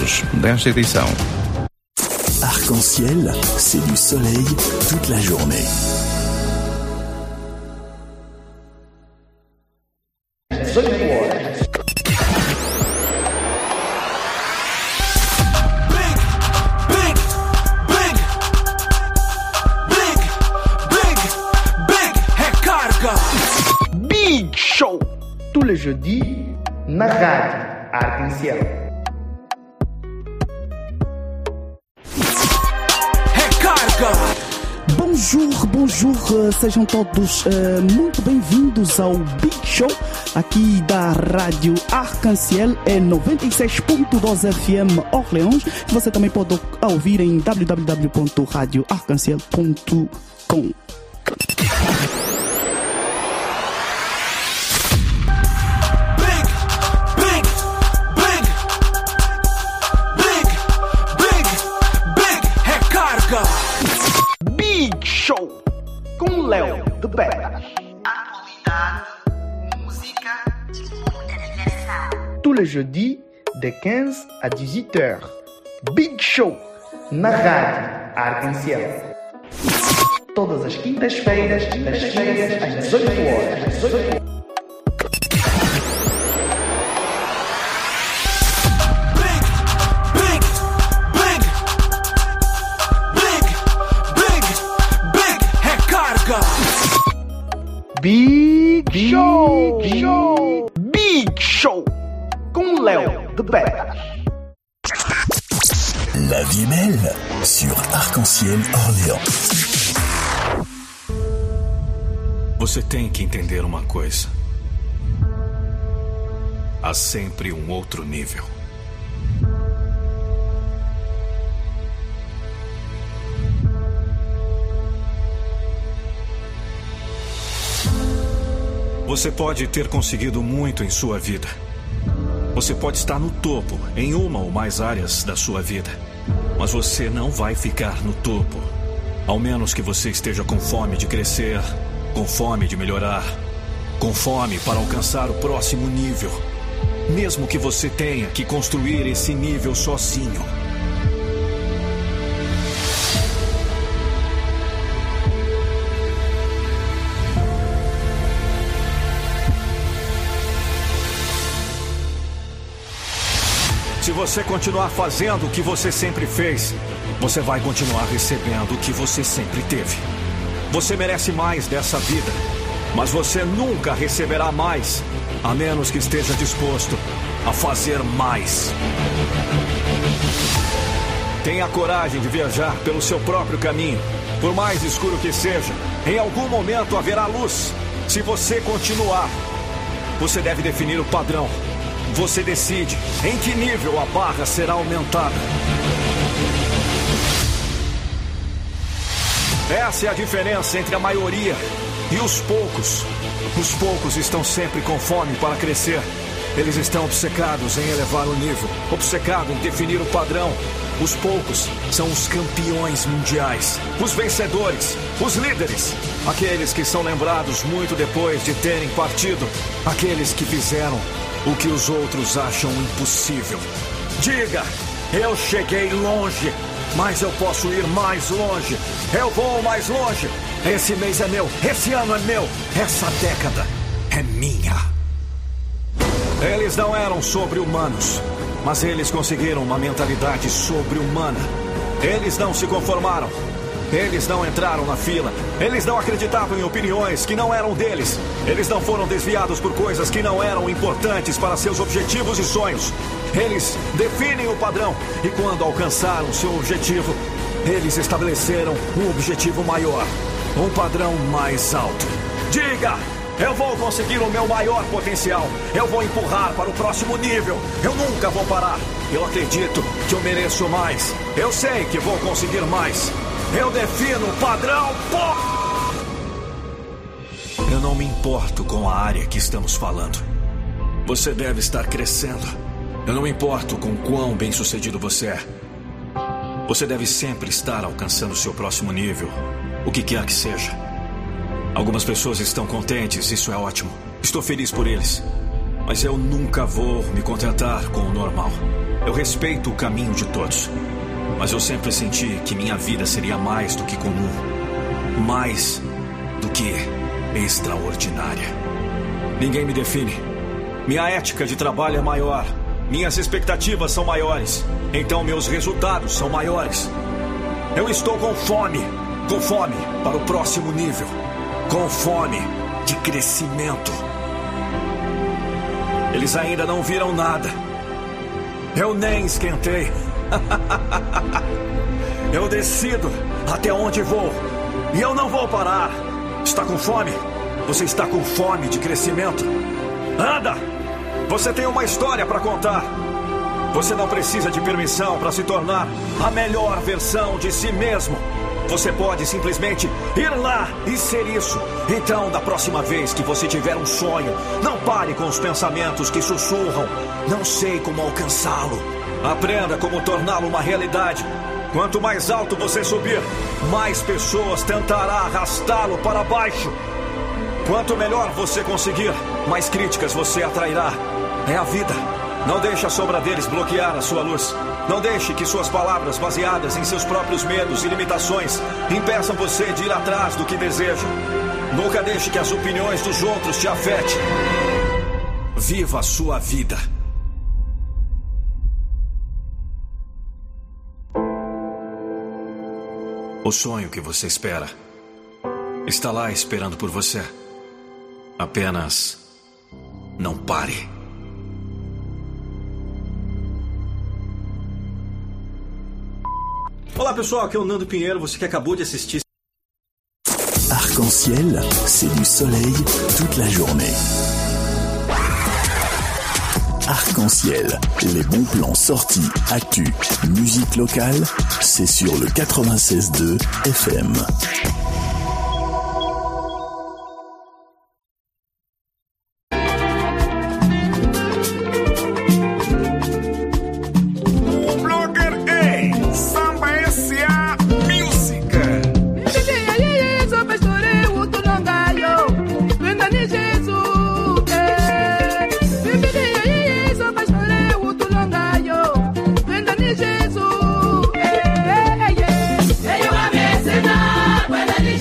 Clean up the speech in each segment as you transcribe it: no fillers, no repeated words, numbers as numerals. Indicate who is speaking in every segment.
Speaker 1: convidados desta edição.
Speaker 2: Arc-en-ciel, c'est du soleil toute la journée.
Speaker 3: Big Show, tous les jeudis, na rádio Arc-en-ciel.
Speaker 4: Bonjour, sejam todos muito bem-vindos ao Big Show aqui da Rádio Arc-en-ciel, é 96.2 FM Orleans. Você também pode ouvir em www.radioarcanciel.com.
Speaker 3: Show com Léo de Betas.
Speaker 5: Atualidade, música e muita diversão.
Speaker 3: Tous les jeudis, de 15 à 18h. Big Show na rádio Arc-en-ciel. Todas as quintas-feiras, às 18 horas. Big Show com Léo de Betas.
Speaker 2: La vie est belle sur Arc-en-ciel Orléans.
Speaker 6: Você tem que entender uma coisa. Há sempre um outro nível. Você pode ter conseguido muito em sua vida. Você pode estar no topo em uma ou mais áreas da sua vida. Mas você não vai ficar no topo, ao menos que você esteja com fome de crescer, com fome de melhorar, com fome para alcançar o próximo nível. Mesmo que você tenha que construir esse nível sozinho. Se você continuar fazendo o que você sempre fez, você vai continuar recebendo o que você sempre teve. Você merece mais dessa vida, mas você nunca receberá mais, a menos que esteja disposto a fazer mais. Tenha coragem de viajar pelo seu próprio caminho. Por mais escuro que seja, em algum momento haverá luz. Se você continuar, você deve definir o padrão. Você decide em que nível a barra será aumentada. Essa é a diferença entre a maioria e os poucos. Os poucos estão sempre com fome para crescer. Eles estão obcecados em elevar o nível, obcecados em definir o padrão. Os poucos são os campeões mundiais, os vencedores, os líderes. Aqueles que são lembrados muito depois de terem partido. Aqueles que fizeram o que os outros acham impossível. Diga, eu cheguei longe, mas eu posso ir mais longe. Eu vou mais longe. Esse mês é meu, esse ano é meu, essa década é minha. Eles não eram sobre-humanos, mas eles conseguiram uma mentalidade sobre-humana. Eles não se conformaram. Eles não entraram na fila. Eles não acreditavam em opiniões que não eram deles. Eles não foram desviados por coisas que não eram importantes para seus objetivos e sonhos. Eles definem o padrão e quando alcançaram seu objetivo, eles estabeleceram um objetivo maior, um padrão mais alto. Diga, eu vou conseguir o meu maior potencial. Eu vou empurrar para o próximo nível. Eu nunca vou parar. Eu acredito que eu mereço mais. Eu sei que vou conseguir mais. Eu defino o padrão, pô! Eu não me importo com a área que estamos falando. Você deve estar crescendo. Eu não me importo com quão bem-sucedido você é. Você deve sempre estar alcançando o seu próximo nível, o que quer que seja. Algumas pessoas estão contentes, isso é ótimo. Estou feliz por eles. Mas eu nunca vou me contentar com o normal. Eu respeito o caminho de todos, mas eu sempre senti que minha vida seria mais do que comum, mais do que extraordinária. Ninguém me define. Minha ética de trabalho é maior. Minhas expectativas são maiores. Então meus resultados são maiores. Eu estou com fome para o próximo nível, com fome de crescimento. Eles ainda não viram nada. Eu nem esquentei. Eu decido até onde vou. E eu não vou parar. Está com fome? Você está com fome de crescimento? Anda! Você tem uma história para contar. Você não precisa de permissão para se tornar a melhor versão de si mesmo. Você pode simplesmente ir lá e ser isso. Então, da próxima vez que você tiver um sonho, não pare com os pensamentos que sussurram: não sei como alcançá-lo. Aprenda como torná-lo uma realidade. Quanto mais alto você subir, mais pessoas tentarão arrastá-lo para baixo. Quanto melhor você conseguir, mais críticas você atrairá. É a vida. Não deixe a sombra deles bloquear a sua luz. Não deixe que suas palavras, baseadas em seus próprios medos e limitações, impeçam você de ir atrás do que deseja. Nunca deixe que as opiniões dos outros te afetem. Viva a sua vida. O sonho que você espera está lá esperando por você. Apenas não pare.
Speaker 1: Olá pessoal, aqui é o Nando Pinheiro, você que acabou de assistir.
Speaker 2: Arc-en-ciel, c'est du soleil toute la journée. Arc-en-ciel, les bons plans sortis, actu, musique locale, c'est sur le 96.2 FM.
Speaker 7: When I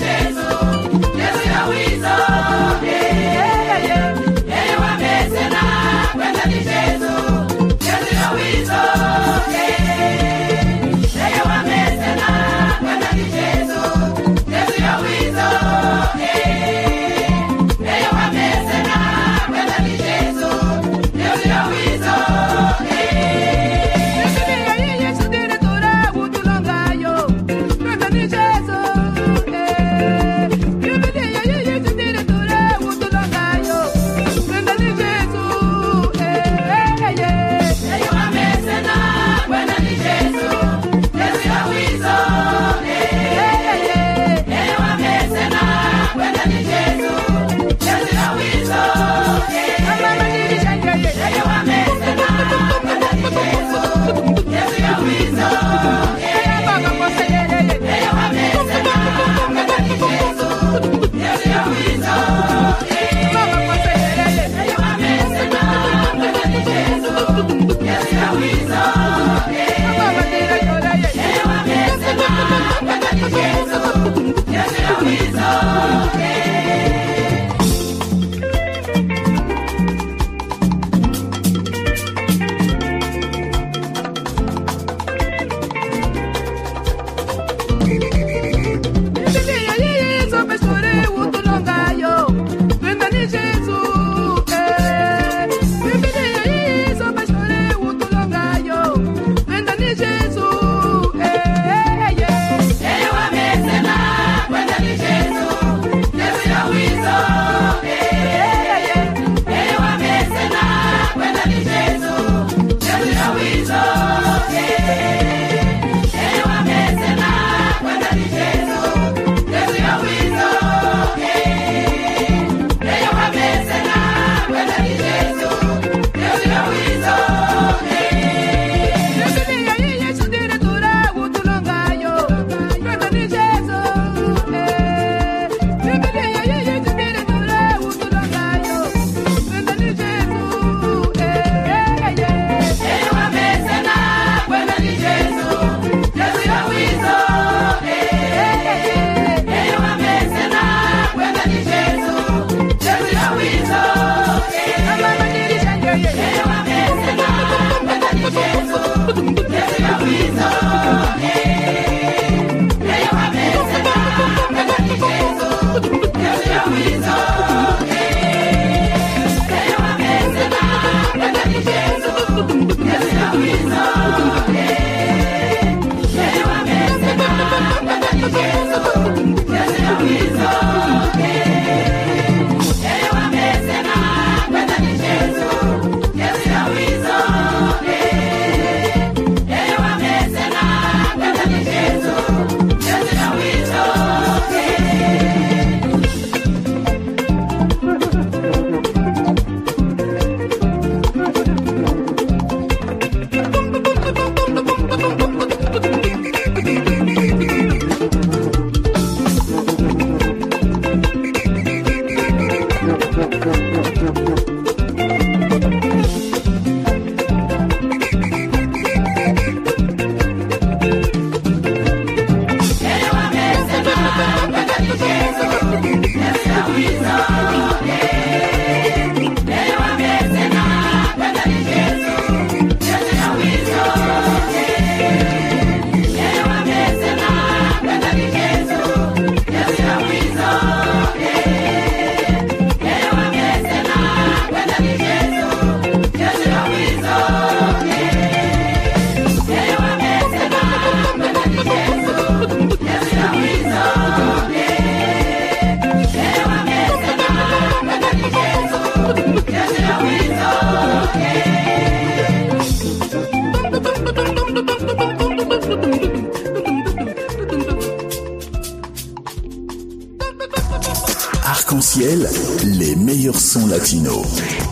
Speaker 2: Arc-en-ciel, les meilleurs sons latinos.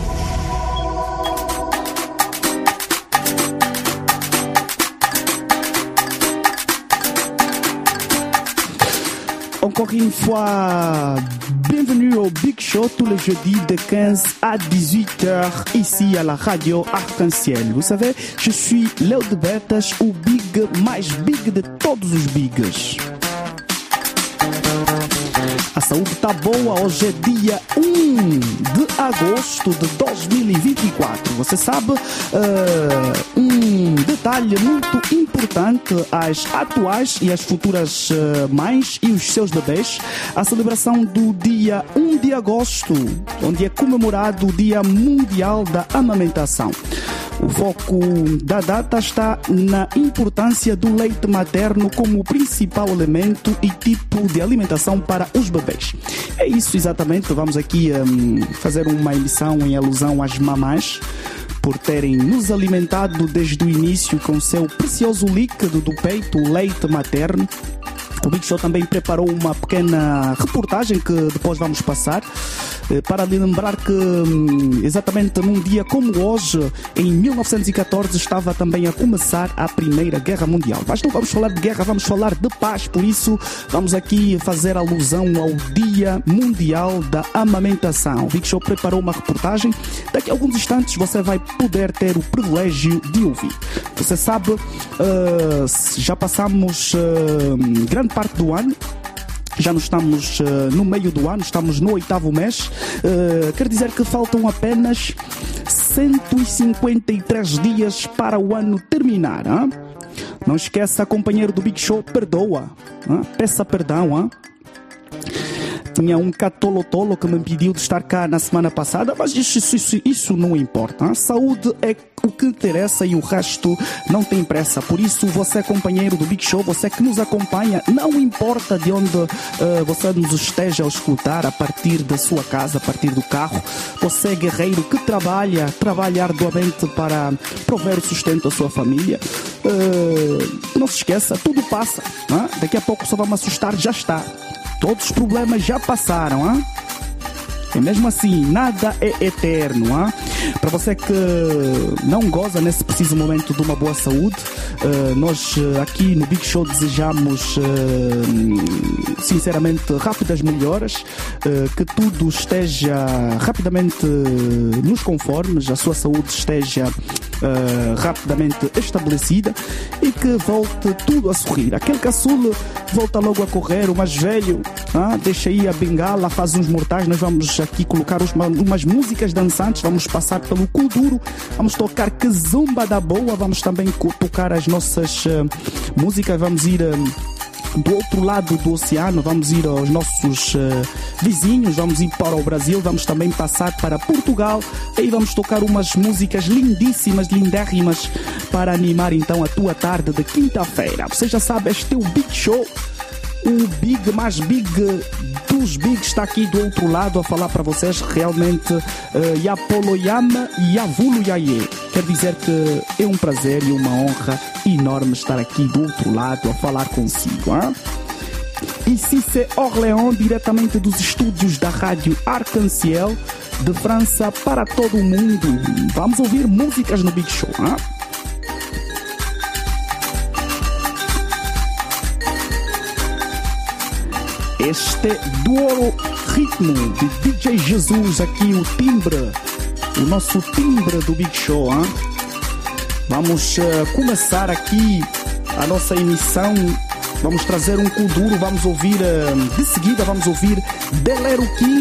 Speaker 4: Encore une fois, bienvenue au Big Show tous les jeudis de 15 à 18h ici à la radio Arc-en-ciel. Vous savez, je suis Léo de Bertas, o big mais big de todos os bigs. A saúde está boa, hoje é dia 1 de agosto de 2024. Você sabe, um detalhe muito importante às atuais e às futuras mães e os seus bebês, a celebração do dia 1 de agosto, onde é comemorado o Dia Mundial da Amamentação. O foco da data está na importância do leite materno como principal elemento e tipo de alimentação para os bebês. É isso exatamente, vamos aqui fazer uma emissão em alusão às mamães por terem nos alimentado desde o início com seu precioso líquido do peito, o leite materno. O Big Show também preparou uma pequena reportagem que depois vamos passar para lhe lembrar que exatamente num dia como hoje, em 1914, estava também a começar a Primeira Guerra Mundial. Mas não vamos falar de guerra, vamos falar de paz, por isso vamos aqui fazer alusão ao Dia Mundial da Amamentação. O Big Show preparou uma reportagem, daqui a alguns instantes você vai poder ter o privilégio de ouvir. Você sabe, já passamos grande parte do ano, já não estamos no meio do ano, estamos no 8º mês, quer dizer que faltam apenas 153 dias para o ano terminar. Hein? Não esqueça, companheiro do Big Show, perdoa, hein? Peça perdão. Hein? Tinha um catolotolo que me impediu de estar cá na semana passada, mas isso não importa. Hein? Saúde é o que interessa e o resto não tem pressa. Por isso, você, companheiro do Big Show, você que nos acompanha, não importa de onde você nos esteja a escutar, a partir da sua casa, a partir do carro, você é guerreiro que trabalha arduamente para prover o sustento à sua família. Não se esqueça, tudo passa. Hein? Daqui a pouco só vamos assustar, já está. Todos os problemas já passaram, hein? E mesmo assim, nada é eterno, hein? Para você que não goza nesse preciso momento de uma boa saúde, nós aqui no Big Show desejamos sinceramente rápidas melhoras, que tudo esteja rapidamente nos conformes, a sua saúde esteja rapidamente estabelecida e que volte tudo a sorrir. Aquele caçulo volta logo a correr, o mais velho deixa aí a bengala, faz uns mortais. Nós vamos aqui colocar umas músicas dançantes, vamos passar pelo Kuduro, vamos tocar Kizumba da boa, vamos também tocar as nossas músicas, vamos ir do outro lado do oceano, vamos ir aos nossos vizinhos, vamos ir para o Brasil, vamos também passar para Portugal, aí vamos tocar umas músicas lindíssimas, lindérrimas, para animar então a tua tarde de quinta-feira. Você já sabe, este é o Big Show, o big mais big dos bigs está aqui do outro lado a falar para vocês. Realmente Yapoloyama Yavulo Yaye. Quer dizer que é um prazer e uma honra enorme estar aqui do outro lado a falar consigo, hein? Ici c'est Orléans, diretamente dos estúdios da rádio Arc-en-ciel de França para todo o mundo. Vamos ouvir músicas no Big Show, hein? Este Duoro Ritmo de DJ Jesus, aqui o timbre, o nosso timbre do Big Show, hein? Vamos começar aqui a nossa emissão, vamos trazer um Kuduro, vamos ouvir, de seguida vamos ouvir Delero King,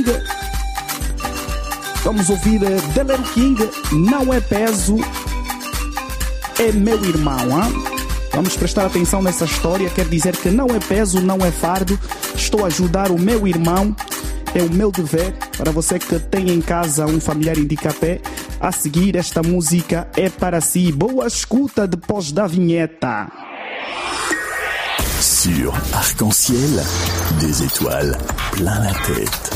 Speaker 4: Não é Peso, é Meu Irmão, hein? Vamos prestar atenção nessa história, quer dizer que não é peso, não é fardo, estou a ajudar o meu irmão, é o meu dever. Para você que tem em casa um familiar handicapé, a seguir esta música é para si. Boa escuta depois da vinheta.
Speaker 2: Sur Arc-en-ciel, des étoiles plein la tête.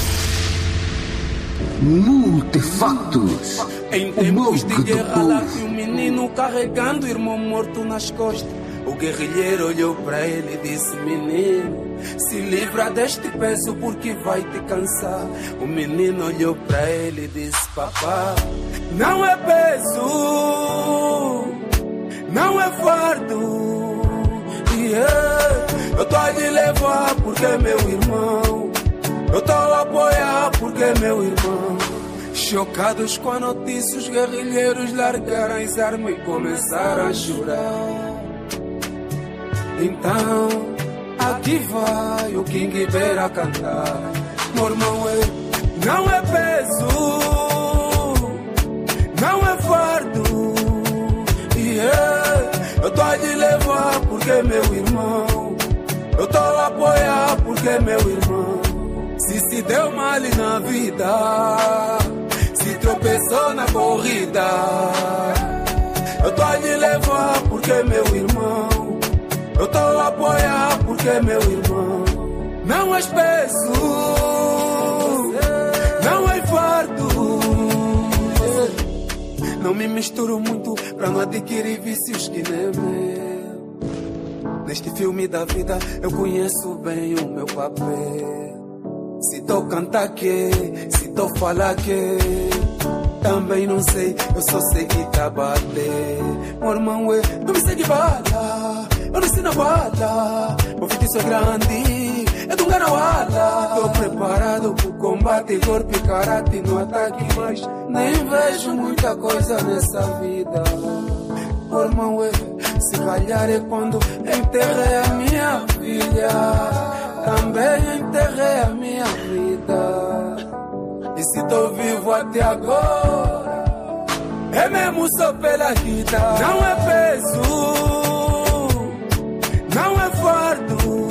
Speaker 7: Em tempos de guerra lá vi um menino carregando irmão morto nas costas. O guerrilheiro olhou pra ele e disse: menino, se livra deste peso porque vai te cansar. O menino olhou pra ele e disse: papá, não é peso, não é fardo, eu tô a lhe levar porque é meu irmão, eu tô a apoiar porque é meu irmão. Chocados com a notícia, os guerrilheiros largaram as armas e começaram a chorar. Então, aqui vai o King Beira cantar. Meu irmão, não é peso, não é fardo, eu tô a lhe levar porque é meu irmão, eu tô a apoiar porque é meu irmão. Se deu mal na vida, se tropeçou na corrida, eu tô a lhe levar porque é meu irmão, eu tô a apoiar porque é meu irmão. Não és peso, não é fardo, não me misturo muito pra não adquirir vícios que nem meu. Neste filme da vida eu conheço bem o meu papel. Se tô cantar que, se tô falar que, também não sei, eu só sei que tá bater. Meu irmão, não me segue bala, eu não ensino bala. O feitiço é grande, é do Ganawala. Tô preparado pro combate, golpe, karate no ataque, mas nem vejo muita coisa nessa vida. Meu irmão, se calhar é quando enterrei a minha filha, também enterrei a minha vida. E se tô vivo até agora, é mesmo só pela vida. Não é peso, não é fardo,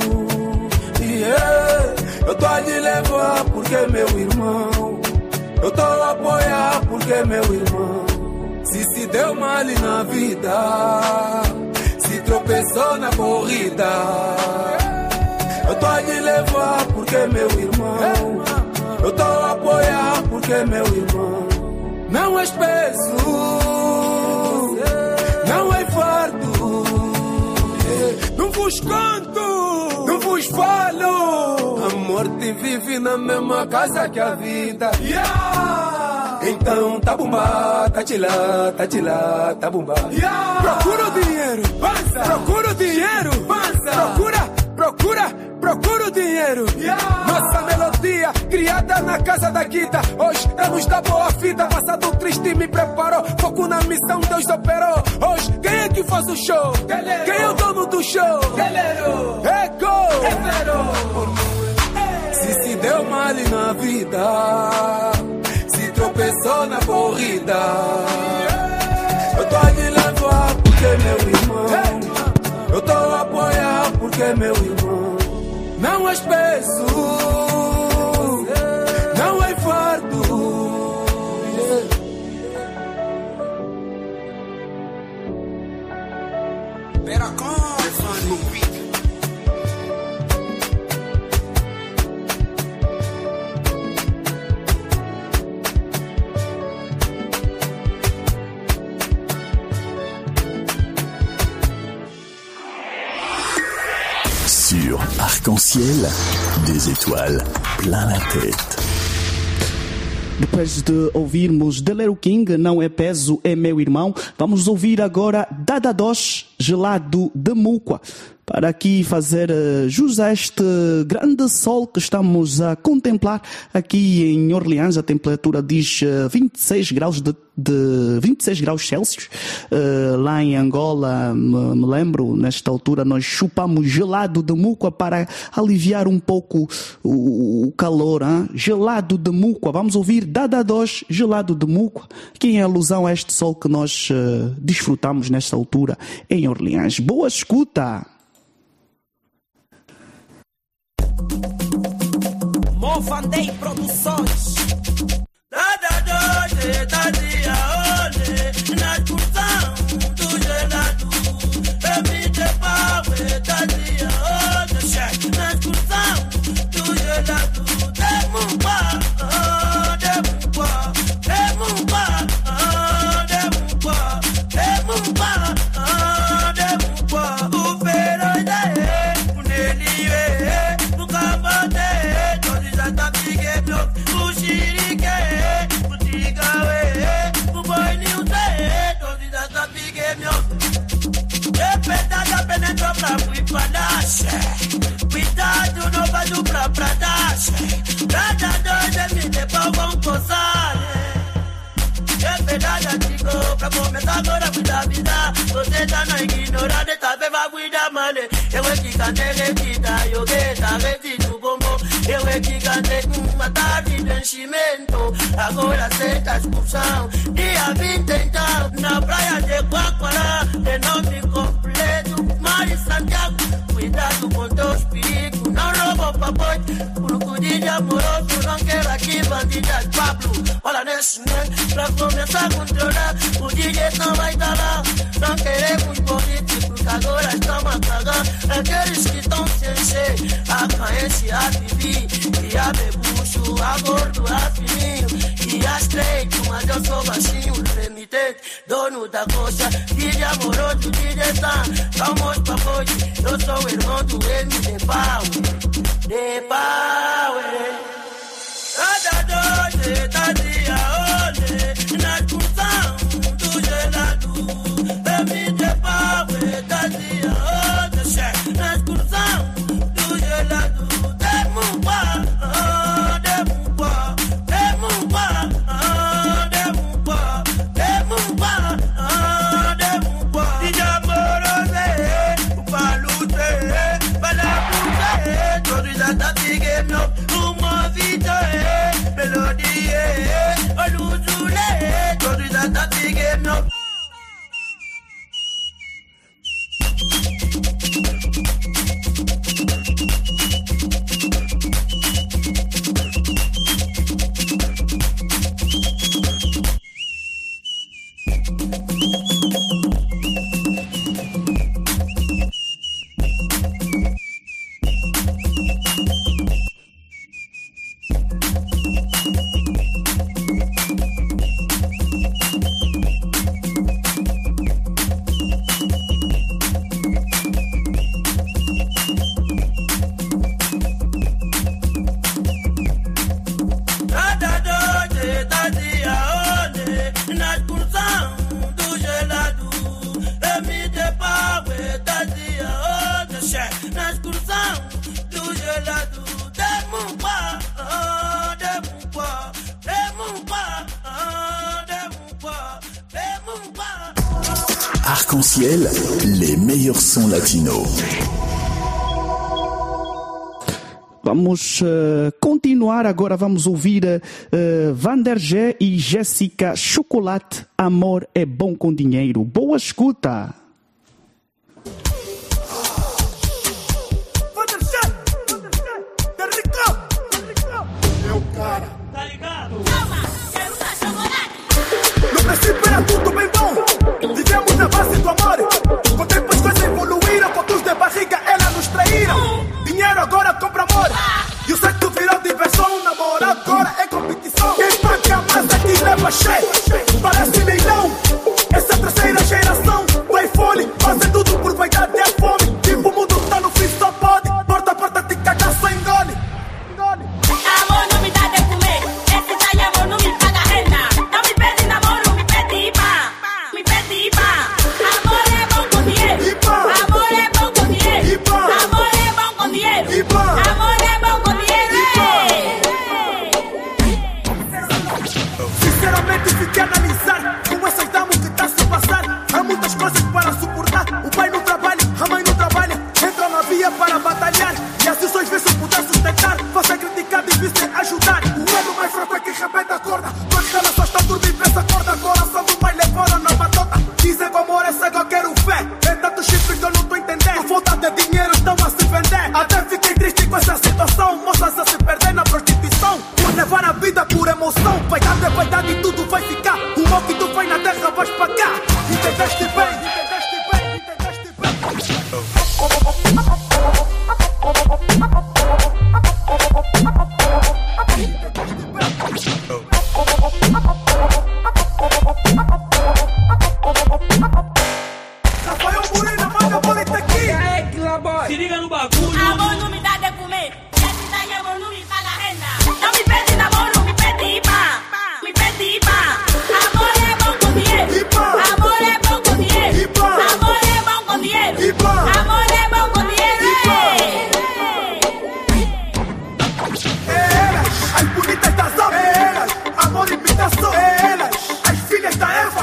Speaker 7: eu tô a lhe levar porque é meu irmão, eu tô a apoiar porque é meu irmão. Se deu mal na vida, se tropeçou na corrida, eu tô a lhe levar porque é meu irmão, eu tô a apoiar porque é meu irmão. Não és peso, não é fardo, não vos conto, não vos falo. A morte vive na mesma casa que a vida. Então tá bomba, tá chilá, tá bomba. Procura o dinheiro, pança. Procura o dinheiro, pança. Procura o dinheiro. Nossa melodia, criada na casa da guita. Hoje anos da boa fita, passado triste me preparou. Foco na missão, Deus operou. Hoje, quem é que faz o show? Galero. Quem é o dono do show? Galero. Se deu mal na vida, se tropeçou na corrida, eu tô a lhe levar porque é meu irmão, eu tô a apoiar porque é meu irmão. Não és peso, não é fardo.
Speaker 2: Sur Arc-en-Ciel, des étoiles plein la tête.
Speaker 4: Depois de ouvirmos The Little King, Não é Peso, é Meu Irmão, vamos ouvir agora Dada Dos, Gelado de Mucua, para aqui fazer jus a este grande sol que estamos a contemplar aqui em Orleans. A temperatura diz 26 graus 26 graus Celsius. Lá em Angola, me lembro, nesta altura nós chupamos gelado de Mucua para aliviar um pouco o calor. Hein? Gelado de Mucua. Vamos ouvir Dada Dos, Gelado de Mucua, que em alusão a este sol que nós desfrutamos nesta altura em Orleans. Boa escuta!
Speaker 8: Mofandei Produções. Dada doce, dadia olhe, na discussão do gelado. Evite pawe, dadia olhe, cheque na discussão do gelado. Demumba, demumba, demumba, demumba, demumba, demumba. praia, chico, pra começar agora cuidar vida. Você tá na ignorância, tá bem, vai cuidar, mano. Eu é que cantei repita, eu que tá repito como. Eu é que cantei com uma tarde de enchimento. Agora aceita a expulsão, dia 20 então. Na praia de Guaquará, de nome completo, Mari Santiago. Cuidado com teus perigos, não rouba papai. Crocodilo amoroso, não quero aqui bandidas Pablo. Olha nesse momento, pra começar a controlar, o DJ não vai estar lá. Não queremos políticos, porque agora estamos a cagar. Aqueles que estão sem encher, a caência, a bibi, e a bebucho, a gordo, a fininho, e a estreito, mas eu sou baixinho, remitente, dono da coxa. DJ amoroso, DJ Sam, vamos pra hoje, eu sou o irmão do M de Power, de Power. Cada doce, tá dia, olhe, na excursão do gelado. M de Power, tá dia, olhe, na excursão do gelado. Demumba, demumba, demumba, demumba, demumba, demumba. DJ amoroso, o palute, balabute, todos já tá pegando. Melodie, oluzule, todos já tá pegando.
Speaker 2: Arc-en-ciel, les meilleurs sons latinos.
Speaker 4: Vamos continuar agora, vamos ouvir Vander G e Jéssica Chocolate, Amor é Bom com Dinheiro. Boa escuta!
Speaker 8: Tá ligado?
Speaker 9: No princípio era tudo bem bom. Vivemos na base do amor. Com o tempo as coisas evoluíram. Fotos de barriga, elas nos traíram. Dinheiro agora compra amor. E o sexo virou diversão. Namoro agora é competição. Quem paga mais aqui leva cheio. Parece leilão. Essa é a terceira geração. O iPhone fazem tudo por vaidade e a fome. Tipo o mundo tá no fim, só pode. Porta a porta te cagar, só engole.
Speaker 10: Amor não me dá de comer. Esse tal amor não me paga renda. Não me pede namoro, me pede pá. Me pede pá. Amor é bom com dinheiro. Amor é bom com dinheiro. Amor é bom com dinheiro. Amor é bom com dinheiro.
Speaker 9: Sinceramente fiquei a analisar como aceitamos que está a se passar. Há muitas coisas para suportar. O pai não trabalha, a mãe não trabalha. Entra na via para batalhar. E assim só às vezes puder sustentar. Você criticar, difícil ajudar. O lado mais fraco é que rebenta a corda. Tua relação está dormindo, pensa corda. Coração do pai levaram na batota. Dizem que o amor é cego, eu quero fé. É tanto chifre que eu não tô entendendo. Por falta de dinheiro estão a se vender. Até fiquei triste com essa situação. Moças a se perder na prostituição. Por levar a vida por emoção. Vaidade é vaidade e tudo vai ficar. O mal que tu faz na terra vais pagar. Entendeste bem? Entendeste bem? Entendeste bem? Rafael Murilo, manda boleta aqui.
Speaker 8: Se liga no bagulho.
Speaker 10: Amor não me dá de comer. Esse tal amor não me paga renda. Não me pede namoro, me pede pá. Me pede pá. Amor é bom com dinheiro. Amor é bom com dinheiro. Amor é bom com dinheiro. Amor é bom com dinheiro.
Speaker 9: Elas, as bonitas das homens. Elas, amor e imitação. Elas, as filhas da erva.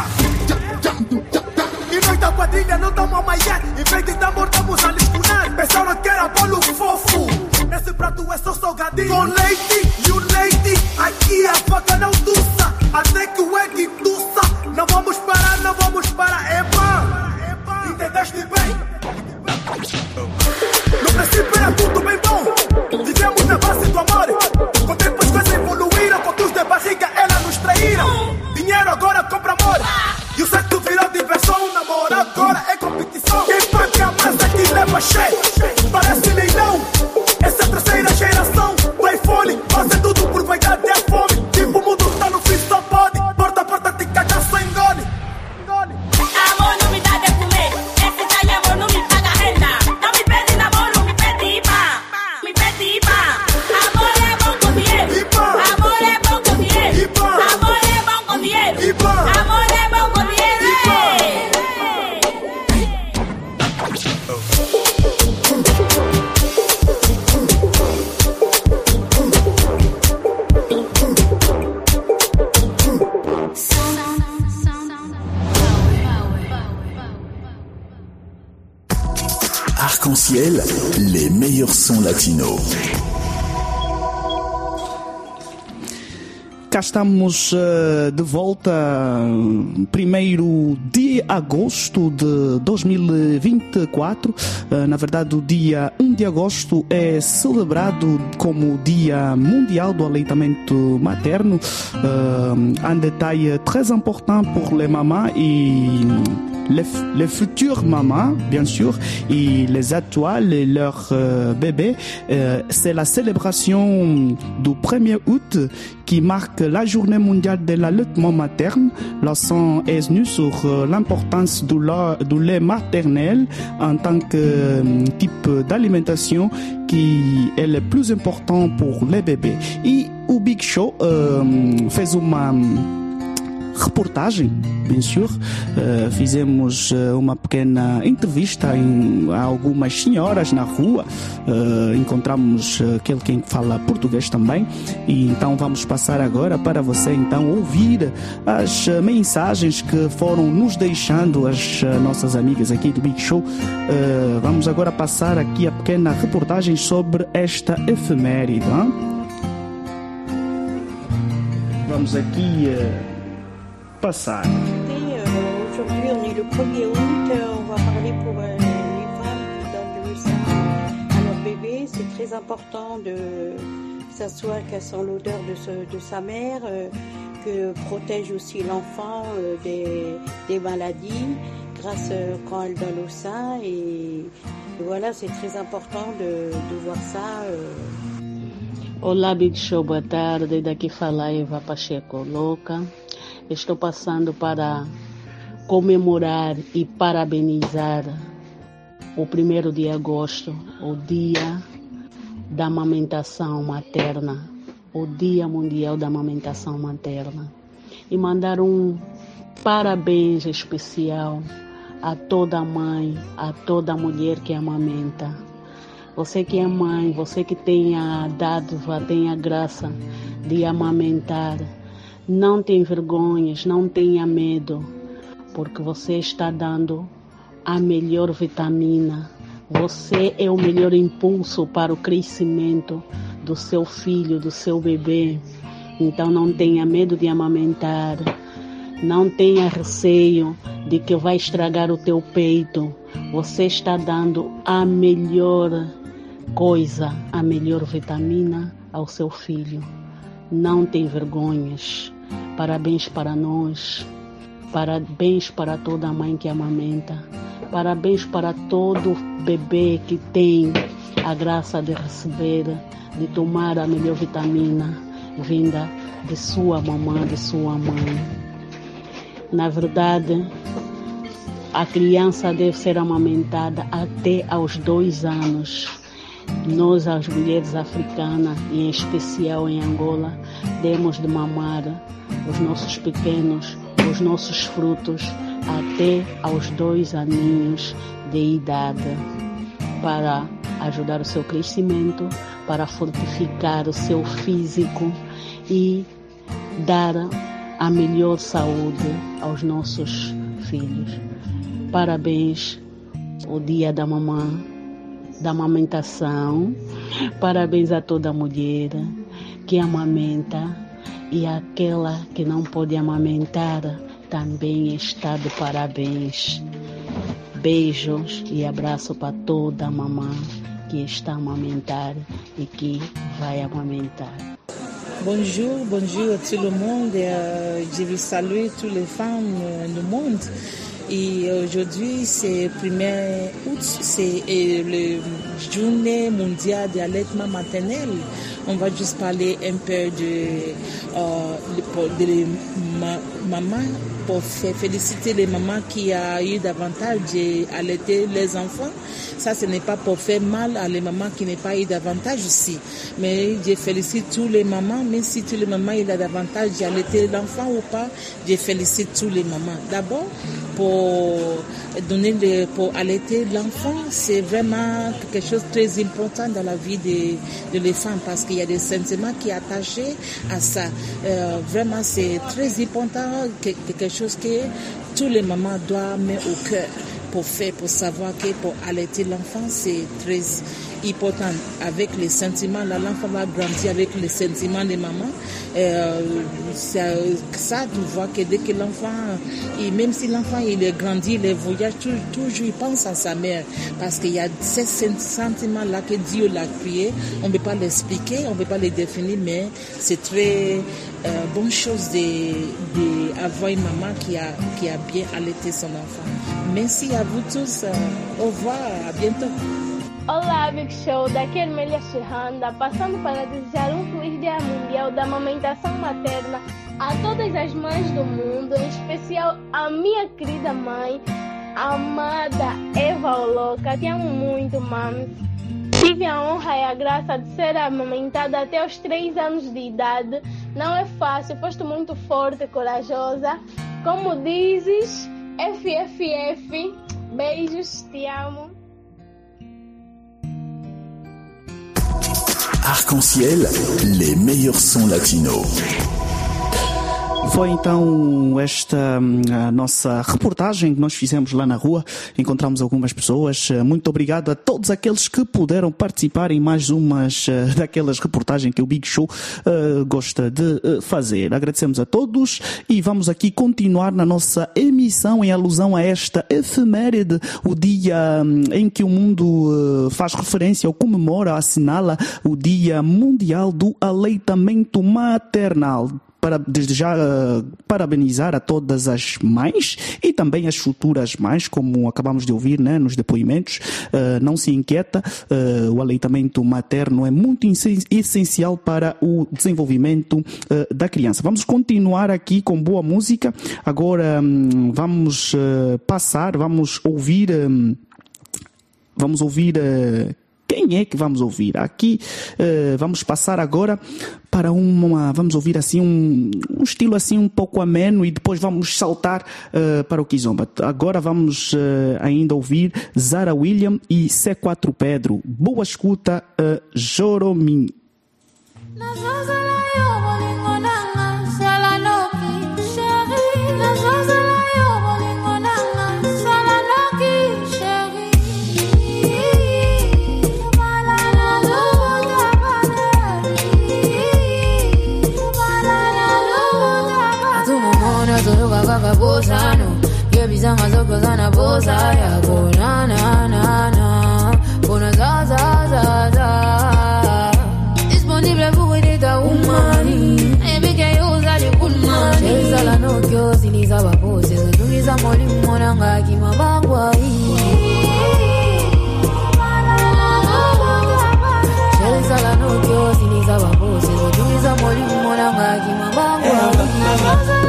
Speaker 9: água cheia, parece leilão. Essa é a terceira geração do iPhone, fazem tudo por vaidade e fome. Tipo, o mundo tá no fim, só pode. Porta a porta, te cagar, só engole.
Speaker 10: Amor não me dá de comer, esse tal amor não me paga renda. Não me pede namoro, me pede pá, me pede pá. Amor é bom com dinheiro, amor é bom com dinheiro, amor é bom com dinheiro, amor é bom com dinheiro.
Speaker 2: Arc-en-ciel, les meilleurs sons latinos.
Speaker 4: Cá estamos de volta, 1º de agosto de 2024. Na verdade, o dia 1 de agosto é celebrado como Dia Mundial do Aleitamento Materno. Un détail très important pour les mamans et les futures mamans, bien sûr, et les actuelles et leurs bébés. C'est la célébration du 1er août qui marque la journée mondiale de l'allaitement materne. L'accent est venu sur l'importance du lait maternel en tant que type d'alimentation qui est le plus important pour les bébés. E o Big Show fez uma reportagem, bem sûr. Fizemos uma pequena entrevista a algumas senhoras na rua. Encontramos aquele quem fala português também. E então vamos passar agora para você então ouvir as mensagens que foram nos deixando as nossas amigas aqui do Big Show. Vamos agora passar aqui a pequena reportagem sobre esta efeméride. Hein? Vamos aqui passar.
Speaker 11: Aujourd'hui, on est le 1er août. On va parler pour les femmes qui donnent le sein à leur bébé. C'est très important de s'asseoir qu'elle sent l'odeur de sa mère, que protège aussi l'enfant des maladies grâce quand elle donne au sein. Et voilà, c'est très important de voir ça.
Speaker 12: Olá, Big Show, boa tarde. Daqui fala Eva Pacheco Louca. Estou passando para comemorar e parabenizar o 1º de agosto, o Dia da Amamentação Materna, o Dia Mundial da Amamentação Materna. E mandar um parabéns especial a toda mãe, a toda mulher que amamenta. Você que é mãe, você que tem a dádiva, tem a graça de amamentar, não tenha vergonhas, não tenha medo, porque você está dando a melhor vitamina. Você é o melhor impulso para o crescimento do seu filho, do seu bebê. Então não tenha medo de amamentar, não tenha receio de que vai estragar o teu peito. Você está dando a melhor coisa, a melhor vitamina ao seu filho. Não tem vergonhas. Parabéns para nós, parabéns para toda mãe que amamenta, parabéns para todo bebê que tem a graça de receber, de tomar a melhor vitamina vinda de sua mamãe, de sua mãe. Na verdade, a criança deve ser amamentada até aos 2 anos. Nós, as mulheres africanas, e em especial em Angola, temos de mamar os nossos pequenos, os nossos frutos, até aos 2 aninhos de idade, para ajudar o seu crescimento, para fortificar o seu físico e dar a melhor saúde aos nossos filhos. Parabéns, o Dia da Mamã, da amamentação. Parabéns a toda mulher que amamenta, e aquela que não pode amamentar também está de parabéns. Beijos e abraço para toda mamã que está a amamentar e que vai amamentar.
Speaker 13: Bonjour, bonjour à tout le monde. Je veux saluer toutes les femmes du monde. Et aujourd'hui, c'est 1er août, c'est le journée mondiale de l'allaitement maternel. On va juste parler un peu de mamans, pour féliciter les mamans qui ont eu davantage d'allaiter les enfants. Ça, ce n'est pas pour faire mal à les mamans qui n'ont pas eu davantage aussi. Mais je félicite tous les mamans, même si tous les mamans ont davantage d'allaiter l'enfant ou pas, je félicite tous les mamans. D'abord, pour allaiter l'enfant, c'est vraiment quelque chose de très important dans la vie de les femmes parce qu'il y a des sentiments qui sont attachés à ça. Vraiment, c'est très important, quelque chose que tous les mamans doivent mettre au cœur pour savoir que pour allaiter l'enfant, c'est très important. Avec les sentiments, là, l'enfant va grandir avec les sentiments des mamans. Ça, tu vois que dès que l'enfant, et même si l'enfant il est grandi, il voyage, toujours il pense à sa mère. Parce qu'il y a ces sentiments-là que Dieu l'a créé. On ne peut pas l'expliquer, on ne peut pas les définir, mais c'est très bonne chose d'avoir une maman qui a bien allaité son enfant. Merci à vous tous. Au revoir, à bientôt.
Speaker 14: Olá, Big Show, daqui é Ermélia Chirranda, passando para desejar Feliz Dia Mundial da Amamentação Materna a todas as mães do mundo, em especial a minha querida mãe, a amada Eva Oloca. Te amo muito, mãe. Tive a honra e a graça de ser amamentada até os 3 anos de idade. Não é fácil, foste muito forte e corajosa. Como dizes, FFF, beijos, te amo.
Speaker 2: Arc-en-ciel, les meilleurs sons latinos.
Speaker 4: Foi então esta a nossa reportagem que nós fizemos lá na rua. Encontramos algumas pessoas. Muito obrigado a todos aqueles que puderam participar em mais umas daquelas reportagens que o Big Show gosta de fazer. Agradecemos a todos e vamos aqui continuar na nossa emissão em alusão a esta efeméride, o dia em que o mundo faz referência ou comemora, assinala o Dia Mundial do Aleitamento Maternal. Desde já parabenizar a todas as mães e também as futuras mães, como acabamos de ouvir, né, nos depoimentos. Não se inquieta, o aleitamento materno é muito essencial para o desenvolvimento da criança. Vamos continuar aqui com boa música. Agora vamos ouvir quem é que vamos ouvir? Aqui vamos passar agora para vamos ouvir assim um estilo assim um pouco ameno e depois vamos saltar para o Kizomba. Agora vamos ainda ouvir Zara William e C4 Pedro. Boa escuta, Joromin.
Speaker 15: Bosano, ye bizanga zokozana bosa ya bona na na na, bona za za za za. Disponible pour aider ta umani, ebike uza de kunmani. Cheza la nokyo siniza bapose, tungiza moli monanga kimabangwa hii. Cheza la nokyo siniza bapose, tungiza moli monanga kimabangwa hii.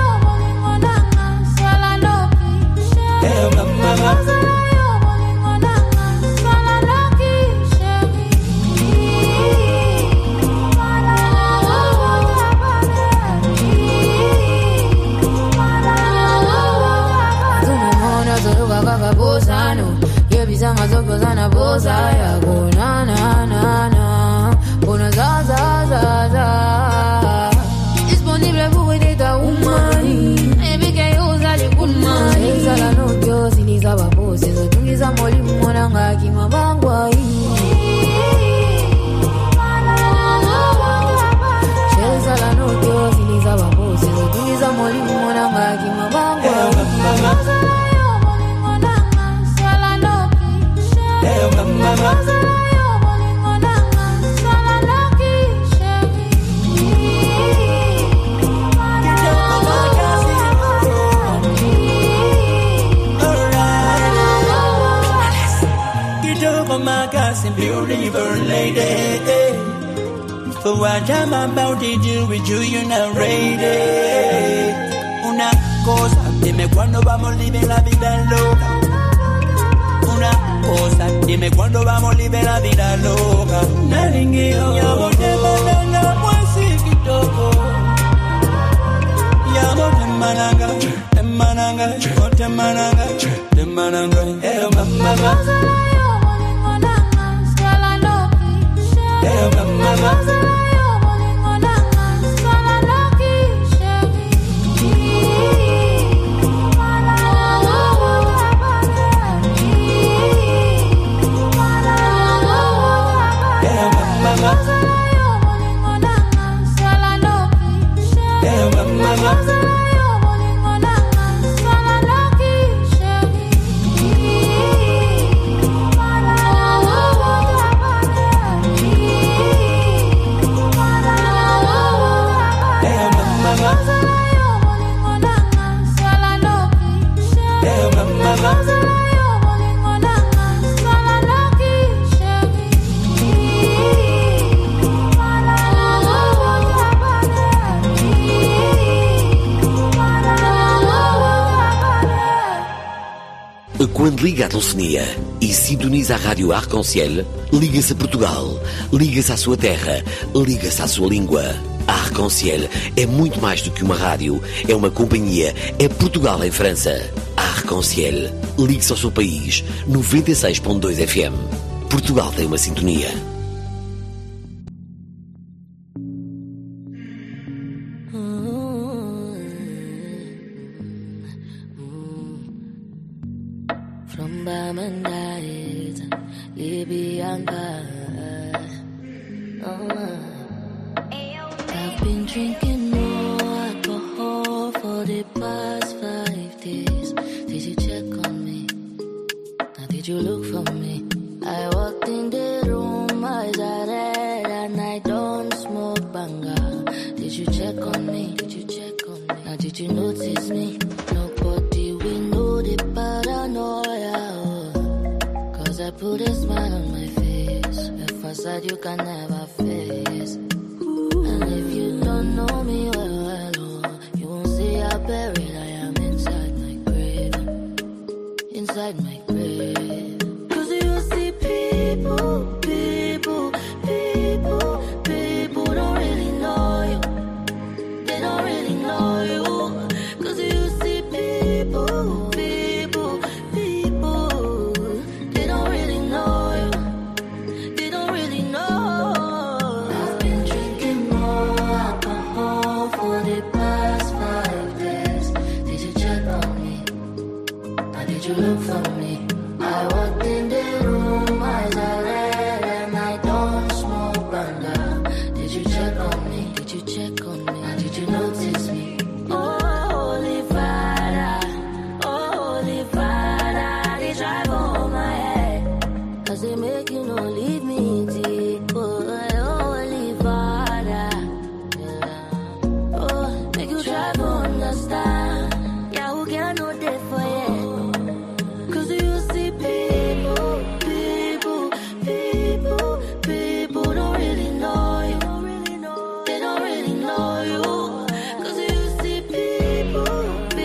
Speaker 15: Bizanga zokozana bosa ya bona na na na, bona za za za za. Disponible pour aider ta umani, ebike uza de kunmani. Cheza la nokyo siniza bapose, tungiza moli monanga kimabangwa hii. Cheza la nokyo siniza bapose, tungiza moli monanga kimabangwa hii.
Speaker 16: my gossip, beautiful lady. For what I'm about to do with you, you're not ready. Una cosa, dime cuándo vamos a vivir la vida loca. Una cosa, dime cuándo vamos a vivir la vida loca. Naringio, llamo de mananga, muesiki toko. Llamo de mananga, de mananga, de mananga, de mananga. Mama.
Speaker 17: Quando liga a telefonia e sintoniza a rádio Arc-en-Ciel, liga-se a Portugal, liga-se à sua terra, liga-se à sua língua. A Arc-en-Ciel é muito mais do que uma rádio, é uma companhia, é Portugal em França. A Arc-en-Ciel, ligue-se ao seu país, 96.2 FM. Portugal tem uma sintonia.
Speaker 15: I've been drinking more alcohol for the past 5 days. Did you check on me? Now did you look for me? I walked in the room, eyes are red, and I don't smoke banga. Did you check on me? Did you check on me? Now did you notice me? Nobody will know the paranoia. Cause I put a smile on my face, a facade you can never face. And if you don't know me well, oh, you won't see how buried I am inside my grave. Inside my grave. Cause you see people don't really know you. They don't really know you. Cause you see people, they don't really know you. They don't really know. I've been drinking more alcohol for the past 5 days. Did you check on me? Or did you look for me? I walked in the room, eyes are red, and I don't smoke banda. Did you check on me? Did you check on me? Or did you notice me? Oh, Holy Father, they drive on my head. Cause they make you no leave me deep. Oh, Holy Father, yeah. Oh, make you try to understand. Yeah, who can know that for you? Cause you see people don't really know you. They don't really know you. Cause you see people,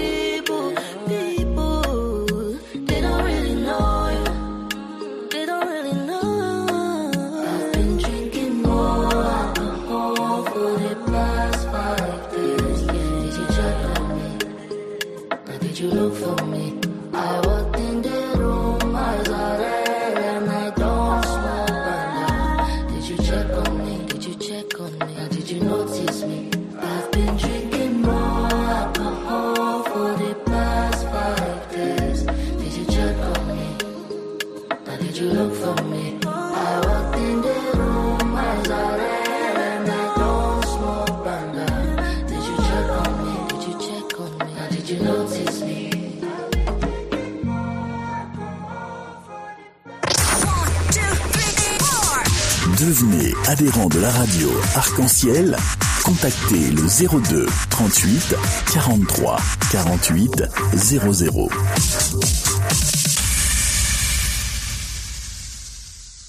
Speaker 15: they don't really know you. They don't really know. I've been drinking more alcohol for the past 5 days. Did you check on me? Or did you look for me? I walked in the room, eyes are red, and I don't smoke banda. Did you check on me? Did you check on me? Or did you notice me? I've been drinking more alcohol for the past 5 days. Did you check on me? Or did you look for me? I walked in the room, eyes are red, and I don't smoke banda. Did you check on me? Did you check on me? Or did you notice me?
Speaker 2: Devenez adhérent de la radio Arc-en-Ciel. Contactez le 02 38 43 48 00.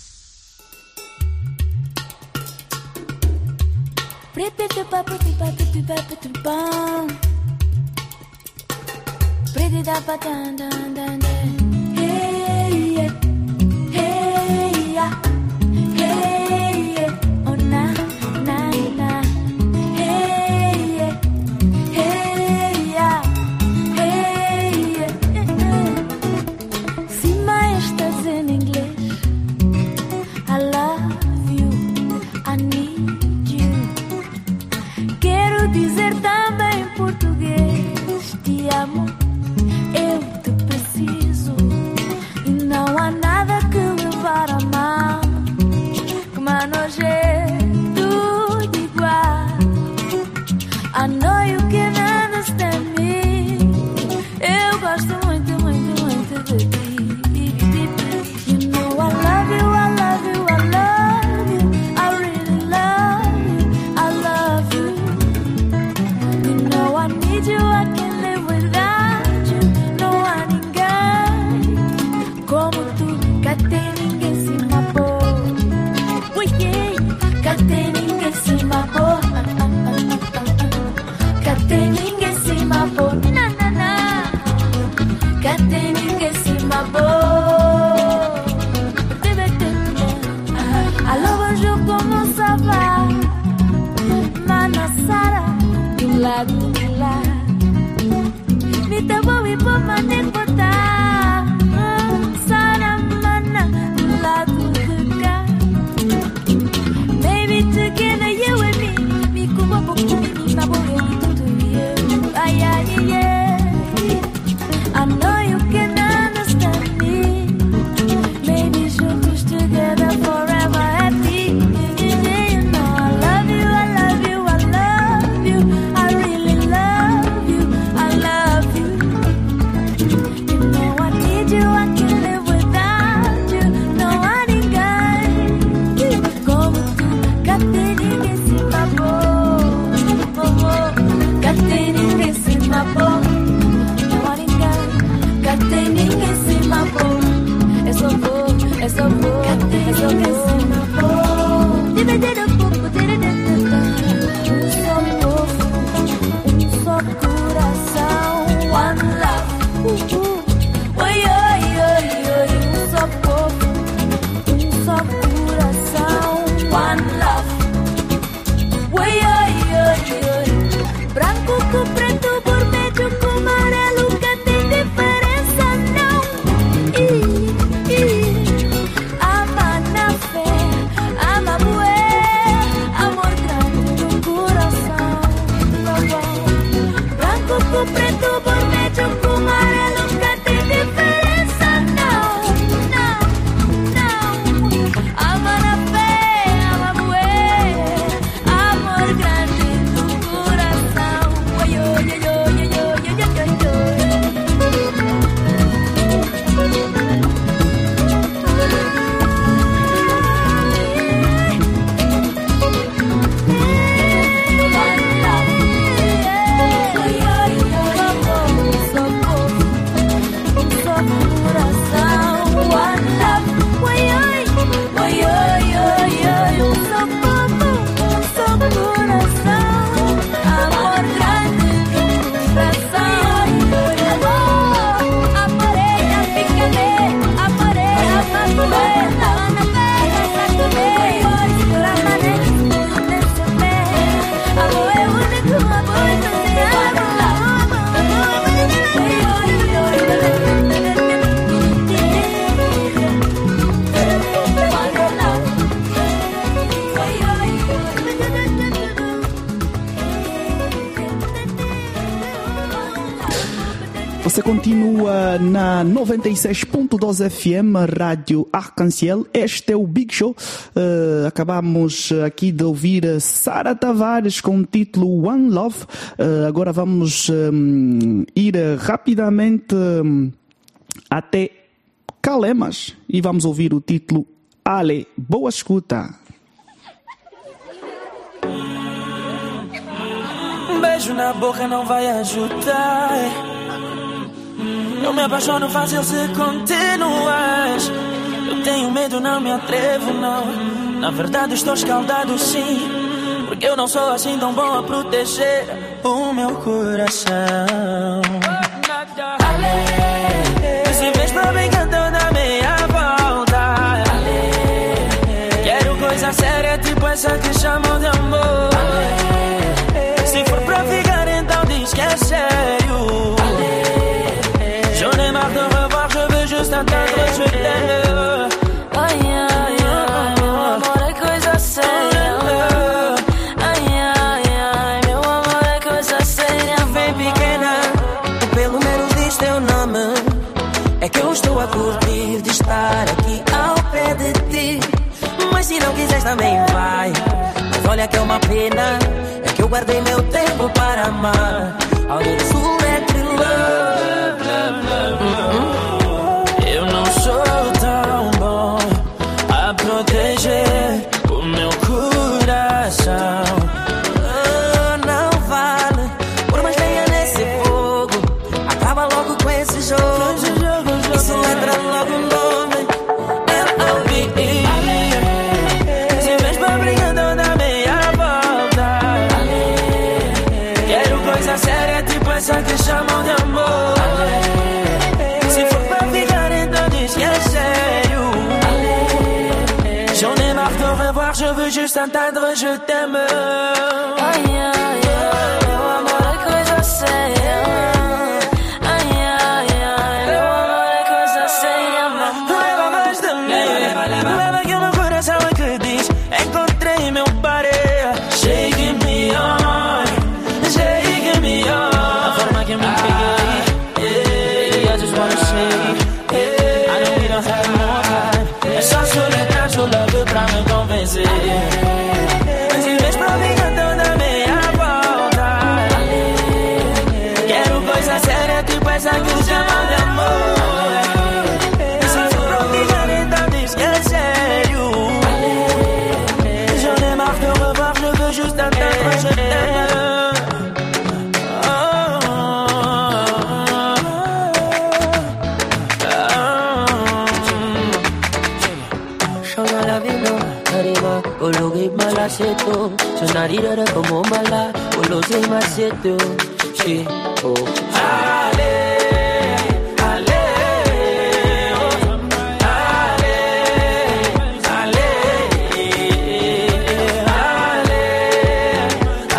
Speaker 4: Você continua na 96.2 FM, Rádio Arc-en-Ciel. Este é o Big Show. Acabamos aqui de ouvir Sara Tavares com o título One Love. Agora vamos ir rapidamente até Calemas e vamos ouvir o título Ale. Boa escuta.
Speaker 18: Um beijo na boca não vai ajudar. Eu me apaixono fácil se continuas. Eu tenho medo, não me atrevo, não. Na verdade estou escaldado, sim. porque eu não sou assim tão bom a proteger o meu coração. Ale, se vês pra bem cantando a meia volta. Ale, quero coisa séria, tipo essa que chamam de amor. Ale, se for pra ficar, então diz que é sério. Ale, j'en ai marre de revoir, je veux juste entendre je t'aime.
Speaker 15: Ai, ai, ai, meu amor é coisa séria. Ai, ai, ai, meu amor é coisa séria.
Speaker 18: Vem pequena, pelo menos diz teu nome. É que eu estou a curtir de estar aqui ao pé de ti. Mas se não quiseres também vai. Mas olha que é uma pena, é que eu guardei meu tempo para amar. All the electric love. Eu não sou tão bom a proteger o meu coração. Não vale, por mais lenha nesse fogo, acaba logo com esse jogo. Isso entra logo o nome L.O.V.E. Se vês pra brincando da meia volta. Quero coisa séria, tipo essa que chamam de amor. Se for pra ficar, então diz que é sério. J'en ai marre de revoir, je veux juste entendre je t'aime.
Speaker 15: Ai, ai, ai, meu amor é coisa séria. Ai, ai, ai, meu amor é coisa séria, mamãe.
Speaker 18: Leva mais de mim, leva que o meu coração é que diz. Encontrei meu pareia. Shake me on, shake me on. A forma que me peguei, I just wanna shake. I know we don't have more time. É só soletrar seu love pra me convencer. Mas se vês pra mim cantando a meia volta. Quero coisa séria, tipo essa que chamam de amor. Se for pra ficar, então diz que é sério. J'en ai marre de revoir, je veux juste entendre je t'aime. Ologi malaseto, sonarira como mala, ologi maseto, sí, oh. Ale, ale, oh. Ale, ale, ale,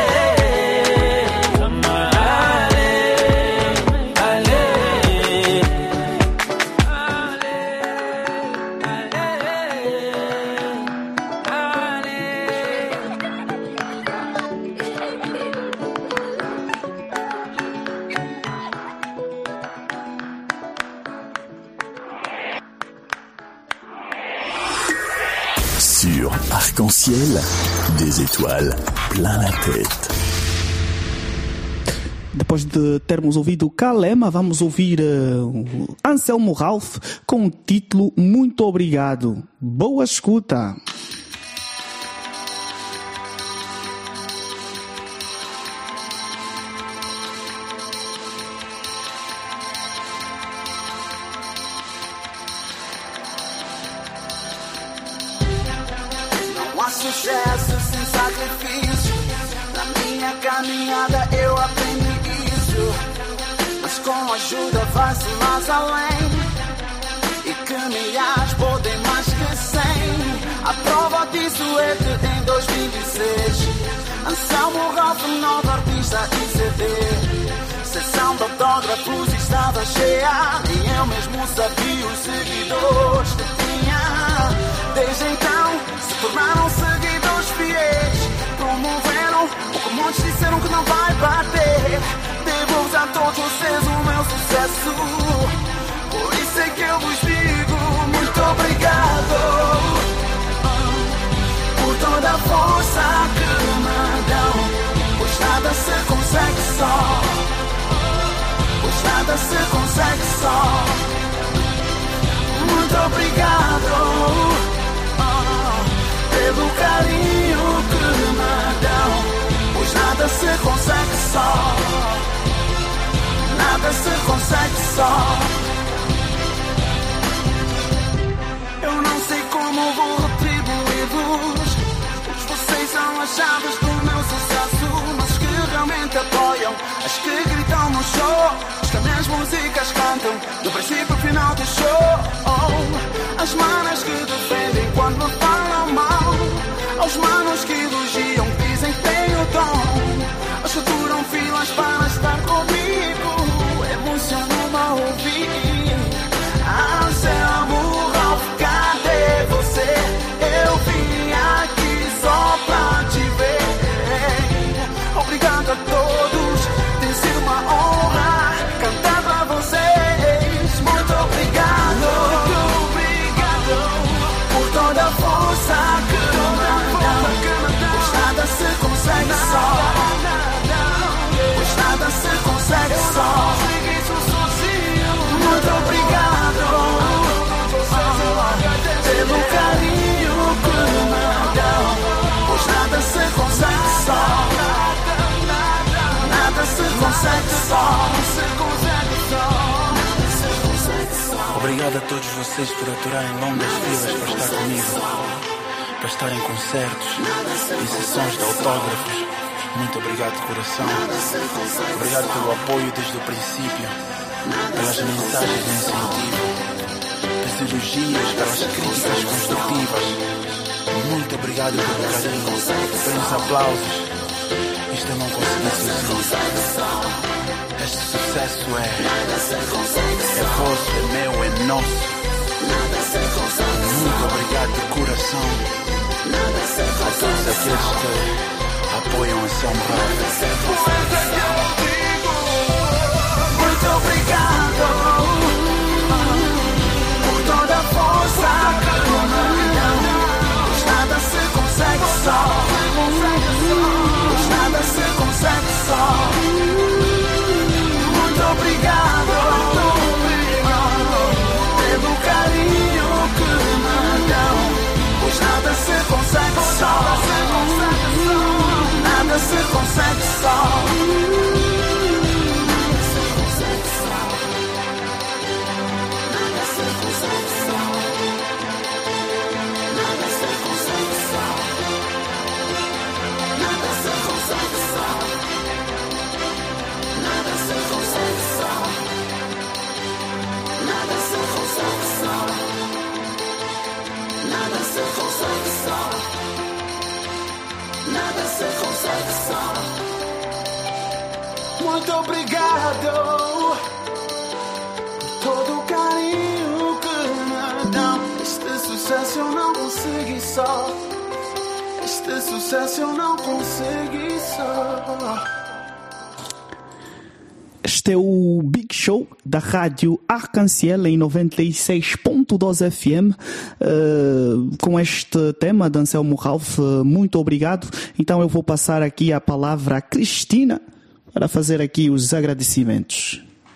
Speaker 2: Sur Arc-en-Ciel, des étoiles plein la tête.
Speaker 4: Depois de termos ouvido Kalema, vamos ouvir Anselmo Ralph com o título Muito Obrigado. Boa escuta!
Speaker 19: Não há sucesso sem sacrifício. Na minha caminhada eu aprendi isso. Mas com ajuda vai-se mais além. E caminhar podem mais que 100. A prova disso é que em 2016 Anselmo Ralph, novo artista e CD. Sessão de autógrafos estava cheia. Nem eu mesmo sabia os seguidores que tinha. Desde então se tornaram seguidores fiéis. Promoveram o que muitos disseram que não vai bater. Devo-vos a todos vocês o meu sucesso. Por isso é que eu vos digo muito obrigado. Por toda a força que me dão. Pois nada se consegue só. Pois nada se consegue só. Muito obrigado pelo carinho que me dão. Pois nada se consegue só. Nada se consegue só. Eu não sei como vou retribuir-vos, pois vocês são as chaves do meu sucesso. Mas que realmente apoiam, as que gritam no show, as que minhas músicas cantam do princípio ao final do show. As manas que defendem quando me falam mal, aos manos que elogiam, dizem que tenho dom, aos que furam filas para estar comigo, emociona-me a ouvir. Anselmo, cadê você? Eu vim aqui só pra te ver. Obrigado a todos, tem sido uma honra cantar pra vocês. Muito obrigado, por toda a força que me dão. Pois nada se consegue só, pois nada se consegue só. Muito obrigado pelo carinho que me dão. Pois nada se consegue só, nada se consegue só.
Speaker 20: Obrigado a todos vocês por aturarem longas filas para estar comigo, para estar em concertos, em sessões de autógrafos. Muito obrigado de coração. Obrigado pelo apoio desde o princípio, pelas mensagens de incentivo, pelos elogios, pelas críticas construtivas. Muito obrigado pelo carinho, pelos aplausos. Isto eu não consegui sozinho. Este sucesso é vosso, é meu, é nosso. Muito obrigado de coração a todos aqueles que apoiam a Anselmo Ralph.
Speaker 19: Muito obrigado por toda a força que me dão. Pois nada se consegue só, pois nada se consegue só. Muito obrigado pelo carinho que me dão. Pois nada se consegue só, nada se consegue só. Muito obrigado por todo o carinho que me dão. Este sucesso eu não consegui só, este sucesso eu não consegui só.
Speaker 4: Este é o Big Show da Rádio Arc-en-Ciel em 96.2 FM, com este tema de Anselmo Ralph. Muito obrigado. Então eu vou passar aqui a palavra a Cristina para fazer aqui os agradecimentos.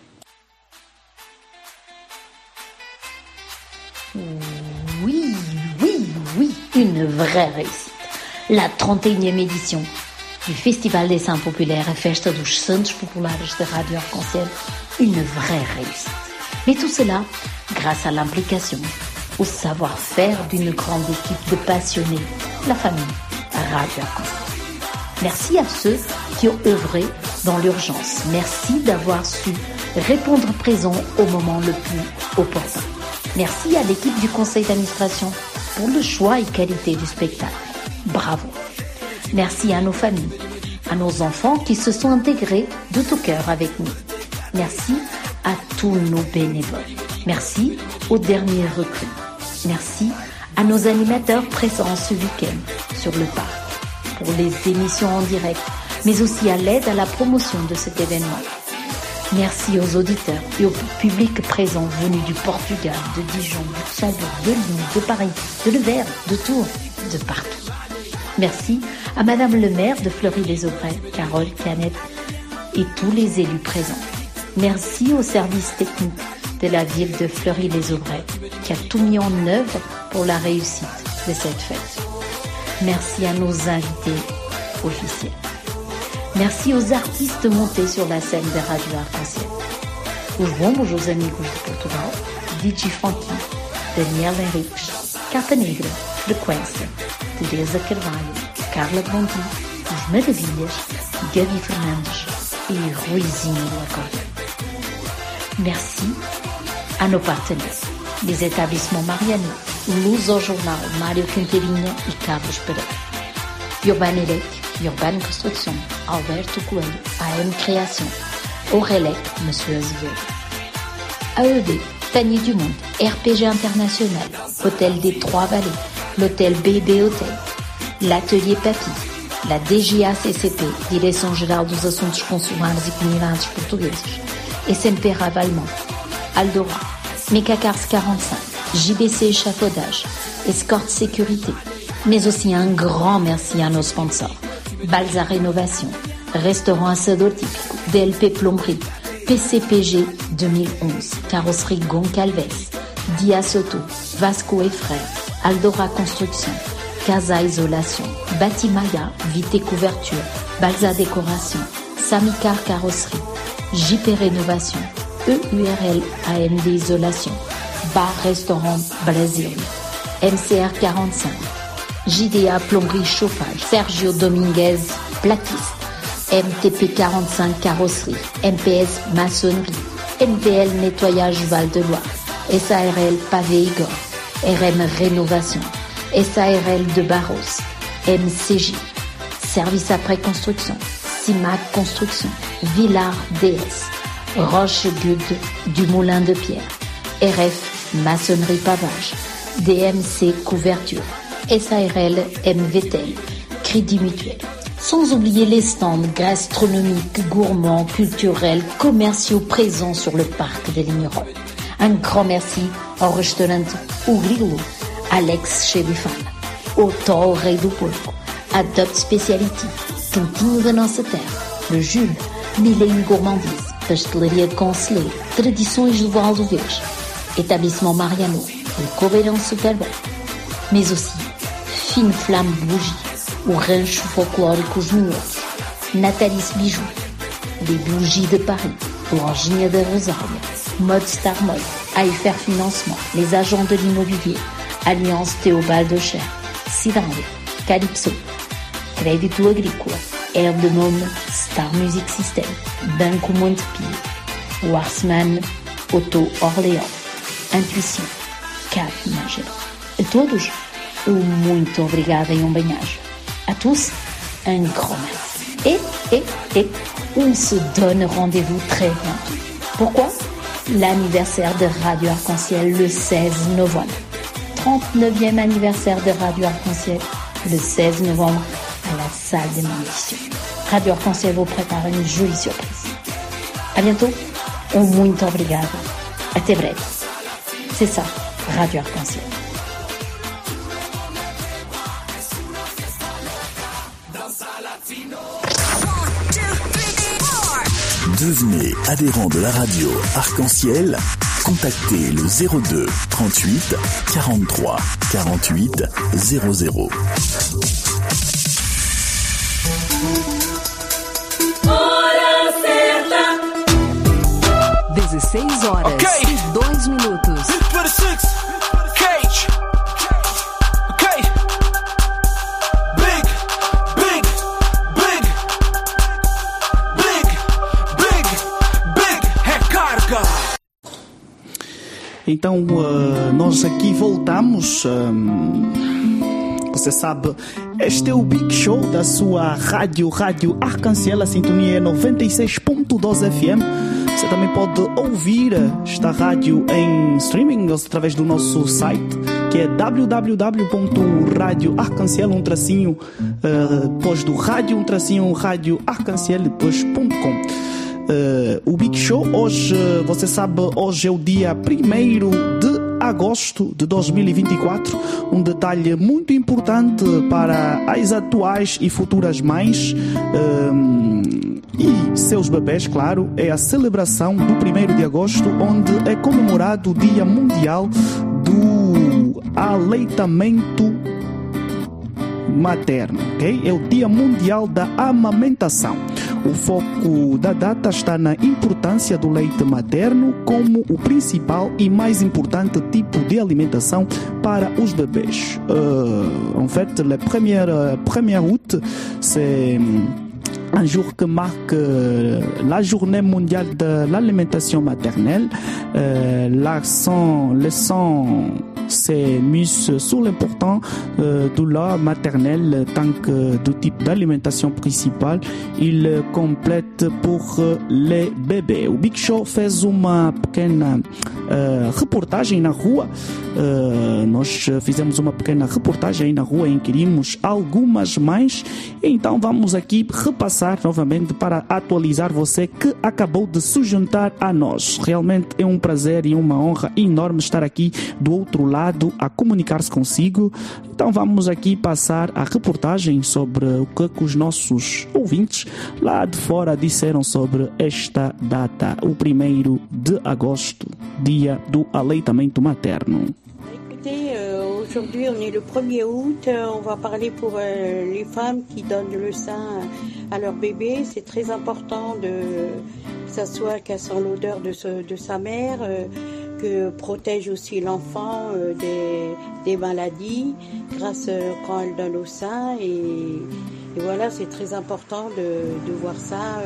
Speaker 21: Oui, une vraie réussite. La 31e édition du Festival des Saints Populaires et Festa dos Santos Populares de Radio Arc-en-Ciel, une vraie réussite. Mais tout cela grâce à l'implication, au savoir-faire d'une grande équipe de passionnés, la famille Radio Arc-en-Ciel. Merci à ceux qui ont œuvré dans l'urgence. Merci d'avoir su répondre présent au moment le plus opportun. Merci à l'équipe du conseil d'administration pour le choix et qualité du spectacle. Bravo. Merci à nos familles, à nos enfants qui se sont intégrés de tout cœur avec nous. Merci à tous nos bénévoles. Merci aux derniers recrues. Merci à nos animateurs présents ce week-end sur le parc pour les émissions en direct, mais aussi à l'aide à la promotion de cet événement. Merci aux auditeurs et au public présent venu du Portugal, de Dijon, de Luxembourg, de Lyon, de Paris, de Nevers, de Tours, de partout. Merci à Madame le maire de Fleury-les-Aubrais, Carole Canette et tous les élus présents. Merci au service technique de la ville de Fleury-les-Aubrais qui a tout mis en œuvre pour la réussite de cette fête. Merci à nos invités officiels. Merci aux artistes montés sur la scène de Radio Arc-en-Ciel. Os bombos amigos de Portugal, DJ Frankie, Daniel Henriques, Capa Negra, Frequência, Teresa Carvalho, Carla Bronti, Os Maravilhas, Gabi Fernandes et Ruizinho do Acorde. Merci à nos partenaires, les établissements Mariano, Luz ao Jornal, Mário Quinteirinha e Carlos Pereira. Urban Elec, Urban Construction, Alberto Coelho, AM Création, Aurelec, Monsieur Azevedo. AEB, Tani du Monde, RPG International, Hôtel des Trois-Vallées, l'Hôtel BB Hôtel, l'Atelier Papi, la DGACCP, Direção-Geral dos Assuntos Consulares e Comunidades Portuguesas, SMP Ravalement, Aldora, Mecacars 45, JBC Échafaudage, Escorte Sécurité, mais aussi un grand merci à nos sponsors. Balza Rénovation, Restaurant Assador Típico, DLP Plomberie, PCPG 2011, Carrosserie Goncalves, Dia Soto, Vasco et Frères, Aldora Construction, Casa Isolation, Batimaya, Vité Couverture, Balza Décoration, Samicar Carrosserie, JP Rénovation, EURL AMD Isolation, Bar Restaurant Brasil, MCR 45, JDA Plomberie Chauffage, Sergio Dominguez Platiste, MTP 45 Carrosserie, MPS Maçonnerie, MVL Nettoyage Val-de-Loire, SARL Pavé Igor, RM Rénovation, SARL de Barros, MCJ, Service après construction, CIMAC Construction, Villard DS, Roche Gude du Moulin de Pierre, RF Maçonnerie Pavage, DMC Couverture, SARL MVTEL, Crédit Mutuel. Sans oublier les stands gastronomiques, gourmands, culturels, commerciaux présents sur le parc de Lignerolles. Un grand merci au restaurant O Grilo, Alex Chebifana, au Toro Rei do Porco, Adopt Speciality, Cantinho da Nossa Terra, Le Jules, Milênio Gourmandise, Pastelaria Conselheiro, Tradições do Val do Vez, Établissement Mariano, Le Cobeirão Superbom, mais aussi Fine Flamme Bougie, o Rancho Folclórico Os Minhotos, Nathalie Bijoux, les Bougies de Paris, Lojinha da Rosália, Mode Star Mode, AFR Financement, les agents de l'immobilier, Alliance Théobald de Cher, Cidade, Calypso, Crédito Agrícola, Air de Môme, Star Music System, Banco Montepio, Warsman, Auto Orléans, Intuição, Cap Magel. A todos, muito obrigada e bem-aja. À tous, un grand merci. Et, on se donne rendez-vous très bientôt. Pourquoi? L'anniversaire de Radio Arc-en-Ciel le 16 novembre. 39e anniversaire de Radio Arc-en-Ciel le 16 novembre à la salle des Menditions. Radio Arc-en-Ciel vous prépare une jolie surprise. À bientôt. Muito obrigada. Até breve. C'est ça, Radio Arc-en-Ciel.
Speaker 2: Devenez adhérent de la radio Arc-en-Ciel. Contactez le 02 38 43 48 00.
Speaker 10: Hora certa.
Speaker 5: 16 horas e 2 minutos.
Speaker 9: 26. Cage. Okay. Big. Recarga.
Speaker 4: Então, nós aqui voltamos. Você sabe, este é o Big Show da sua Rádio Arc-en-Ciel. A sintonia é 96.2 FM. Você também pode ouvir esta rádio em streaming através do nosso site, que é www.radioarcanciel, depois do rádio, rádio arcanciel, depois.com. O Big Show, hoje, você sabe, hoje é o dia 1º de agosto de 2024, um detalhe muito importante para as atuais e futuras mães e seus bebés, claro, é a celebração do 1º de agosto, onde é comemorado o Dia Mundial do Aleitamento Materno, ok? É o Dia Mundial da Amamentação. O foco da data está na importância do leite materno como o principal e mais importante tipo de alimentação para os bebês. En fait, le 1er août, c'est un jour que marque la journée mondiale de l'alimentation maternelle. Le sang s'est mis sur l'important du lait maternel tant que du type d'alimentation principale. Il complète pour les bebês. O Big Show fez uma pequena reportagem na rua. Nós fizemos uma pequena reportagem aí na rua, inquirimos algumas mães. Então vamos aqui repassar novamente para atualizar você que acabou de se juntar a nós. Realmente é um prazer e uma honra enorme estar aqui do outro lado a comunicar-se consigo. Então vamos aqui passar a reportagem sobre o que os nossos ouvintes lá de fora disseram sobre esta data, o 1er de agosto, dia do aleitamento materno.
Speaker 11: Aujourd'hui, on est le 1er août. On va parler pour les femmes qui donnent le sein à leur bébé. C'est très important que ça soit qu'elle sent l'odeur de sa mère, que protège aussi l'enfant des maladies grâce quand elle donne au sein. Et voilà, c'est très important de voir ça.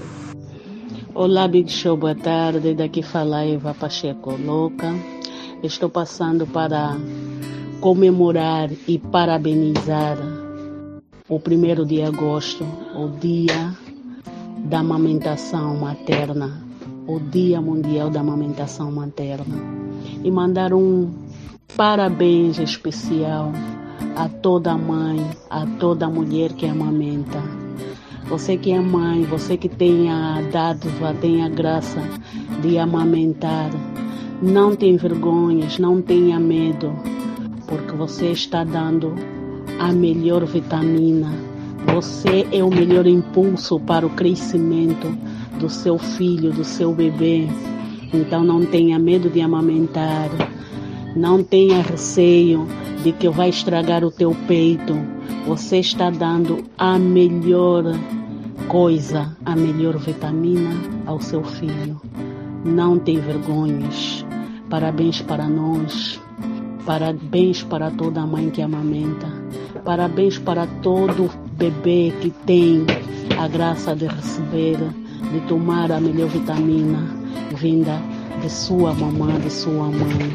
Speaker 12: Olá, Big Show, boa tarde. Daqui fala Eva Pacheco Louca. Estou passando para comemorar e parabenizar o 1º de agosto, o Dia da Amamentação Materna, o Dia Mundial da Amamentação Materna, e mandar um parabéns especial a toda mãe, a toda mulher que amamenta. Você que é mãe, você que tem a dádiva, tem a graça de amamentar, não tenha vergonhas, não tenha medo, porque você está dando a melhor vitamina. Você é o melhor impulso para o crescimento do seu filho, do seu bebê. Então não tenha medo de amamentar, não tenha receio de que vai estragar o teu peito. Você está dando a melhor coisa, a melhor vitamina ao seu filho. Não tem vergonhas. Parabéns para nós. Parabéns para toda mãe que amamenta. Parabéns para todo bebê que tem a graça de receber, de tomar a melhor vitamina vinda de sua mamãe, de sua mãe.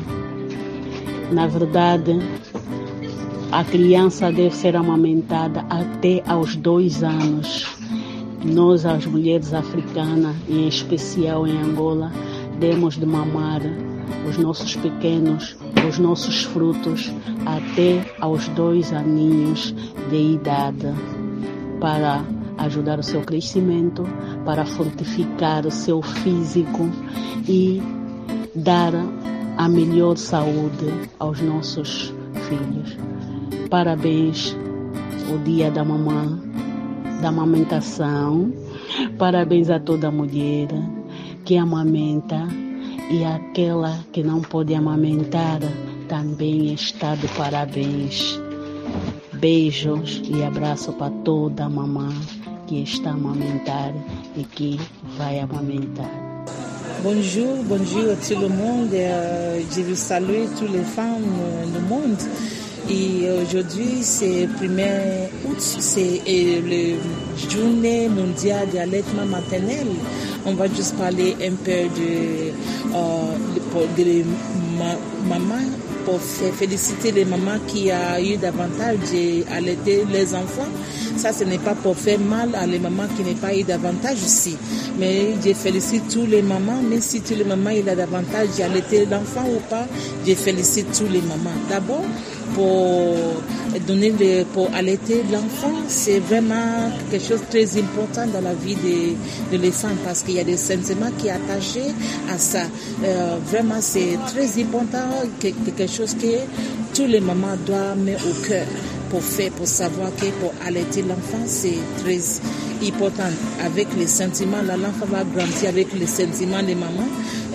Speaker 12: Na verdade, a criança deve ser amamentada até aos 2 anos. Nós, as mulheres africanas, e em especial em Angola, demos de mamar os nossos pequenos, os nossos frutos, até aos 2 aninhos de idade, para ajudar o seu crescimento, para fortificar o seu físico e dar a melhor saúde aos nossos filhos. Parabéns, o Dia da Mamã, da amamentação. Parabéns a toda mulher que amamenta, e aquela que não pode amamentar também está de parabéns. Beijos e abraço para toda mamã que está a amamentar e que vai amamentar.
Speaker 13: Bonjour à tout le monde. Je veux saluer toutes les femmes du monde. Et aujourd'hui, c'est 1er août, c'est la journée mondiale de l'allaitement maternel. On va juste parler un peu de maman, pour féliciter les mamans qui ont eu davantage d'allaiter les enfants. Ça, ce n'est pas pour faire mal à les mamans qui n'ont pas eu davantage aussi. Mais je félicite tous les mamans, même si tous les mamans ont davantage d'allaiter l'enfant ou pas, je félicite tous les mamans. D'abord, pour allaiter l'enfant, c'est vraiment quelque chose de très important dans la vie de les femmes, parce qu'il y a des sentiments qui sont attachés à ça. Vraiment, c'est très important, quelque chose que tous les mamans doivent mettre au cœur pour savoir que pour allaiter l'enfant, c'est très important. Avec les sentiments, l'enfant va grandir avec les sentiments des mamans.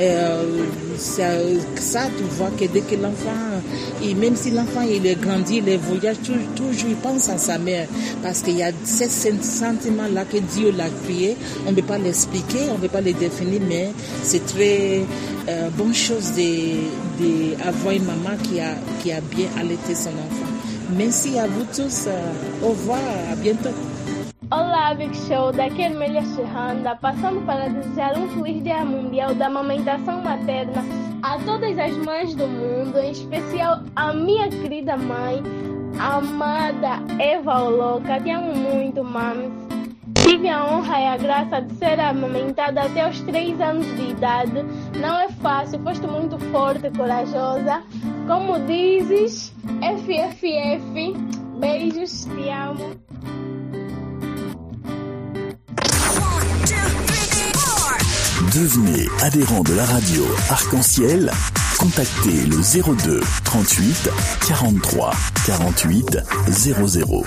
Speaker 13: Ça, tu vois que dès que l'enfant, et même si l'enfant il est grandi, il voyage, toujours il pense à sa mère, parce qu'il y a ces sentiments-là que Dieu l'a créé. On ne peut pas l'expliquer, on ne peut pas les définir, mais c'est très bonne chose d'avoir une maman qui a bien allaité son enfant. Merci à vous tous. Au revoir, à bientôt.
Speaker 14: Olá, Big Show, daqui é Ermélia Serranda, passando para desejar um feliz Dia Mundial da Amamentação Materna a todas as mães do mundo, em especial a minha querida mãe, a amada Eva Oloca. Te amo muito, mami. Tive a honra e a graça de ser amamentada até os 3 anos de idade. Não é fácil, foste muito forte e corajosa. Como dizes, FFF, beijos, te amo.
Speaker 2: Devenez adhérent de la radio Arc-en-Ciel. Contactez le 02 38 43 48 00.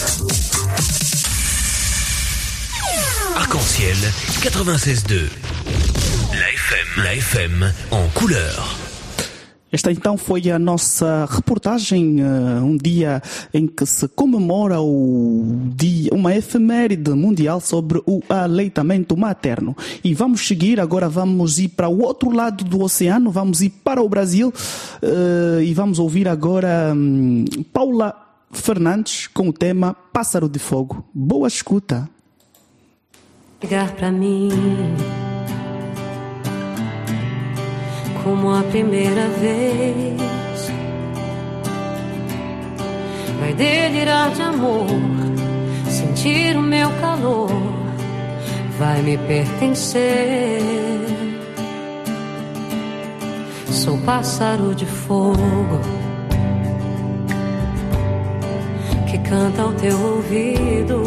Speaker 3: Arc-en-Ciel 96.2. La FM en couleur.
Speaker 4: Esta então foi a nossa reportagem, um dia em que se comemora uma efeméride mundial sobre o aleitamento materno. E vamos seguir, agora vamos ir para o outro lado do oceano, vamos ir para o Brasil e vamos ouvir agora Paula Fernandes com o tema Pássaro de Fogo. Boa escuta.
Speaker 22: Ligar pra mim como a primeira vez, vai delirar de amor, sentir o meu calor, vai me pertencer. Sou pássaro de fogo que canta ao teu ouvido.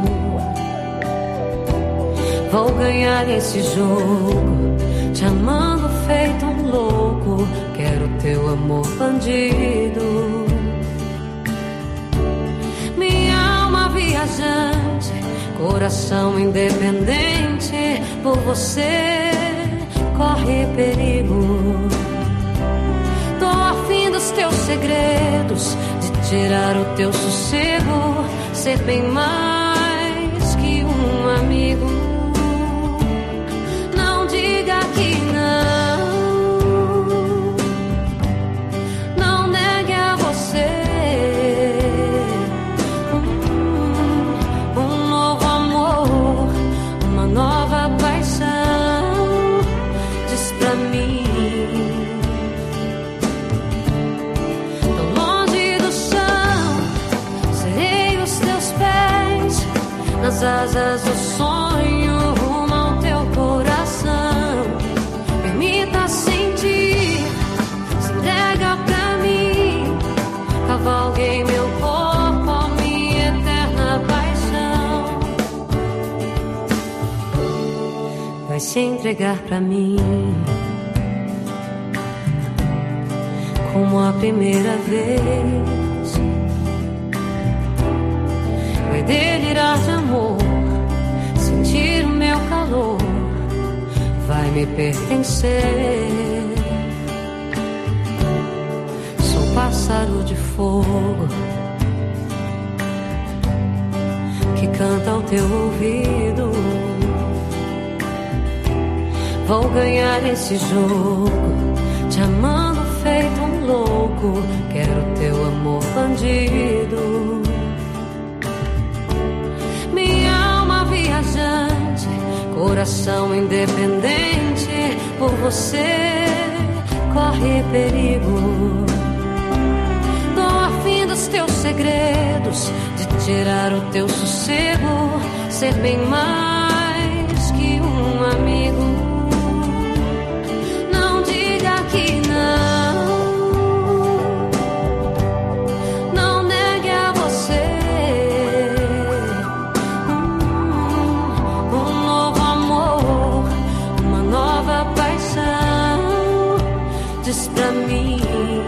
Speaker 22: Vou ganhar esse jogo, te amando feito um louco. Quero teu amor bandido. Minha alma viajante, coração independente, por você corre perigo. Tô afim dos teus segredos, de tirar o teu sossego, ser bem mais que um amigo. Diga que não negue a você um novo amor, uma nova paixão. Diz pra mim, tão longe do chão, serei os teus pés, nas asas do sonho, rumo ao teu coração. Permita sentir, se entrega pra mim, cavalguei meu corpo, a minha eterna paixão. Vai se entregar pra mim como a primeira vez, vai delirar de amor, sentir o meu calor, vai me pertencer. Sou pássaro de fogo que canta ao teu ouvido. Vou ganhar esse jogo, te amando feito um louco. Quero teu amor bandido. Minha alma viajante, coração independente, por você corre perigo. Tô afim dos teus segredos, de tirar o teu sossego, ser bem mais que um amigo. Não diga que não negue a você um novo amor, uma nova paixão. Diz pra mim,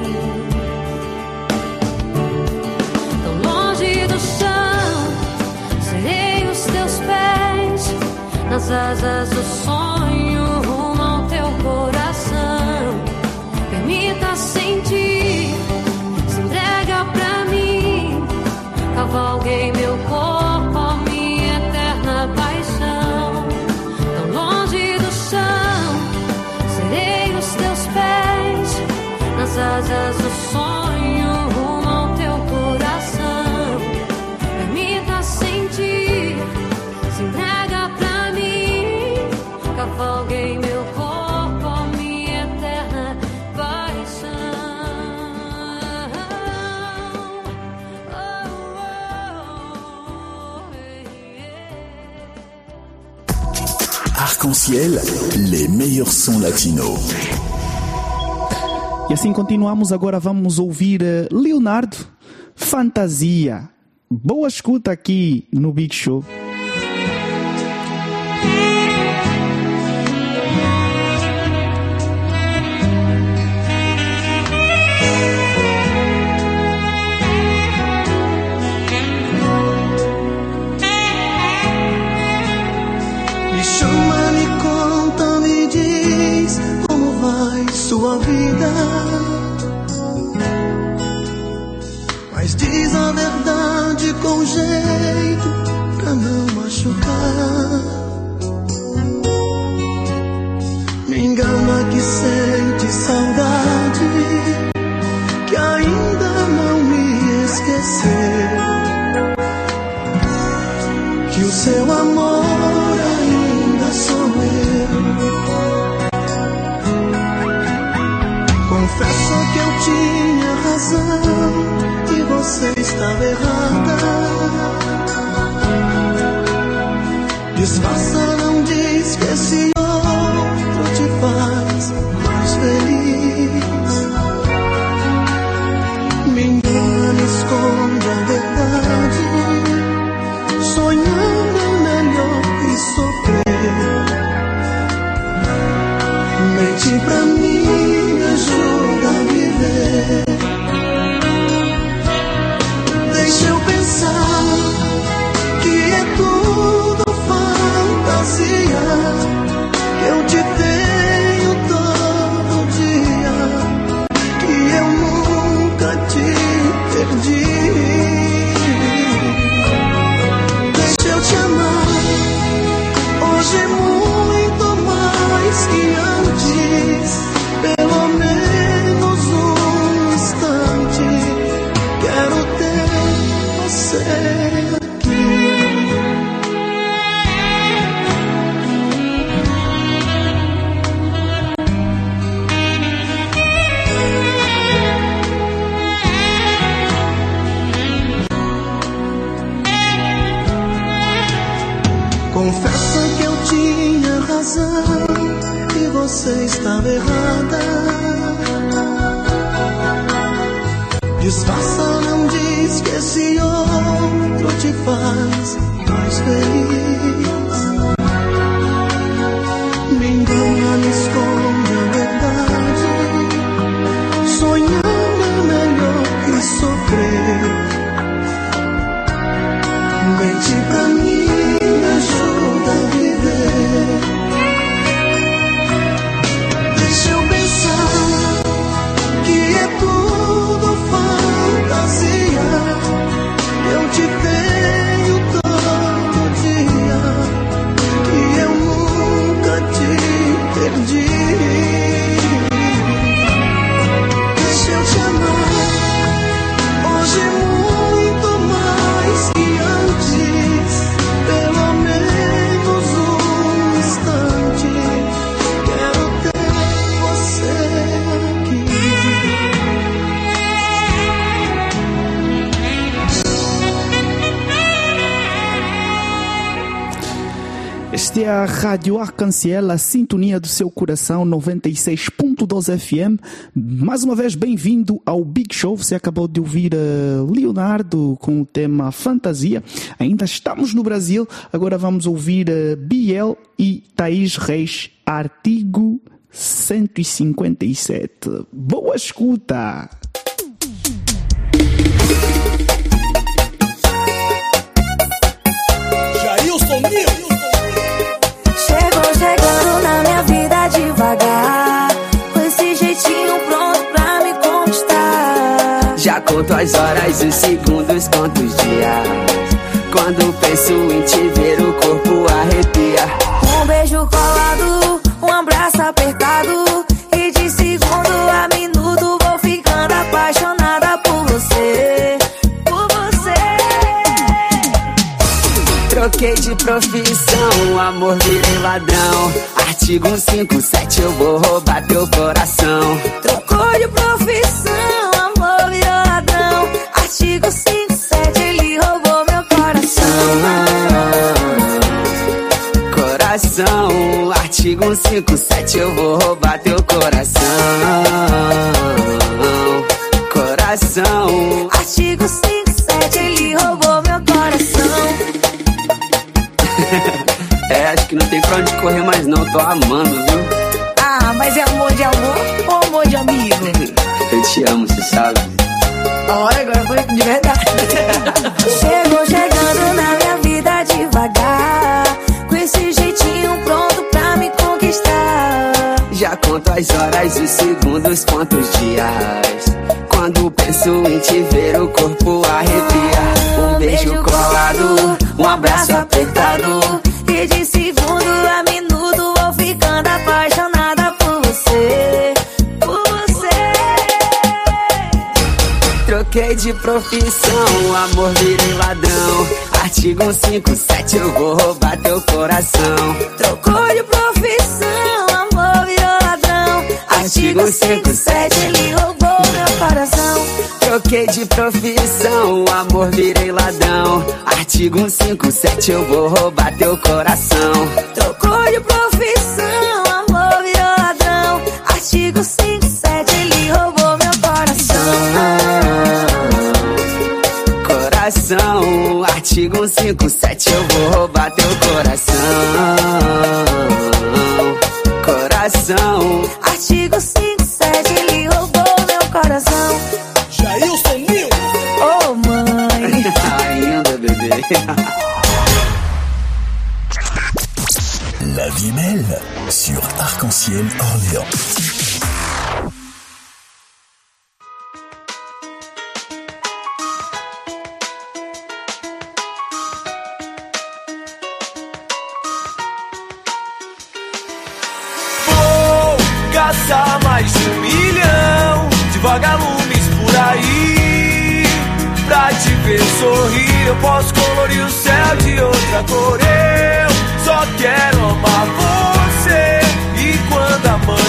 Speaker 22: tão longe do chão, serei os teus pés, nas asas do sonho, rumo ao teu coração. Permita sentir, se entrega pra mim, cavalguei meu corpo, a minha eterna paixão. Tão longe do chão, serei os teus pés, nas asas do sonho, rumo ao teu coração.
Speaker 2: Arc-en-Ciel, les meilleurs sons latinos.
Speaker 4: E assim continuamos, agora vamos ouvir Leonardo, Fantasia. Boa escuta aqui no Big Show.
Speaker 1: Me chama, me conta, me diz como vai sua vida. Mas diz a verdade com jeito pra não machucar. Me engana que sente saudade, que ainda não me esqueceu, que o seu amor ainda sou eu. Confesso que eu tinha razão e você estava errada. Disfarça, não diz que esse outro te faz mais feliz. Me engana, esconde a verdade, sonhando é melhor que sofrer. Mente pra mim, me ajuda a viver. Deixa eu pensar que é tudo fantasia, que eu te tenho todo dia, que eu nunca te perdi. Deixa eu te amar, hoje é muito mais que antes, pelo menos um instante. Quero ter você aqui. Confesso que eu tinha razão e você estava errada. Disfarça, não diz que esse outro te faz mais feliz. Me engana, me esconde a verdade, sonhando é melhor que sofrer. Mente pra mim, me ajuda a viver. Deixa eu pensar que é tudo fantasia, eu te tenho todo dia, que eu nunca te perdi. Deixa eu te amar, hoje é muito mais que antes, pelo menos um instante. Quero ter você aqui.
Speaker 4: Este é a Rádio Arc-en-Ciel, a sintonia do seu coração, 96.2 FM. Mais uma vez, bem-vindo ao Big Show. Você acabou de ouvir Leonardo com o tema Fantasia. Ainda estamos no Brasil. Agora vamos ouvir Biel e Thaís Reis, Artigo 157. Boa escuta!
Speaker 9: Jailson Nil.
Speaker 6: Chegando na minha vida devagar, com esse jeitinho pronto pra me conquistar.
Speaker 23: Já conto as horas, os segundos, conto os dias. Quando penso em te ver, o corpo arrepia.
Speaker 6: Um beijo colado, um abraço apertado, e de segundo a minuto vou ficando apaixonada por você. Por você.
Speaker 23: Troquei de profissão, amor virei ladrão. Artigo 157, eu vou roubar teu coração.
Speaker 6: Trocou de profissão, amor virou ladrão. Artigo 157, ele roubou meu coração.
Speaker 23: Coração. Artigo 157, eu vou roubar teu coração. Coração.
Speaker 6: Artigo 157, ele roubou meu coração.
Speaker 23: Acho que não tem pra onde correr mais não, tô amando, viu?
Speaker 6: Ah, mas é amor de amor ou amor de amigo?
Speaker 23: Eu te amo, você sabe.
Speaker 6: Olha, agora foi de verdade. Chegou chegando na minha vida devagar, com esse jeitinho pronto pra me conquistar.
Speaker 23: Já conto as horas, os segundos, quantos dias. Quando penso em te ver, o corpo arrepia. Um beijo colado, um abraço apertado,
Speaker 6: e de segundo a minuto vou ficando apaixonada por você. Por você.
Speaker 23: Troquei de profissão, amor virei ladrão. Artigo 157, eu vou roubar teu coração.
Speaker 6: Trocou de profissão, amor virou ladrão. Artigo 157, ele roubou meu coração.
Speaker 23: Troquei de profissão, amor virei ladrão. Artigo 157, eu vou roubar teu coração.
Speaker 6: Trocou de profissão, amor virou ladrão. Artigo 157, ele roubou meu coração.
Speaker 23: Coração. Artigo 157, eu vou roubar teu coração. Coração.
Speaker 6: Artigo 157, ele roubou meu coração.
Speaker 9: Jailson Nil.
Speaker 6: Oh, mãe.
Speaker 23: Ainda, bebê.
Speaker 2: La vie est belle sur Arc-en-Ciel Orléans.
Speaker 18: Vou caçar mais de 1 milhão de vagalumes por aí. Pra te ver sorrir, eu posso colorir o céu de outra cor. Eu só quero amar você. E quando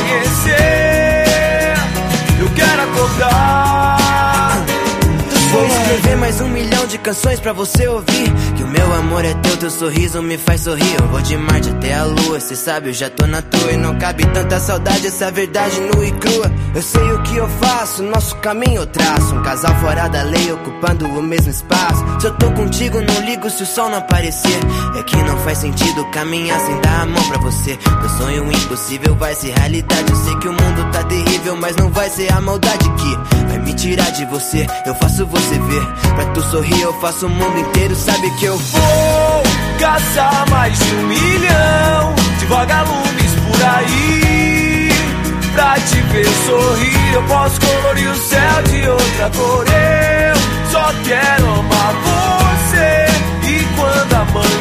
Speaker 18: amanhecer, eu quero acordar.
Speaker 7: Vou escrever mais 1 milhão de canções pra você ouvir. Que o meu amor é teu sorriso me faz sorrir. Eu vou de Marte até a lua, cê sabe, eu já tô na toa. E não cabe tanta saudade, essa verdade nua e crua. Eu sei o que eu faço, nosso caminho eu traço. Um casal fora da lei, ocupando o mesmo espaço. Se eu tô contigo, não ligo se o sol não aparecer. É que não faz sentido caminhar sem dar a mão pra você. Meu sonho impossível vai ser realidade. Eu sei que o mundo tá terrível, mas não vai ser a maldade que vai me tirar de você. Eu faço você ver, pra tu sorrir eu faço o mundo inteiro. Sabe que eu
Speaker 18: vou caçar mais de 1 milhão de vagalumes por aí. Pra te ver sorrir, eu posso colorir o céu de outra cor. Eu só quero amar você. E quando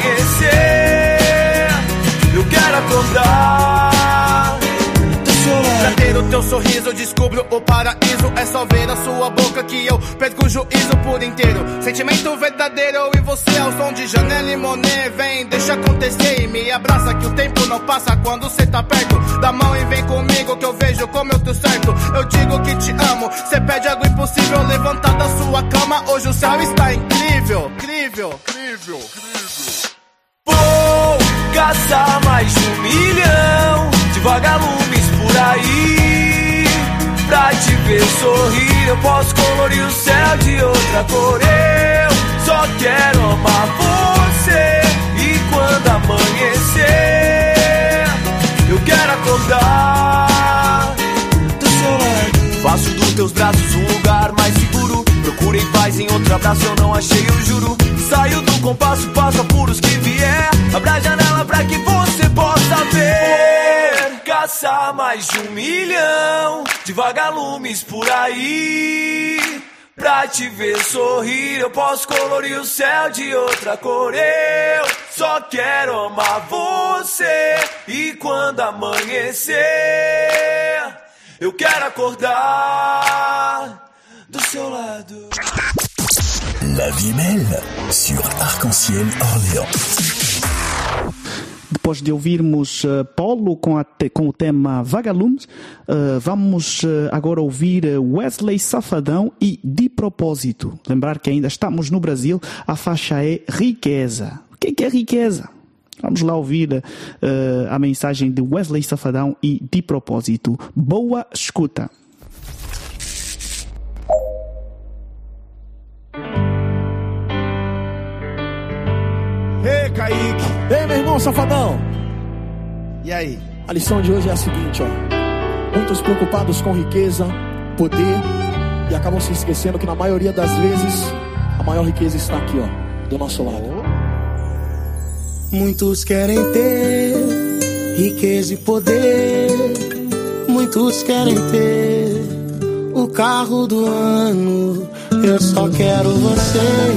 Speaker 18: amanhecer, eu quero acordar.
Speaker 9: Pra ter o teu sorriso eu descubro o paraíso. É só ver a sua boca que eu perco o juízo por inteiro. Sentimento verdadeiro e você ao som de Janelle Monáe. Vem, deixa acontecer e me abraça que o tempo não passa quando cê tá perto. Dá mão e vem comigo que eu vejo como eu tô certo. Eu digo que te amo, cê pede algo impossível. Levantar da sua cama, hoje o céu está incrível. Incrível, incrível, incrível.
Speaker 18: Vou caçar mais de 1 milhão de vagalumes por aí. Pra te ver sorrir, eu posso colorir o céu de outra cor. Eu só quero amar você. E quando amanhecer, eu quero acordar do seu lado. Faço dos teus braços um lugar mais seguro. Procurei paz em outro abraço, eu não achei, eu juro. Saio do compasso, passo apuros que vier. Abra a janela pra que você possa ver. Caçar mais de 1 milhão de vagalumes por aí. Pra te ver sorrir, eu posso colorir o céu de outra cor. Eu só quero amar você. E quando amanhecer, eu quero acordar do seu lado.
Speaker 2: La vie est belle sur Arc-en-Ciel Orléans.
Speaker 4: Depois de ouvirmos Paulo com o tema Vagalumes, vamos agora ouvir Wesley Safadão e De Propósito. Lembrar que ainda estamos no Brasil, a faixa é Riqueza. O que é riqueza? Vamos lá ouvir a mensagem de Wesley Safadão e De Propósito. Boa escuta.
Speaker 8: Ei, Kaique. Ei, meu irmão Safadão.
Speaker 16: E aí?
Speaker 8: A lição de hoje é a seguinte, ó. Muitos preocupados com riqueza, poder, e acabam se esquecendo que na maioria das vezes a maior riqueza está aqui, ó, do nosso lado.
Speaker 1: Muitos querem ter riqueza e poder. Muitos querem ter o carro do ano. Eu só quero você.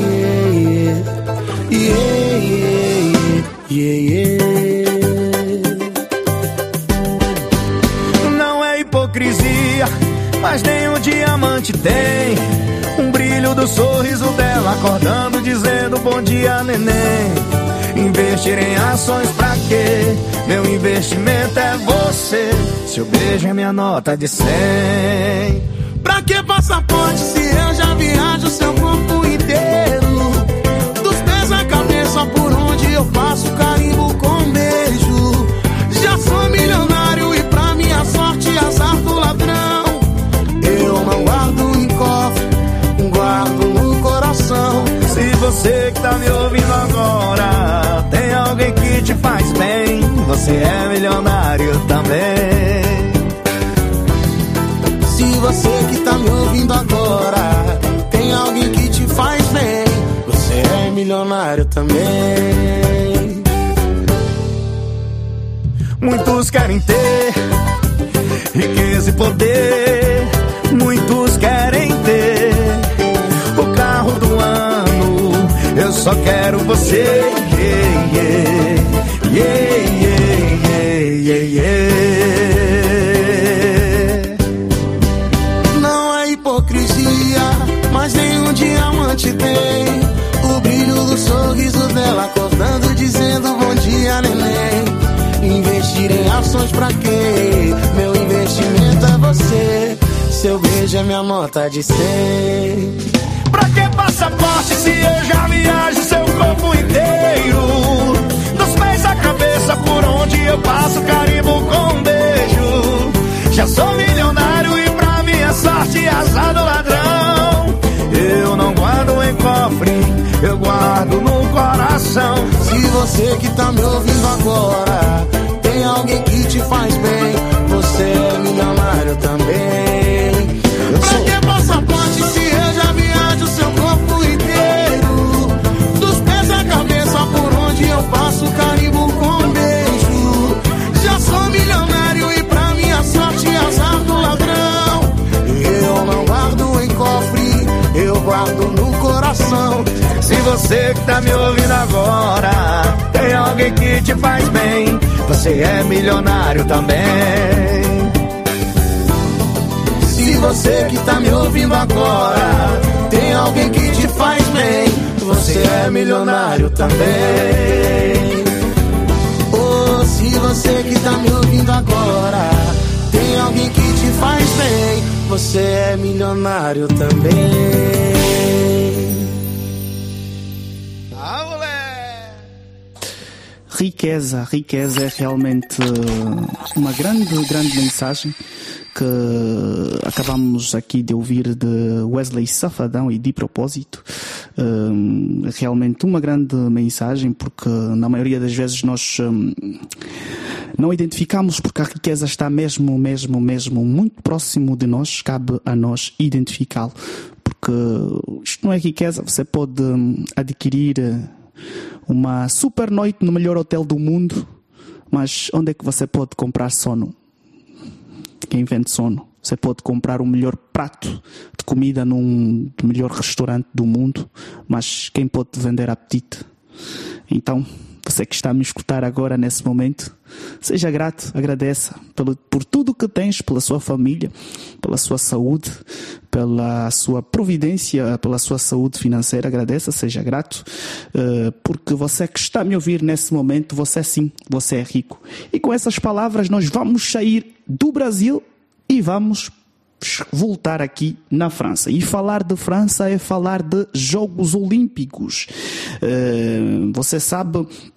Speaker 16: Não é hipocrisia, mas nem um diamante tem um brilho do sorriso dela acordando dizendo bom dia, neném. Investir em ações pra quê? Meu investimento é você. Seu beijo é minha nota de 100.
Speaker 1: Pra que passaporte se eu já viajo seu corpo inteiro? Dos pés à cabeça por onde eu passo, carimbo com beijo. Já sou milionário e pra minha sorte azar do ladrão. Eu não guardo em cofre, guardo no coração.
Speaker 16: Se você que tá me ouvindo agora tem alguém que te faz bem, você é milionário também.
Speaker 1: Se você que tá me ouvindo agora tem alguém que te faz bem, você é milionário também.
Speaker 16: Muitos querem ter riqueza e poder. Muitos querem ter o carro do ano. Eu só quero você.
Speaker 1: Não é hipocrisia, mas nenhum diamante tem o brilho do sorriso dela acordando dizendo bom dia, neném. Investir em ações pra quê? Meu investimento é você. Seu beijo é minha nota de 100.
Speaker 16: Pra que passaporte se eu já viajo seu corpo inteiro? Dos pés à cabeça por onde eu passo, carimbo com um beijo. Já sou milionário e pra minha sorte azar do ladrão. Eu não guardo em cofre, eu guardo no coração.
Speaker 1: Se você que tá me ouvindo agora tem alguém que te faz bem, você é milionário também. Pra que passaporte se eu já viajo seu corpo inteiro? Dos pés à cabeça por onde eu passo, carimbo com um beijo. Já sou milionário e pra minha sorte azar do ladrão. Eu não guardo em cofre, eu guardo no coração.
Speaker 16: Se você que tá me ouvindo agora tem alguém que te faz bem, você é milionário também.
Speaker 1: Se você que tá me ouvindo agora tem alguém que te faz bem, você é milionário também. Oh, se você que tá me ouvindo agora tem alguém que te faz bem, você é milionário também.
Speaker 4: Riqueza é realmente uma grande mensagem que acabamos aqui de ouvir de Wesley Safadão e De Propósito. Realmente uma grande mensagem, porque na maioria das vezes nós não identificamos, porque a riqueza está mesmo muito próximo de nós. Cabe a nós identificá-lo, porque isto não é riqueza. Você pode adquirir uma super noite no melhor hotel do mundo, mas onde é que você pode comprar sono? Quem vende sono? Você pode comprar o melhor prato de comida no melhor restaurante do mundo, mas quem pode vender apetite? Então, você que está a me escutar agora nesse momento, seja grato, agradeça por tudo que tens, pela sua família, pela sua saúde, pela sua providência, pela sua saúde financeira. Agradeça, seja grato, porque você que está a me ouvir nesse momento, você sim, você é rico. E com essas palavras nós vamos sair do Brasil e vamos voltar aqui na França. E falar de França é falar de Jogos Olímpicos. Você sabe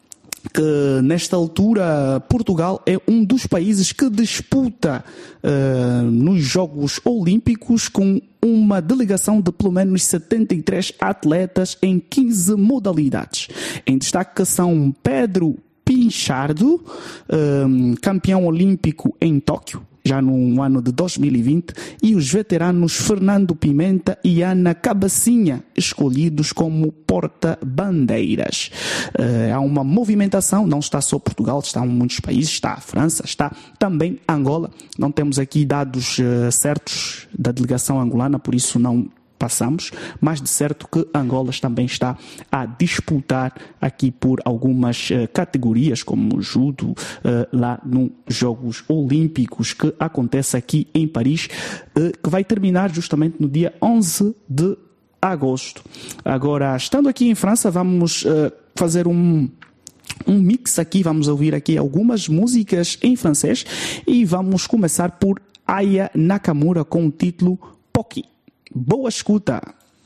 Speaker 4: que nesta altura Portugal é um dos países que disputa nos Jogos Olímpicos com uma delegação de pelo menos 73 atletas em 15 modalidades. Em destaque são Pedro Pinchardo, campeão olímpico em Tóquio, já no ano de 2020, e os veteranos Fernando Pimenta e Ana Cabecinha, escolhidos como porta-bandeiras. Há uma movimentação, não está só Portugal, estão muitos países, está a França, está também Angola. Não temos aqui dados certos da delegação angolana, por isso não passamos, mas de certo que Angola também está a disputar aqui por algumas categorias, como o judo, lá nos Jogos Olímpicos que acontece aqui em Paris, que vai terminar justamente no dia 11 de agosto. Agora, estando aqui em França, vamos fazer um mix aqui, vamos ouvir aqui algumas músicas em francês e vamos começar por Aya Nakamura com o título Poki. Boa escuta!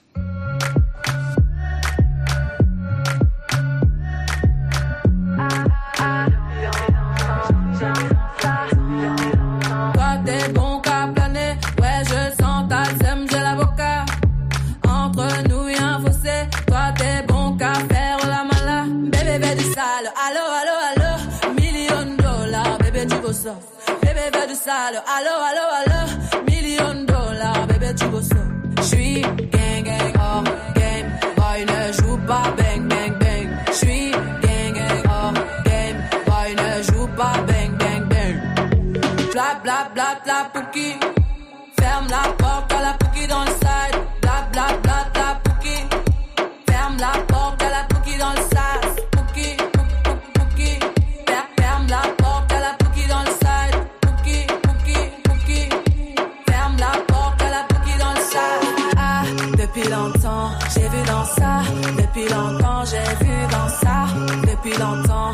Speaker 15: Toi t'es bon qu'à planer, ouais je sens ta sème, j'ai l'avocat. Entre nous y a un fossé, toi t'es bon qu'à faire la mala. Bébé fais du sale, allo allo allo, $1,000,000, bébé tu veux ça. Bébé fais du sale, allo allo allo, $1,000,000, bébé tu veux ça. J'suis gang gang hors game, boy ne joue pas bang bang bang. J'suis gang gang hors game, boy ne joue pas bang bang bang. Bla bla bla bla pouki, ferme la porte à la pouki dans le side. Bla bla bla bla pouki, ferme la porte à la pouki dans le side. Pouki pouki, ferme la porte à la pouki dans le side. Pouki pouki, ferme la porte à la pouki dans le side. Depuis longtemps, j'ai vu dans ça. Depuis longtemps, j'ai vu dans ça. Depuis longtemps,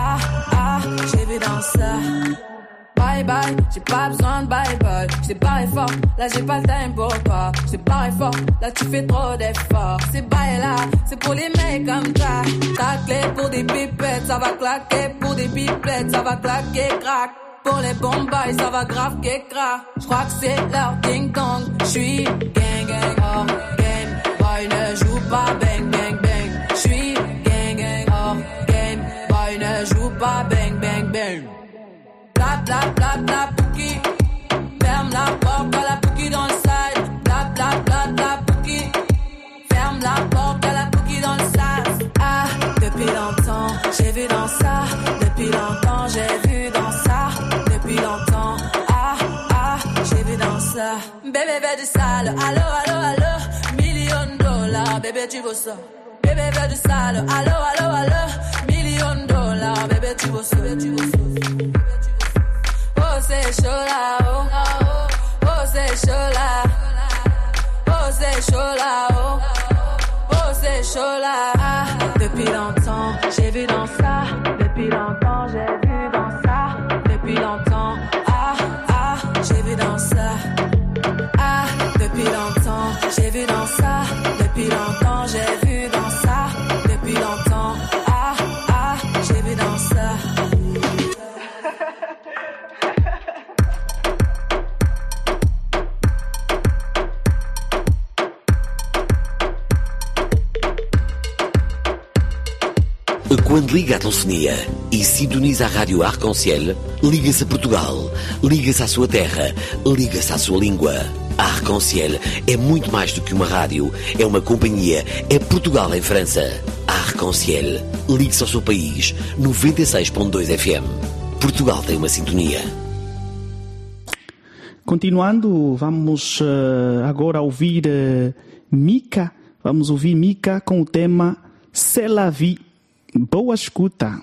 Speaker 15: j'ai vu dans ça. Bye bye, j'ai pas besoin de bye bye. J't'ai barré fort, là j'ai pas le time pour toi. J't'ai barré fort, là tu fais trop d'efforts. C'est bye là, c'est pour les mecs comme ça. Ta clé pour des pipettes, ça va claquer. Pour des pipettes, ça va claquer, crack. Pour les bombes, ça va grave qu'écra. J'crois que c'est leur ding dong. J'suis gang gang hors game, boy ne joue pas bang bang bang. J'suis gang gang hors game, boy ne joue pas bang bang bang. Bla bla bla bla pouki, ferme la porte à la pouki dans le side. Bla bla bla bla pouki, ferme la porte à la pouki dans le side. Depuis longtemps, j'ai vu dans ça. Depuis longtemps, j'ai vu dans ça. Depuis longtemps, j'ai vu dans ça. Bébé veut du sale, allo allo allo, $1,000,000, bébé tu veux ça. Bébé veut du sale, allo allo allo, $1,000,000, bébé tu veux ça. Oh c'est chaud là, oh c'est chaud là, oh c'est chaud là, oh c'est chaud là. Depuis longtemps, j'ai vu dans ça. Depuis longtemps, j'ai vu dans ça. Depuis longtemps, j'ai vu dans ça. Depuis longtemps, j'ai vu dans ça. Depuis longtemps, j'ai vu dans ça. Depuis longtemps, j'ai vu dans ça.
Speaker 17: Quando liga a telefonia e sintoniza a rádio Arc-en-Ciel, liga-se a Portugal, liga-se à sua terra, liga-se à sua língua. A Arc-en-Ciel é muito mais do que uma rádio, é uma companhia, é Portugal em França. A Arc-en-Ciel, ligue-se ao seu país, 96.2 FM. Portugal tem uma sintonia.
Speaker 4: Continuando, vamos agora ouvir Mika. Vamos ouvir Mika com o tema C'est la vie. Boa escuta.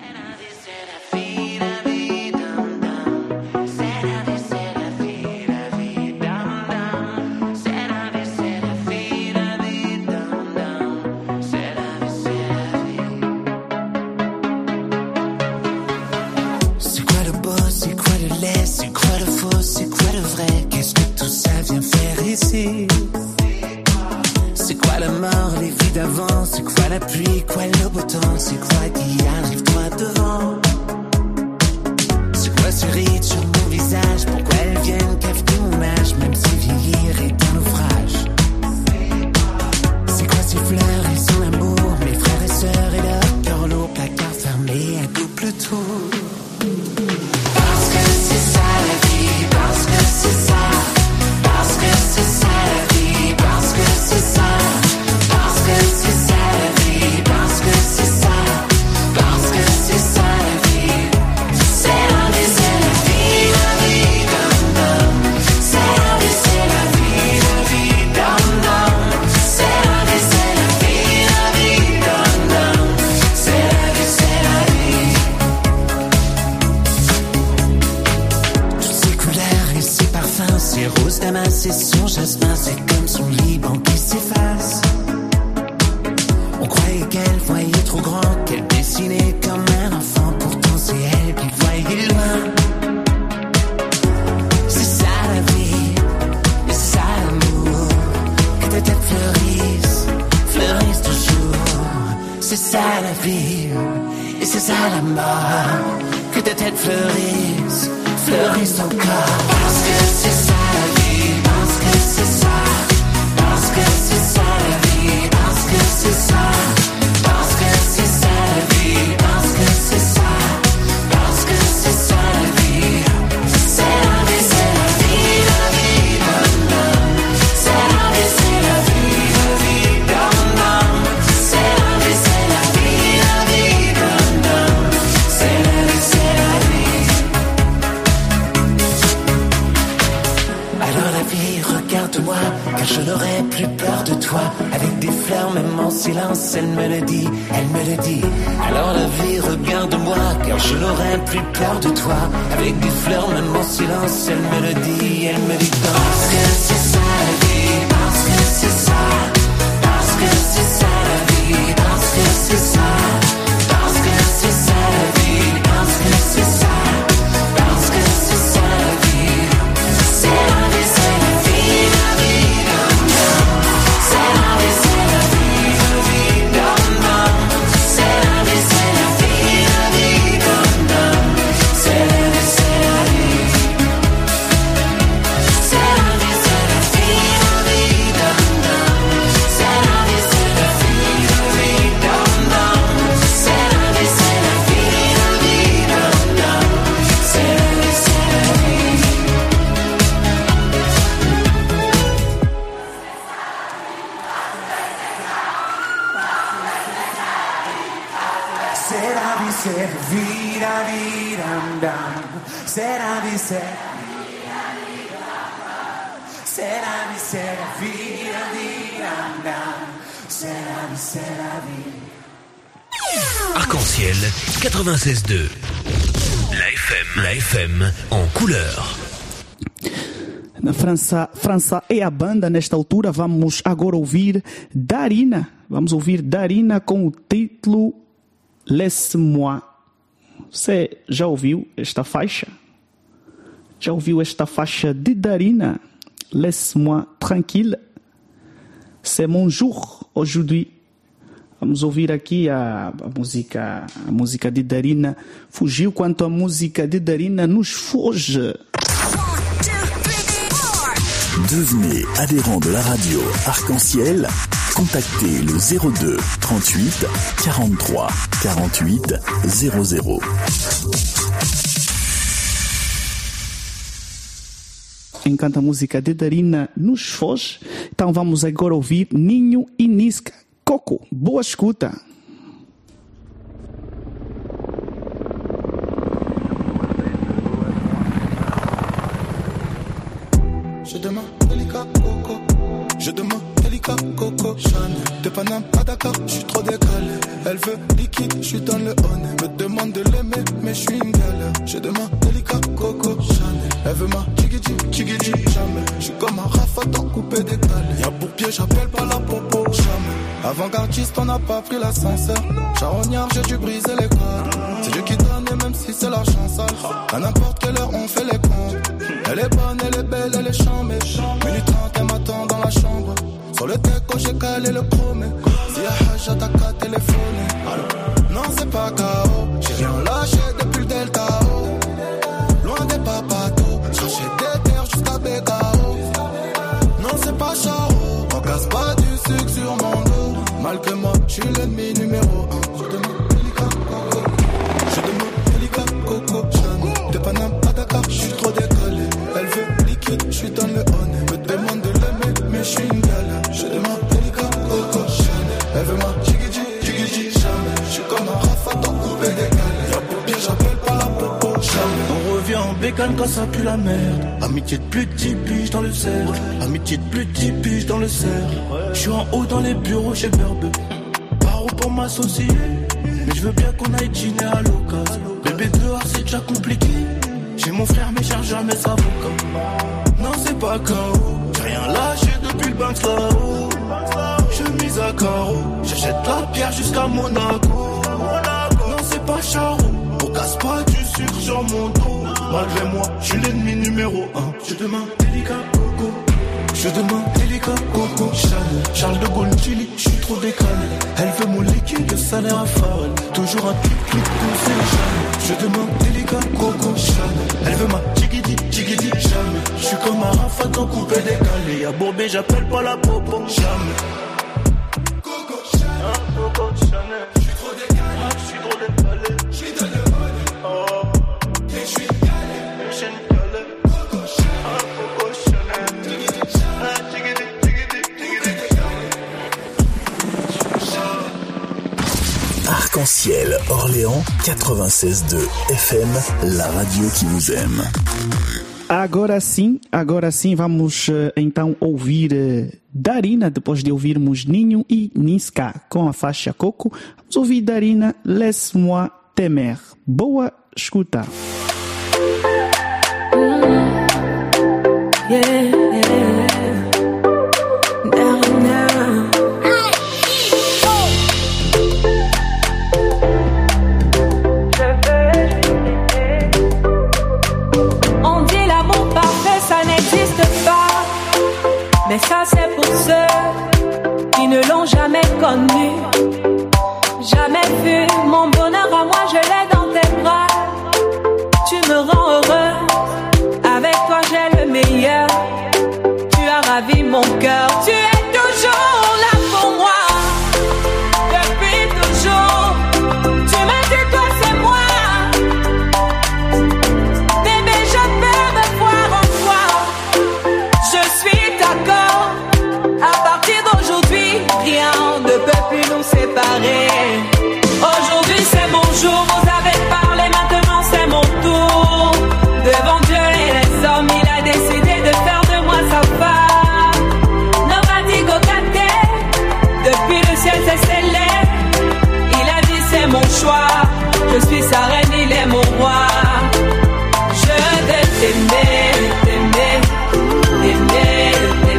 Speaker 20: C'est quoi le beau, c'est quoi le laid, c'est quoi le faux, c'est quoi le vrai? Qu'est-ce que tout ça vient faire ici? C'est quoi la mort, les vies d'avance? C'est quoi la pluie, quoi le beau temps, c'est quoi qui arrive droit devant? C'est quoi ce ride sur mon visage, pourquoi elles viennent cafeter mon âge, même si vieillir est un naufrage? C'est quoi ces fleurs et son amour, mes frères et sœurs et leur cœur lourd, placard fermé à double tour? Parce que c'est ça la vie, parce que c'est ça, parce que c'est ça la vie, parce que c'est ça, parce que c'est ça la vie, parce que c'est ça, parce que c'est ça la vie. C'est la vie, c'est la vie, dum dum. C'est la vie, c'est la vie, dum dum. C'est la vie, c'est la vie, dum dum. C'est la vie, c'est la vie. Toutes ces couleurs et ces parfums, ces roses damas et son jasmin, c'est comme son Liban qui s'efface. On croyait qu'elle voyait trop grand, qu'elle dessinait comme un enfant, pourtant c'est elle qui voyait loin. C'est ça la vie, et c'est ça l'amour, que tes têtes fleurissent, fleurissent toujours. C'est ça la vie, et c'est ça la mort, que tes têtes fleurissent, fleurissent encore. Parce que c'est ça la vie, parce que c'est ça, parce que c'est ça la vie, parce que c'est ça, parce que c'est ça la vie, parce que c'est ça, parce que c'est ça la vie. C'est la vie, c'est la vie, dum dum. C'est la vie, c'est la vie, dum dum. C'est la vie, c'est la vie, dum dum. C'est la vie, c'est la vie. Alors la vie, regarde-moi, car je n'aurai plus peur de toi. Avec des fleurs, même en silence, elle me le dit, elle me le dit. Alors la vie, regarde-moi, car je n'aurai plus peur de toi. Avec des fleurs, même en silence, elle me le dit, elle me dit. Parce que c'est ça la vie, parce que c'est ça, parce que c'est ça la vie, parce que c'est ça, parce que c'est ça la vie, parce que c'est ça, parce que c'est ça la vie. C'est la vie, c'est la vie, dum dum. C'est la vie, c'est la vie, dum dum. C'est la vie, c'est la vie, dum dum. C'est la vie, c'est la vie. C'est la vie, c'est la vie, dum dum. C'est la vie, c'est la vie, dum dum. C'est la vie, c'est la vie, dum dum. C'est la vie, c'est la vie. C'est la vie, c'est la vie, dum dum. C'est la vie, c'est la vie. C'est la vie, c'est la vie, dum dum. C'est la vie, c'est la vie.
Speaker 3: Arc-en-ciel 96.2. La FM en couleur.
Speaker 4: Na França é a banda. Nesta altura vamos agora ouvir Darina. Vamos ouvir Darina com o título Laisse-moi. Você já ouviu esta faixa? Já ouviu esta faixa de Darina? Laisse-moi tranquille. C'est mon jour aujourd'hui. Vamos ouvir aqui a música de Darina. Fugiu quanto a música de Darina nos foge.
Speaker 2: Devenez adhérent de la radio Arc-en-Ciel. Contactez le 02 38 43 48 00.
Speaker 4: Enquanto a música de Darina nos foge, então vamos agora ouvir Ninho e Niska. Coco, boa escuta.
Speaker 1: Je demande délicat coco, je demande délicat coco. Chanel, de Paname à Dakar, je suis trop décalé. Elle veut liquide, je suis dans le honey. Me demande de l'aimer, mais je suis une galère. Je demande délicat coco. Chanel, elle veut ma chigidi, jamais. Je suis comme un rafatan coupé décalé. Y'a pour pied, j'appelle pas la popo, jamais. Avant-gardiste, on n'a pas pris l'ascenseur. Charognard, j'ai dû briser les codes. C'est Dieu qui donne, et même si c'est la chance. À n'importe quelle heure, on fait les comptes. Elle est bonne, elle est belle, elle est chambée. Minute 30, elle m'attend dans la chambre. Sur le déco, j'ai calé le chrome. Si y'a Haja, t'as qu'à téléphoner. Non, c'est pas KO. J'ai rien lâché depuis le Delta O. Loin des papatos. J'achète des terres jusqu'à BKO. Non, c'est pas Charo. On casse pas du sucre sur mon dos. Malgré moi, j'suis l'ennemi numéro 1. Je demande délicat coco. Je demande délicat coco. Chanel. De Paname à Dakar, j'suis trop décalé. Elle veut liquide, j'suis dans le honey. Me demande de l'aimer, mais j'suis une galère. Je demande délicat coco. Chanel. Elle veut ma jiggy jamais. J'suis comme un Rafa dans coupé décalé. Y'a pour bien, j'appelle pas la popo. Jamais. On revient en bécane quand ça pue la merde. Amitié de plus de 10 piges dans le cercle. Amitié de plus de 10 piges dans le cercle. J'suis en haut dans les bureaux chez Berbe. Paro pour m'associer. Mais je veux bien qu'on aille dîner à l'occasion. Bébé dehors c'est déjà compliqué. J'ai mon frère mais cherche jamais sa avocat. Non c'est pas KO. J'ai rien lâché depuis le Banks là-haut. Chemise à carreaux. J'achète la pierre jusqu'à Monaco. Non c'est pas Charo. On casse pas du sucre sur mon dos. Malgré moi, j'suis l'ennemi numéro 1. Je demande délicat coco. Je demande délicat coco. Chanel, Charles de Gaulle, Chili, j'suis trop décalé. Elle veut mon liquide, le salaire à Farrell. Toujours un clic de ses Chanel. Je demande délicat coco. Chanel, elle veut ma jiggy jamais. J'suis comme un Rafa dans coupé décalé. Y'a Bourbé, j'appelle pas la popo. Jamais. Coco Chanel, Coco Chanel. J'suis trop décalé, j'suis trop décalé. J'suis dans le money. Oh, et j'suis calé. J'suis calé. Coco Chanel, Coco Chanel.
Speaker 2: Arc-en-ciel Orléans 96.2 FM, la radio que vous aime.
Speaker 4: Agora sim, vamos então ouvir Darina, depois de ouvirmos Ninho e Niska com a faixa Coco. Vamos ouvir Darina, Laisse-moi Temer. Boa escuta.
Speaker 6: Mais ça c'est pour ceux qui ne l'ont jamais connu, jamais vu. Mon bonheur à moi je l'ai dans tes bras. Tu me rends heureux, avec toi j'ai le meilleur. Tu as ravi mon cœur, tu es toujours là pour moi. Depuis toujours, tu m'as dit toi c'est moi. Bébé je peux me voir en toi. Je suis d'accord, à partir d'aujourd'hui, rien ne peut plus nous séparer. Aujourd'hui c'est mon jour, vous avez parlé, maintenant c'est mon tour. Devant Dieu et les hommes, il a décidé de faire de moi sa femme. Nobody go gâté, depuis le ciel c'est scellé. Il a dit c'est mon choix, je suis sa reine, il est mon roi. Je vais t'aimer, t'aimer, t'aimer.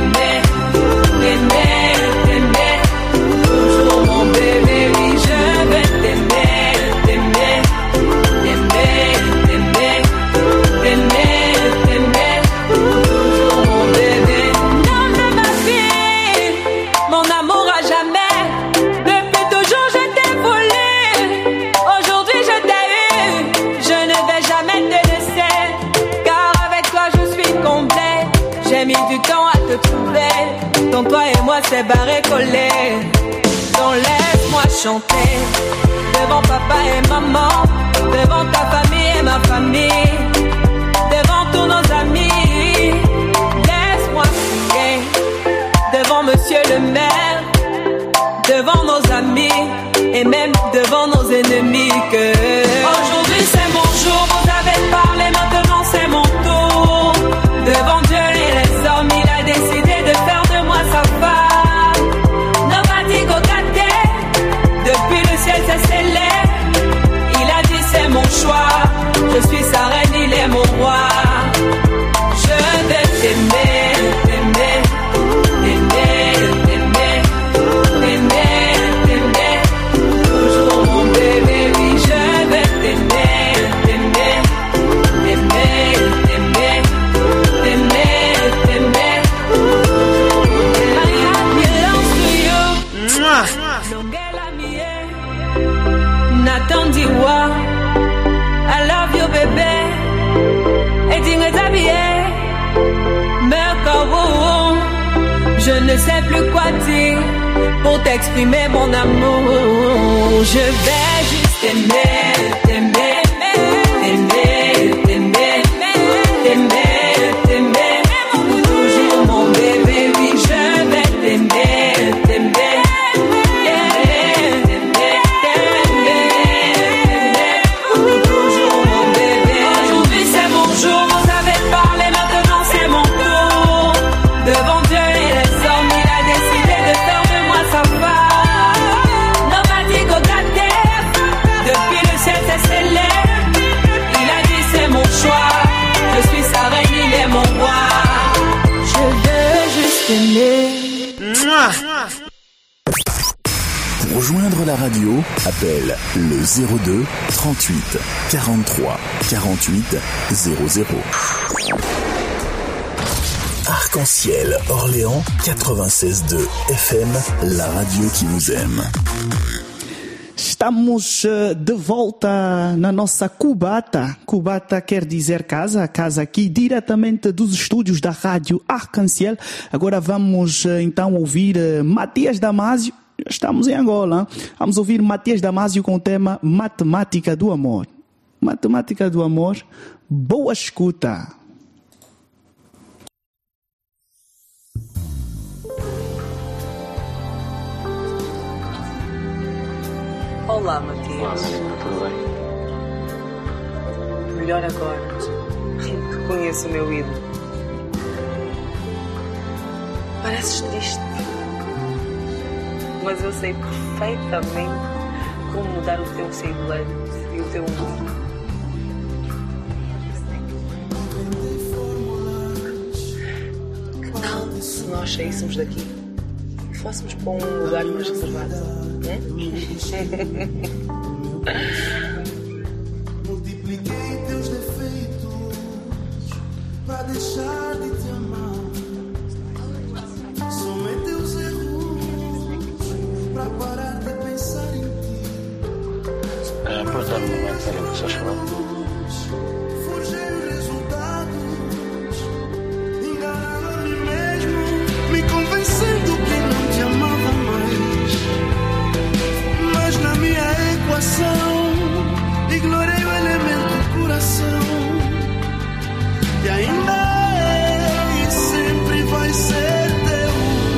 Speaker 6: Toujours mon bébé, oui, je vais t'aimer, t'aimer, t'aimer, t'aimer, toujours mon bébé. L'homme de ma vie, mon amour à jamais. Depuis toujours je t'ai voulu, aujourd'hui je t'ai eu. Je ne vais jamais te laisser, car avec toi je suis complet. J'ai mis du temps à te trouver. Donc toi et moi c'est barré collé. Donc laisse-moi chanter devant papa et maman, devant ta famille et ma famille, devant tous nos amis. Laisse-moi crier devant monsieur le maire, devant nos amis et même devant nos ennemis que aujourd'hui c'est mon jour, vous avez parlé, maintenant c'est mon tour. Devant Dieu et les hommes, il a décidé de faire de moi sa femme. Nobody go gâté, depuis le ciel c'est scellé. Il a dit c'est mon choix, je suis sa reine, il est mon roi. Je vais t'aimer, t'aimer, t'aimer, t'aimer. attendu, I love you, bébé. Et tu me t'habiller. Mais quand je ne sais plus quoi dire pour t'exprimer mon amour. Je vais juste t'aimer, t'aimer, t'aimer, t'aimer, t'aimer, t'aimer. Toujours mon bébé, oui, je vais t'aimer, t'aimer.
Speaker 2: Pour rejoindre la radio, appelle le 02 38 43 48 00. Arc-en-ciel Orléans 96.2 FM, la radio qui vous aime.
Speaker 4: Estamos de volta na nossa Cubata. Cubata quer dizer casa, casa aqui diretamente dos estúdios da rádio Arc-en-ciel. Agora vamos então ouvir Matias Damasio. Estamos em Angola. Vamos ouvir Matias Damasio com o tema Matemática do Amor. Matemática do Amor. Boa escuta.
Speaker 10: Olá, Matias.
Speaker 19: Tudo bem?
Speaker 10: Melhor agora que conheço o meu ídolo. Pareces triste, mas eu sei perfeitamente como mudar o teu semblante e o teu humor. Que tal se nós saíssemos daqui e fôssemos para um lugar mais reservado?
Speaker 1: Multipliquei teus defeitos para deixar de te amar. Somei teus erros para parar de pensar em ti.
Speaker 19: Pode dar uma mensagem, só chorar.
Speaker 1: Forjei os resultados, enganando a mim mesmo, me convencendo que não te amava mais. Mas na minha equação ignorei o elemento coração. E ainda é e sempre vai ser teu.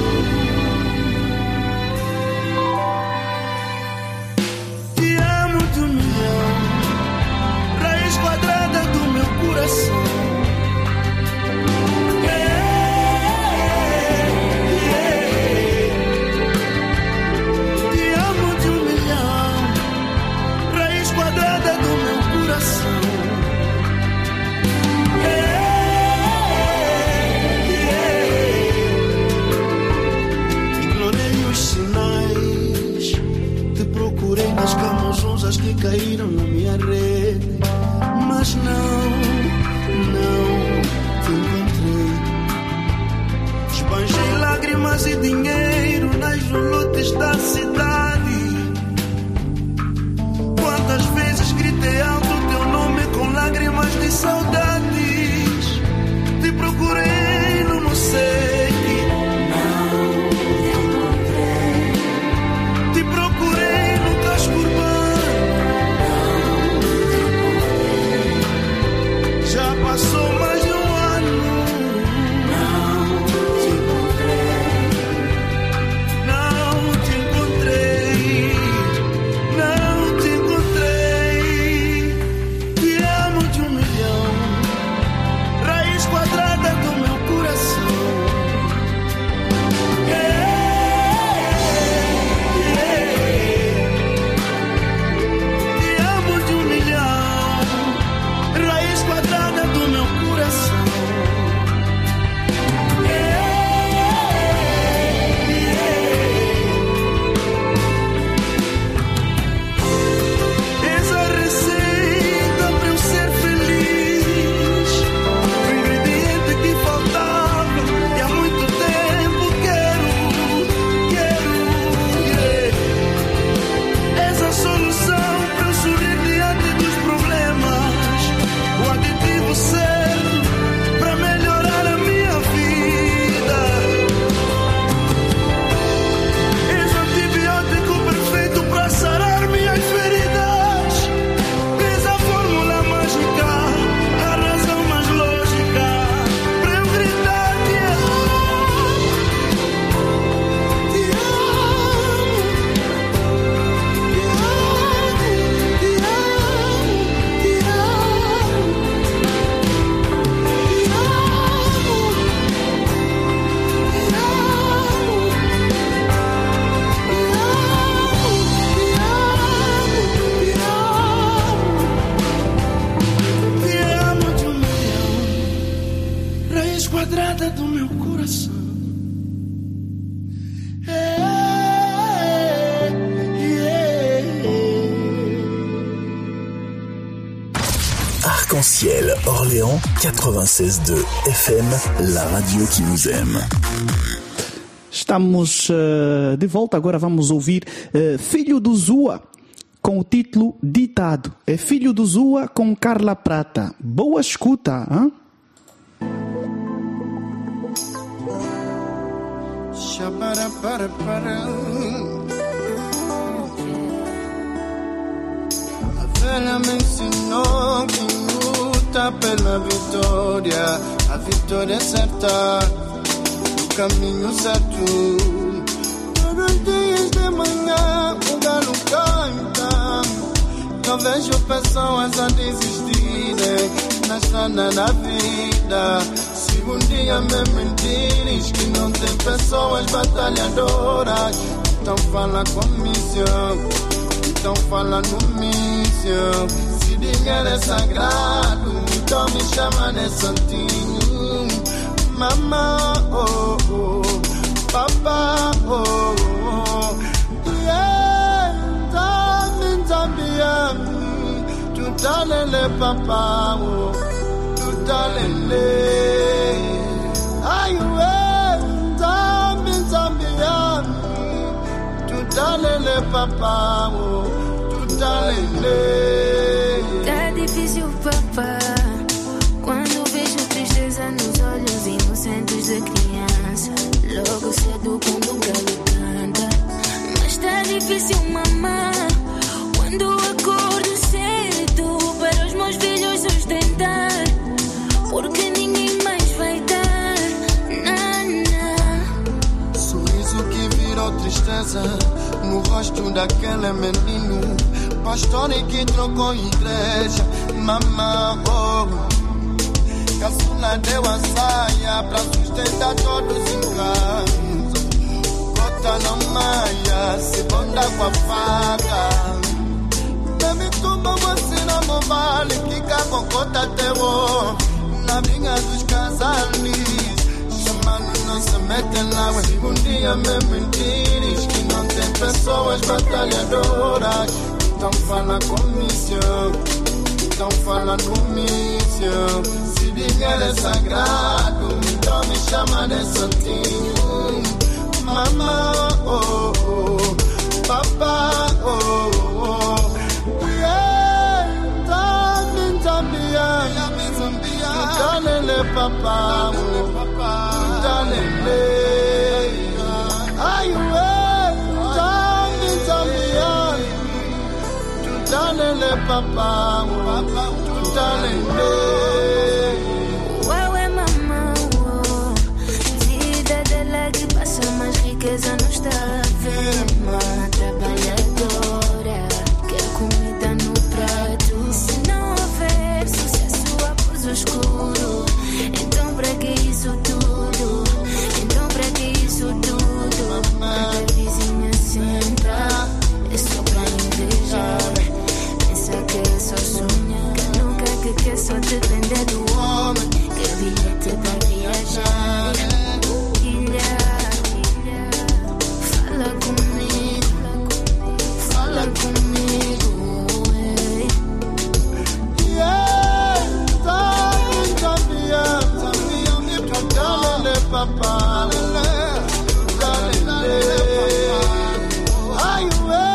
Speaker 1: Te amo de um milhão, raiz quadrada do meu coração. Nas camosas que caíram na minha rede, mas não te encontrei. Esbanjei lágrimas e dinheiro nas lutas da cidade. Quantas vezes gritei alto teu nome com lágrimas de saudades. Te procurei no museu. Passou mais de um ano, não te encontrei.
Speaker 2: Arc-en-Ciel, Orléans, 96.2 FM, la radio qui vous aime.
Speaker 4: Estamos de volta, agora vamos ouvir Filho do Zua, com o título Ditado. É Filho do Zua com Carla Prata. Boa escuta, hein?
Speaker 1: A velha me ensinou que luta pela vitória, a vitória é certa, o caminho certo. Todos os dias de manhã o galo canta, eu vejo pessoas a desistirem na estrada da vida. Se um dia me mentires que não tem pessoas batalhadoras, então fala com missão, então fala no missão. Se dinheiro é sagrado, então me chama de santinho. Mamá, oh, oh, papá, oh, oh. Yeah, tu talele papá, oh, tu talele. Ai, tu talele papá, oh, tu talele.
Speaker 5: Tá difícil, papá, quando vejo tristeza nos olhos inocentes de criança. Logo cedo quando o galo canta. Mas tá difícil, mamã, quando acordo cedo para os meus filhos sustentar, porque ninguém mais vai dar nada.
Speaker 1: Sorriso que virou tristeza no rosto daquele menino, pastor que trocou igreja. Mamã, oh, caçula deu a saia pra sustentar todos em casa. Cota não maia, se bonda com a faca. Dame tuba você não vale, fica com cota teu na briga dos casais. Chamando não se mete lá. Se um dia me mentires que não tem pessoas batalhadoras, então fala com missão, então fala no missão. Se dinheiro é sagrado, então me chama de santinho. Mamá, oh, oh, papá, oh, oh. Yeah, tu talele papá, oh, tu talele. Ai, tu talele papá, oh, tu talele.
Speaker 5: Ué, mamã, oh, vida dela que passa, mas riqueza não está a ver. Uma trabalhadora quer comida no prato. Se não houver sucesso após o escuro, então pra que isso tudo? Então pra que isso tudo? Quando a vizinha senta, é só pra invejar. Pensa que é só sonhar, que nunca que quer só depender do homem, que bilhete pra viajar. Ilha, fala comigo, fala comigo, ei.
Speaker 1: Yeah, tu talele papá, ai,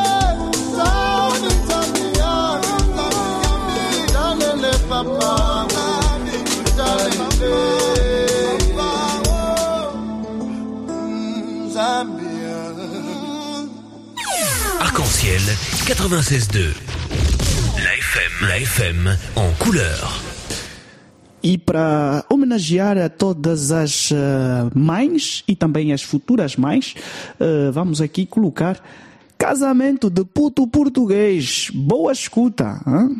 Speaker 1: talele papá,
Speaker 3: Arc-en-Ciel 96.2. La FM en couleur.
Speaker 4: E para homenagear a todas as mães e também as futuras mães, vamos aqui colocar Casamento de Puto Português. Boa escuta, hein?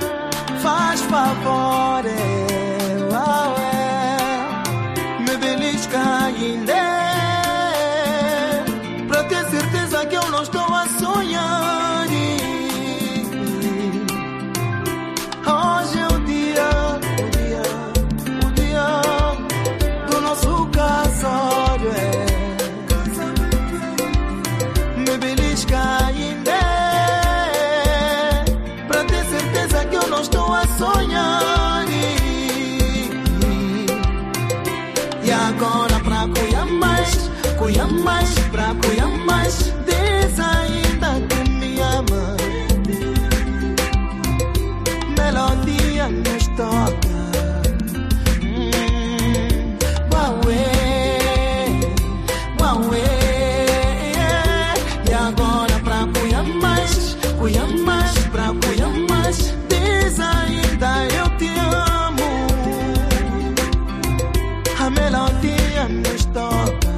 Speaker 1: Faz favor, me belisca. agora pra cuidar mais, pra cuidar mais. Diz ainda que me ama. Melodia nos toca. E agora pra cuidar mais, pra cuidar mais. Diz ainda eu te amo. A melodia nos toca.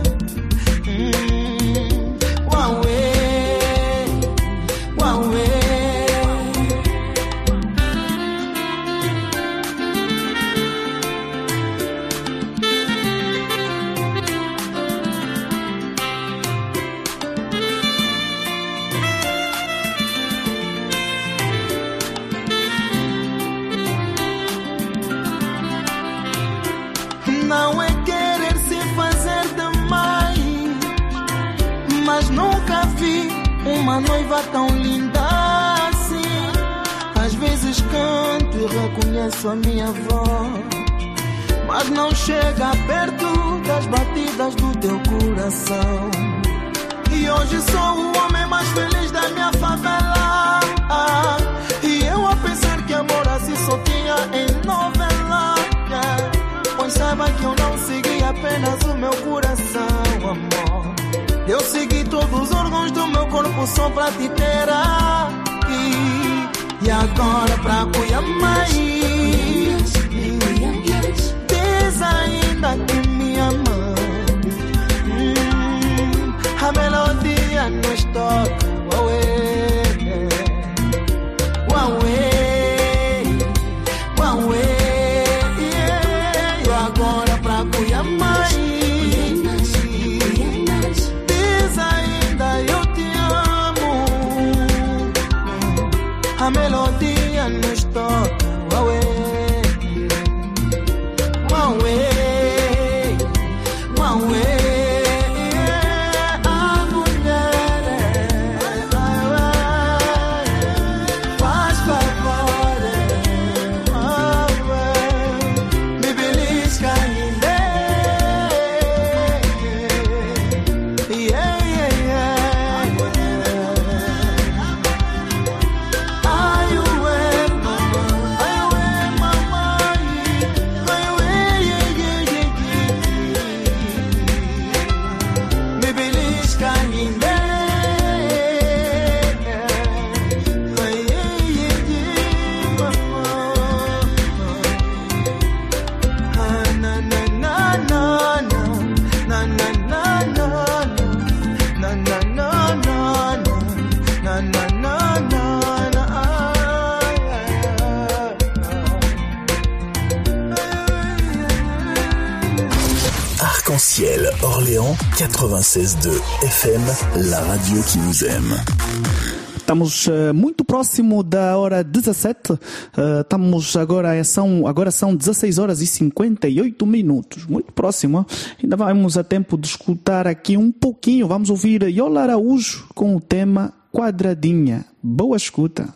Speaker 1: Não é querer se fazer demais, mas nunca vi uma noiva tão linda assim. Às vezes canto e reconheço a minha voz, mas não chega perto das batidas do teu coração. E hoje sou o homem mais feliz da minha favela. E eu a pensar que amor assim só tinha em novela. Pois saiba que eu não segui apenas o meu coração, amor. Eu segui todos os órgãos do meu corpo só pra te ter aqui. E agora pra cuidar mais, diz ainda que me ama. A melodia nos toca. Agora pra cuidar mais, diz ainda eu te amo. A melodia nos toca. A mulher faz favor, me belisca ainda. Me belisca ainda.
Speaker 2: Arc-en-ciel Orléans 96.2 FM, la radio qui vous aime.
Speaker 4: Estamos muito próximo da hora 17. Agora são 16 horas e 58 minutos. Muito próximo. Ainda vamos a tempo de escutar aqui um pouquinho. Vamos ouvir Yola Araújo com o tema Quadradinha. Boa escuta.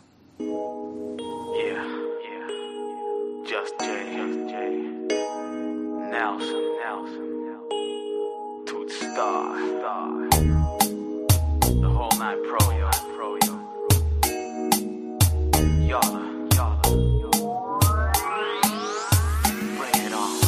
Speaker 11: Just J. Nelson. Tooth Star. The whole night pro, yo. Yola. Bring it on.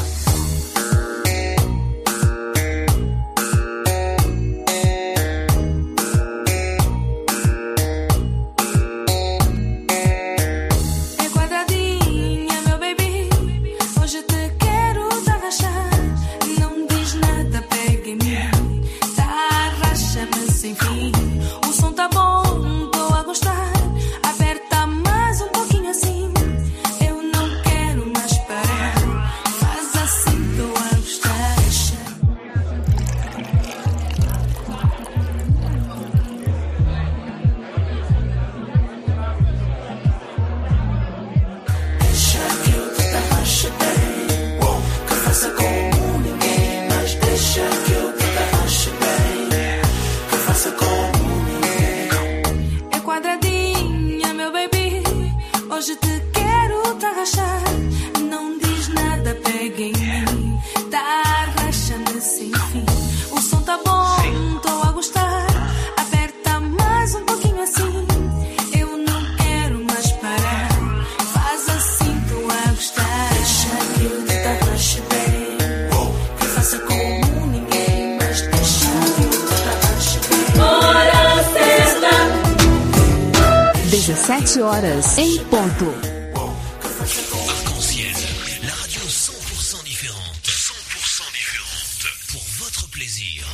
Speaker 15: É quadradinha, meu baby. Hoje te quero dar rachar. Não diz nada, pega em mim. Tá racha, mas sem fim. O som tá bom, tô a gostar. Aperta mais um pouquinho assim. Eu não quero mais parar. Faz assim, tô a gostar. Deixa que eu te arrache bem. Que faça como ninguém. Mas deixa que eu te arrache bem. Que faça como ninguém. É quadradinha, meu baby. Hoje te quero te arrachar. Não diz nada, pega em mim. Tá
Speaker 12: 17 horas em ponto.
Speaker 3: Arc-en-ciel, la radio 100% différente. 100% différente. Pour votre plaisir.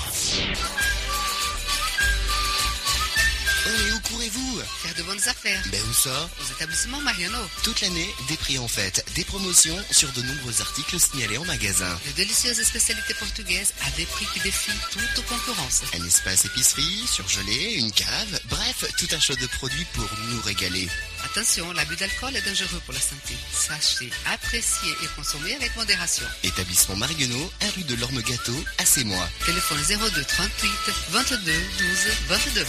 Speaker 13: Et où courez-vous?
Speaker 21: Faire de bonnes affaires.
Speaker 13: Ben où ça?
Speaker 21: Aux établissements Mariano.
Speaker 13: Toute l'année, des prix en fête, des promotions sur de nombreux articles signalés en magasin.
Speaker 21: De délicieuses spécialités portugaises à des prix qui défient toute concurrence.
Speaker 13: Un espace épicerie, surgelé, une cave, bref, tout un choix de produits pour nous régaler.
Speaker 21: Attention, l'abus d'alcool est dangereux pour la santé. Sachez, apprécier et consommer avec modération.
Speaker 13: Établissement Mariano, 1 rue de l'Orme-Gâteau, à Sémois.
Speaker 21: Téléphone 02 38 22 12 22.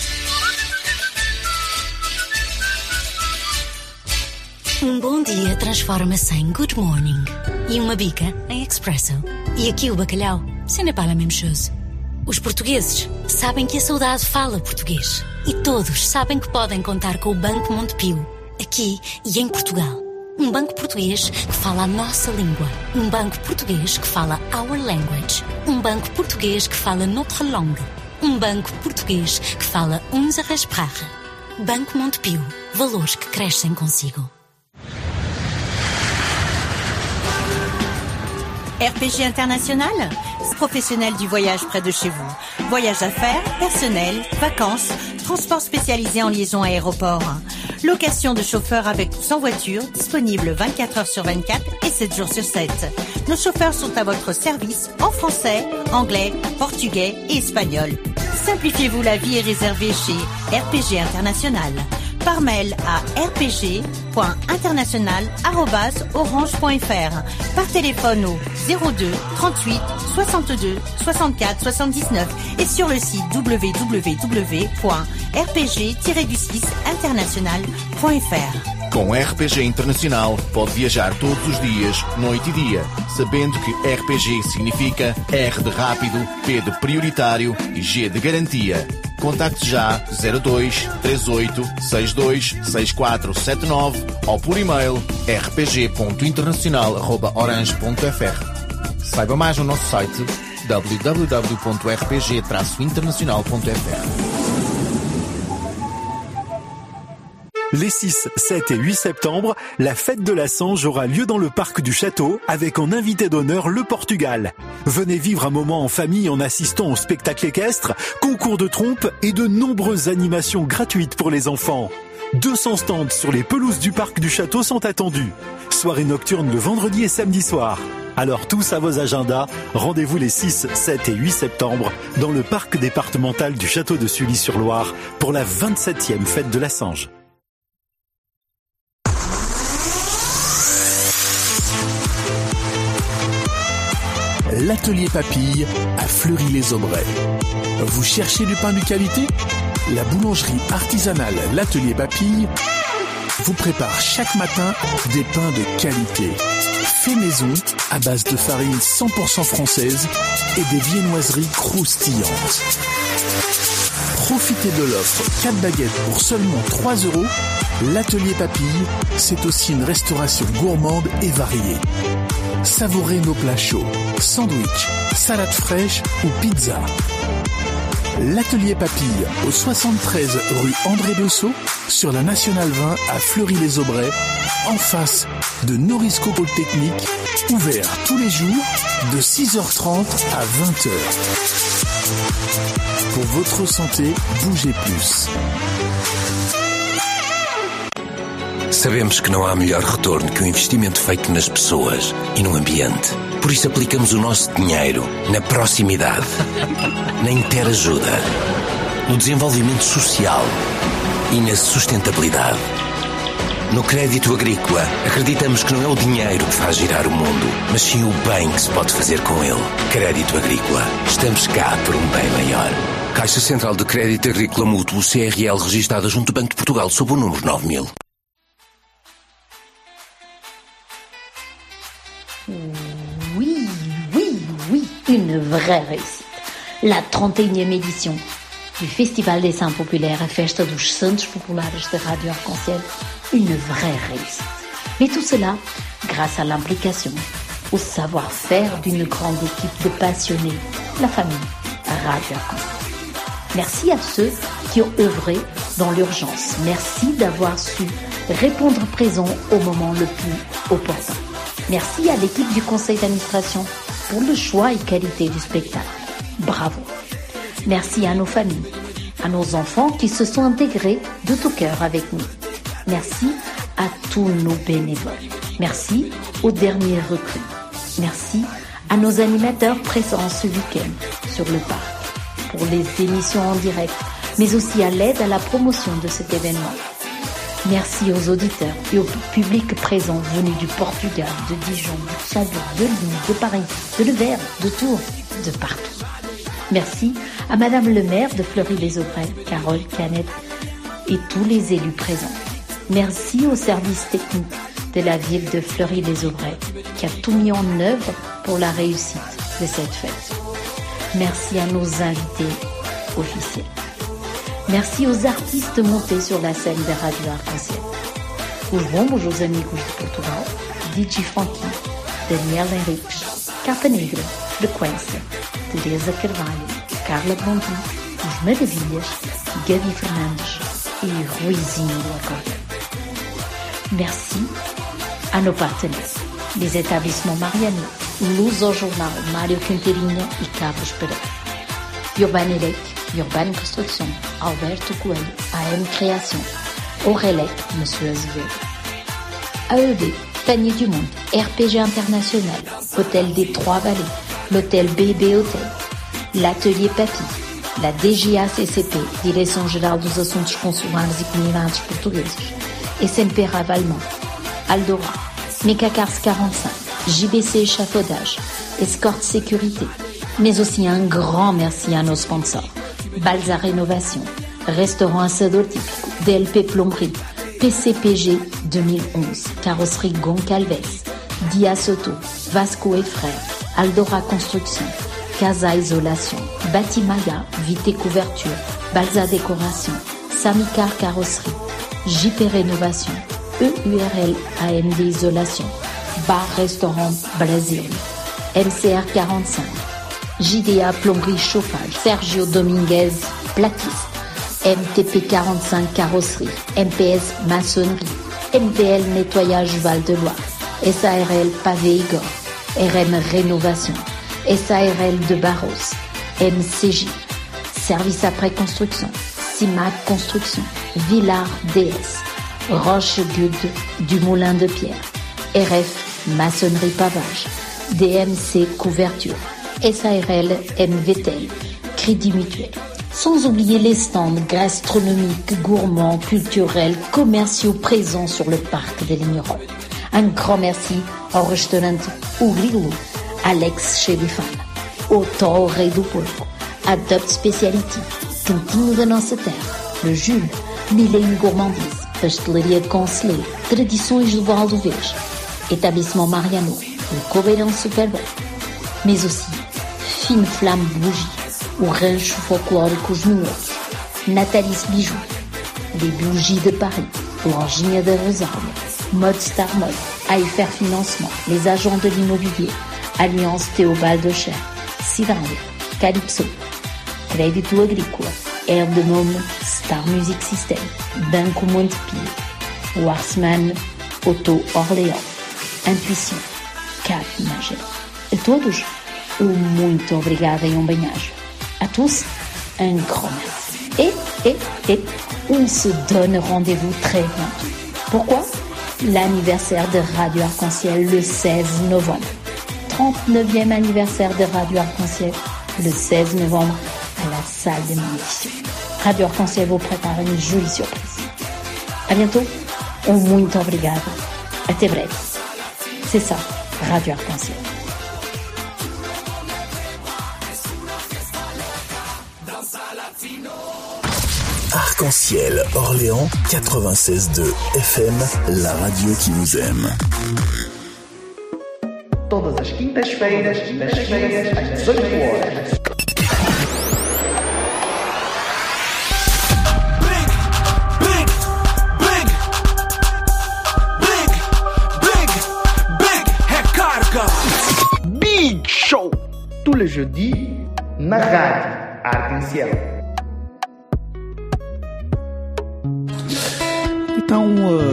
Speaker 24: Bom dia transforma-se em good morning e uma bica em espresso. E aqui o bacalhau, ce n'est pas la même chose. Os portugueses sabem que a saudade fala português. E todos sabem que podem contar com o Banco Montepio, aqui e em Portugal. Banco português que fala a nossa língua. Banco português que fala our language. Banco português que fala notre langue. Banco português que fala unsere Sprache. Banco Montepio, valores que crescem consigo.
Speaker 25: RPG International, professionnel du voyage près de chez vous. Voyage d'affaires, personnel, vacances, transport spécialisé en liaison aéroport. Location de chauffeurs avec ou sans voiture, disponible 24 heures sur 24 et 7 jours sur 7. Nos chauffeurs sont à votre service en français, anglais, portugais et espagnol. Simplifiez-vous la vie et réservez chez RPG International. Par mail à rpg.international@orange.fr. Par téléphone au 02 38 62 64 79 et sur le site www.rpg-international.fr.
Speaker 26: Com RPG Internacional pode viajar todos os dias, noite e dia, sabendo que RPG significa R de rápido, P de prioritário e G de garantia. Contacte já 02 38 62 6479 ou por e-mail rpg.internacional@orange.fr. Saiba mais no nosso site www.rpg-international.fr.
Speaker 27: Les 6, 7 et 8 septembre, la fête de la Sange aura lieu dans le parc du château avec en invité d'honneur le Portugal. Venez vivre un moment en famille en assistant au spectacle équestre, concours de trompes et de nombreuses animations gratuites pour les enfants. 200 stands sur les pelouses du parc du château sont attendus. Soirée nocturne le vendredi et samedi soir. Alors tous à vos agendas, rendez-vous les 6, 7 et 8 septembre dans le parc départemental du château de Sully-sur-Loire pour la 27e fête de la Sange.
Speaker 2: L'atelier Papille à Fleury-les-Aubrais. Vous cherchez du pain de qualité? La boulangerie artisanale L'Atelier Papille vous prépare chaque matin des pains de qualité. Fait maison à base de farine 100% française et des viennoiseries croustillantes. Profitez de l'offre 4 baguettes pour seulement 3 €. L'Atelier Papille, c'est aussi une restauration gourmande et variée. Savourez nos plats chauds, sandwich, salade fraîche ou pizza. L'Atelier Papille au 73 rue André Bessot sur la Nationale 20 à Fleury-les-Aubrais, en face de Norisco Polytechnique, ouvert tous les jours de 6h30 à 20h. Pour votre santé, bougez plus.
Speaker 28: Sabemos que não há melhor retorno que o investimento feito nas pessoas e no ambiente. Por isso aplicamos o nosso dinheiro na proximidade, na interajuda, no desenvolvimento social e na sustentabilidade. No crédito agrícola, acreditamos que não é o dinheiro que faz girar o mundo, mas sim o bem que se pode fazer com ele. Crédito agrícola. Estamos cá por um bem maior. Caixa Central de Crédito Agrícola Mútuo, CRL, registada junto ao Banco de Portugal, sob o número 9000.
Speaker 24: Oui, une vraie réussite. La 31e édition du Festival des Saints Populaires, a Festa dos Santos Populares de Radio Arc-en-Ciel, une vraie réussite. Mais tout cela grâce à l'implication, au savoir-faire d'une grande équipe de passionnés, la famille Radio Arc-en-Ciel. Merci à ceux
Speaker 7: qui ont œuvré dans l'urgence. Merci d'avoir su répondre présent au moment le plus opportun. Merci à l'équipe du conseil d'administration pour le choix et qualité du spectacle. Bravo. Merci à nos familles, à nos enfants qui se sont intégrés de tout cœur avec nous. Merci à tous nos bénévoles. Merci aux derniers recrues. Merci à nos animateurs présents ce week-end sur le parc pour les émissions en direct, mais aussi à l'aide à la promotion de cet événement. Merci aux auditeurs et au public présent venu du Portugal, de Dijon, du Luxembourg, de Lyon, de Paris, de Nevers, de Tours, de partout. Merci à Madame le maire de Fleury-les-Aubrais, Carole Canette, et tous les élus présents. Merci au service technique de la ville de Fleury-les-Aubrais qui a tout mis en œuvre pour la réussite de cette fête. Merci à nos invités officiels. Merci aux artistes montés sur la scène de Radio Arc-en-Ciel. Os bombos amigos de Portugal, DJ Frankie, Daniel Henriques, Capa Negra, Frequência, Teresa Carvalho, Carla Blondin, Os Maravilhas, Gabi Fernandes e Ruizinho do Acorde. Merci à nos partenaires, les établissements Mariano, Luz ao Jornal, Mário Quinteirinho e Carlos Pereira. Urban Elec, Urban Construction, Alberto Coelho, AM Création, Aurelec, Monsieur Azevedo. AEB, Panier du Monde, RPG International, Hôtel des Trois-Vallées, l'Hôtel BB Hôtel, l'Atelier Papi, la DGACCP, Direção-Geral dos Assuntos Consulares e Comunidades Portugueses, SMP Ravalement, Aldora, Mecacars 45, JBC Échafaudage, Escorte Sécurité, mais aussi un grand merci à nos sponsors. Balza Rénovation, Restaurant Assador Típico, DLP Plomberie, PCPG 2011, Carrosserie Goncalves, Dia Soto, Vasco et Frères, Aldora Construction, Casa Isolation, Batimaga, Vité Couverture, Balza Décoration, Samicar Carrosserie, JP Rénovation, EURL AMD Isolation, Bar Restaurant Brasil, MCR 45, JDA Plomberie Chauffage, Sergio Dominguez Platiste, MTP 45 Carrosserie, MPS Maçonnerie, MPL Nettoyage Val-de-Loire, SARL Pavé Igor, RM Rénovation, SARL de Barros, MCJ, Service après construction, CIMAC Construction, Villard DS, Roche Gude du Moulin de Pierre, RF Maçonnerie Pavage, DMC Couverture, SARL MVTL, Crédit Mutuel. Sans oublier les stands gastronomiques, gourmands, culturels, commerciaux présents sur le parc de Lignerolles. Un grand merci ao restaurante O Grilo, Alex Xerifana, ao Tó Rei do Porco, à Dub Speciality, Cantinho da Nossa Terra, Le Jules, Milênio Gourmandise, Pastelaria Conselheiro, Tradições do Val do Vez, Établissement Mariano, Le Cobeirão Superbom, mais aussi Fine Flamme Bougie, o Rancho Folclórico Os Minhotos, Nathalie Bijoux, les Bougies de Paris, Lojinha da Rosália, Mode Star Mode, AFR Financement, les agents de l'immobilier, Alliance Théobald de Cher, Cidade, Calypso, Crédito Agrícola, Air de Nome, Star Music System, Banco Montepio, Warsman, Auto Orléans, Intuição, Cap Magé. A todos, muito obrigada e bem-aja. À tous, un grand merci. Et, on se donne rendez-vous très bientôt. Pourquoi? L'anniversaire de Radio Arc-en-Ciel le 16 novembre. 39e anniversaire de Radio Arc-en-Ciel le 16 novembre à la salle des munitions. Radio Arc-en-Ciel vous prépare une jolie surprise. À bientôt. Muito obrigada. Até breve. C'est ça, Radio Arc-en-Ciel.
Speaker 2: Arc-en-Ciel Orléans 96.2 FM, la radio qui vous aime.
Speaker 8: Todas as quintas-feiras, às 18 horas. Big Show! Tous les jeudis, na rádio Arc-en-Ciel.
Speaker 4: Então,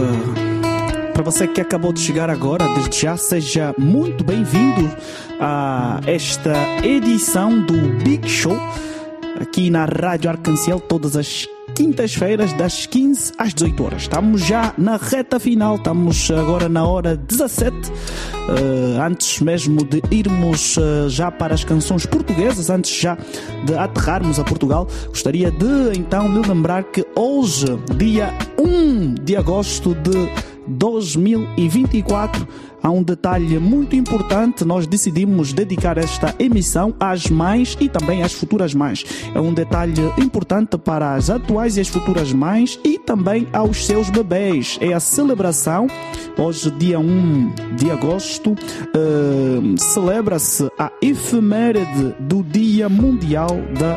Speaker 4: para você que acabou de chegar agora, desde já seja muito bem-vindo a esta edição do Big Show aqui na Rádio Arcanciel, todas as quintas-feiras das 15 às 18 horas. Estamos já na reta final, estamos agora na hora 17. Antes mesmo de irmos já para as canções portuguesas, antes já de aterrarmos a Portugal, gostaria de então lhe lembrar que hoje, dia 1 de agosto de 2024, há um detalhe muito importante. Nós decidimos dedicar esta emissão às mães e também às futuras mães. É um detalhe importante para as atuais e as futuras mães e também aos seus bebês. É a celebração, hoje dia 1 de agosto, celebra-se a efeméride do Dia Mundial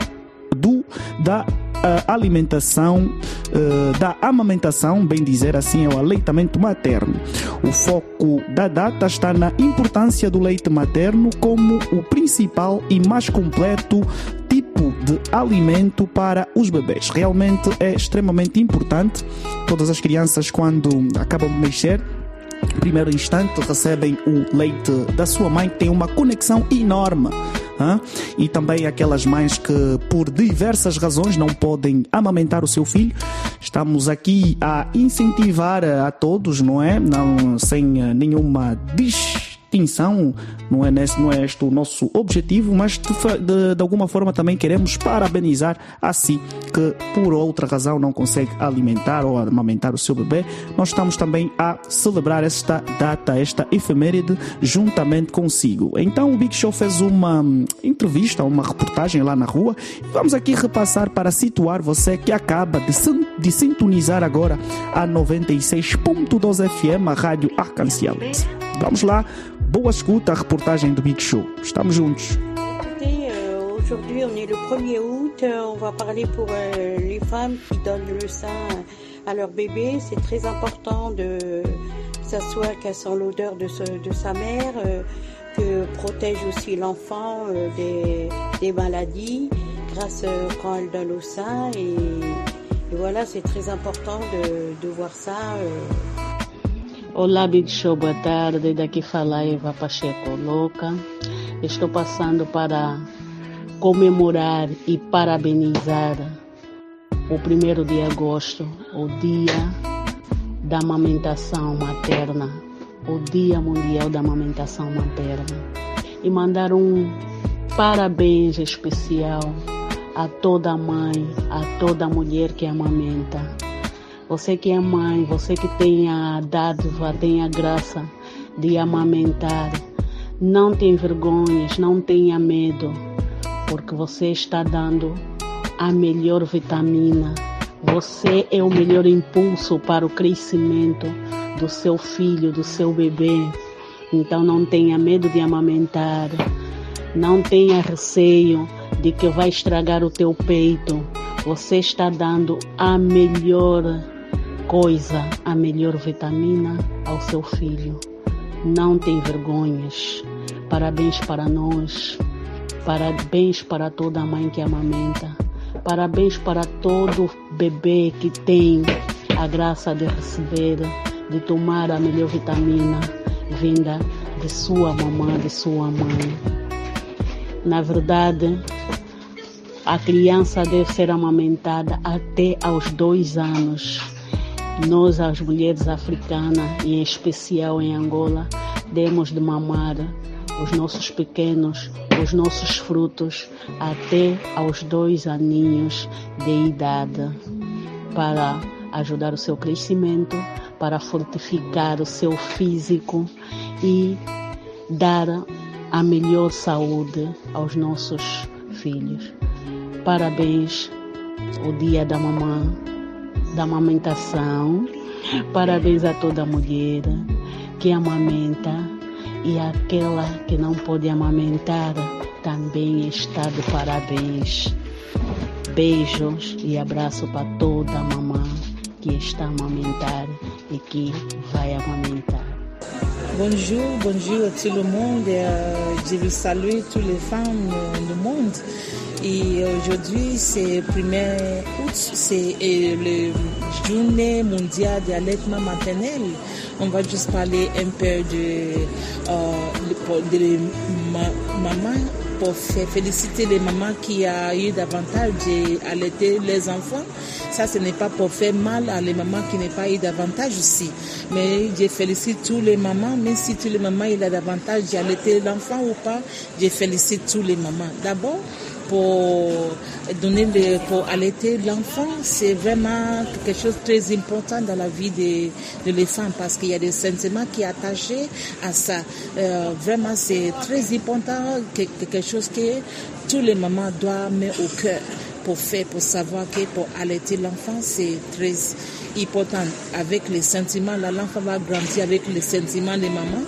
Speaker 4: da alimentação, da amamentação, bem dizer assim, é o aleitamento materno. O foco da data está na importância do leite materno como o principal e mais completo tipo de alimento para os bebês. Realmente é extremamente importante. Todas as crianças, quando acabam de nascer, no primeiro instante recebem o leite da sua mãe, que tem uma conexão enorme. E também aquelas mães que por diversas razões não podem amamentar o seu filho. Estamos aqui a incentivar a todos, não é? Não, sem nenhuma distinção, não é este o nosso objetivo, mas de alguma forma também queremos parabenizar a si que por outra razão não consegue alimentar ou amamentar o seu bebê. Nós estamos também a celebrar esta data, esta efeméride, juntamente consigo. Então o Big Show fez uma entrevista, uma reportagem lá na rua. Vamos aqui repassar para situar você que acaba de sintonizar agora a 96.2 FM, a Rádio Arcanciel. Vamos lá, boa escuta à reportagem do Big Show. Estamos juntos.
Speaker 9: Aujourd'hui, on est le 1er août. On va parler pour les femmes qui donnent le sein à leur bébé. C'est très important de s'asseoir qu'elle sent l'odeur de sa mère, que protège aussi l'enfant des maladies grâce quand elle donne au sein. Et voilà, c'est très important de voir ça.
Speaker 14: Olá, Big Show, boa tarde. Daqui fala Eva Pacheco Louca. Estou passando para comemorar e parabenizar o 1º de agosto, o Dia da Amamentação Materna, o Dia Mundial da Amamentação Materna, e mandar um parabéns especial a toda mãe, a toda mulher que amamenta. Você que é mãe, você que tem a dádiva, tem a graça de amamentar, não tenha vergonhas, não tenha medo, porque você está dando a melhor vitamina. Você é o melhor impulso para o crescimento do seu filho, do seu bebê. Então não tenha medo de amamentar, não tenha receio de que vai estragar o teu peito. Você está dando a melhor coisa, a melhor vitamina ao seu filho. Não tem vergonhas. Parabéns para nós. Parabéns para toda mãe que amamenta. Parabéns para todo bebê que tem a graça de receber, de tomar a melhor vitamina vinda de sua mamãe, de sua mãe. Na verdade, a criança deve ser amamentada até aos 2 anos. Nós, as mulheres africanas, e em especial em Angola, demos de mamar os nossos pequenos, os nossos frutos, até aos 2 aninhos de idade, para ajudar o seu crescimento, para fortificar o seu físico e dar a melhor saúde aos nossos filhos. Parabéns, o Dia da Mamã, da amamentação. Parabéns a toda mulher que amamenta, e aquela que não pode amamentar também está de parabéns. Beijos e abraço para toda mamã que está a amamentar et qui va amamentar.
Speaker 16: Bonjour à tout le monde. Je veux saluer toutes les femmes du monde.
Speaker 6: Et aujourd'hui, c'est 1er août, c'est la journée mondiale de l'allaitement maternel. On va juste parler un peu de maman pour féliciter les mamans qui ont eu davantage d'allaiter les enfants. Ça, ce n'est pas pour faire mal à les mamans qui n'ont pas eu davantage aussi. Mais je félicite tous les mamans, même si tous les mamans ont davantage d'allaiter l'enfant ou pas, je félicite tous les mamans. D'abord, pour allaiter l'enfant, c'est vraiment quelque chose de très important dans la vie de les femmes parce qu'il y a des sentiments qui sont attachés à ça. Vraiment, c'est très important, quelque chose que tous les mamans doivent mettre au cœur pour savoir que pour allaiter l'enfant, c'est très important. Avec les sentiments, là, l'enfant va grandir avec les sentiments des mamans.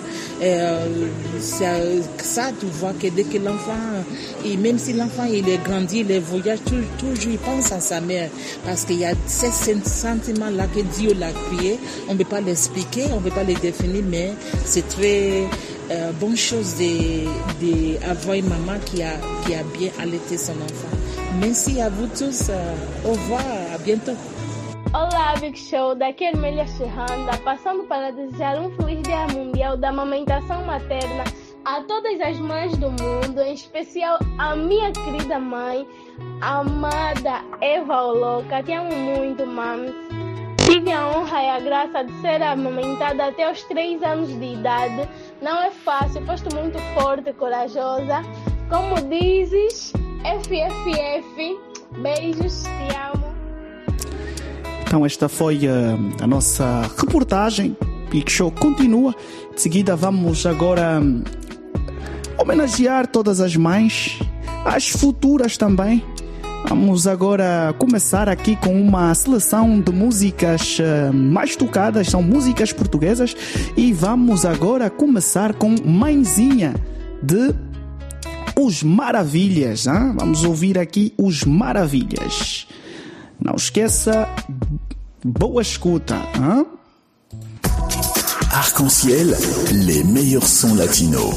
Speaker 6: Ça, tu vois que dès que l'enfant, et même si l'enfant il est grandi, il voyage, toujours il pense à sa mère. Parce qu'il y a ces sentiments-là que Dieu l'a créé. On ne peut pas l'expliquer, on ne peut pas les définir, mais c'est très bonne chose d'avoir une maman qui a bien allaité son enfant. Merci à vous tous. Au revoir, à bientôt.
Speaker 10: Olá, Big Show, daqui é Ermélia Serranda, passando para desejar feliz Dia Mundial da Amamentação Materna a todas as mães do mundo, em especial a minha querida mãe, amada Eva Oloca. Te amo muito, mãe. Tive a honra e a graça de ser amamentada até os 3 anos de idade. Não é fácil, foste muito forte e corajosa. Como dizes, FFF, beijos, te amo.
Speaker 4: Então esta foi a nossa reportagem. Big Show continua. De seguida vamos agora homenagear todas as mães, as futuras também. Vamos agora começar aqui com uma seleção de músicas mais tocadas, são músicas portuguesas. E vamos agora começar com Mãezinha de Os Maravilhas. Hein? Vamos ouvir aqui Os Maravilhas. Não esqueça, boa escuta. Hein?
Speaker 2: Arc-en-ciel, les meilleurs sons latinos.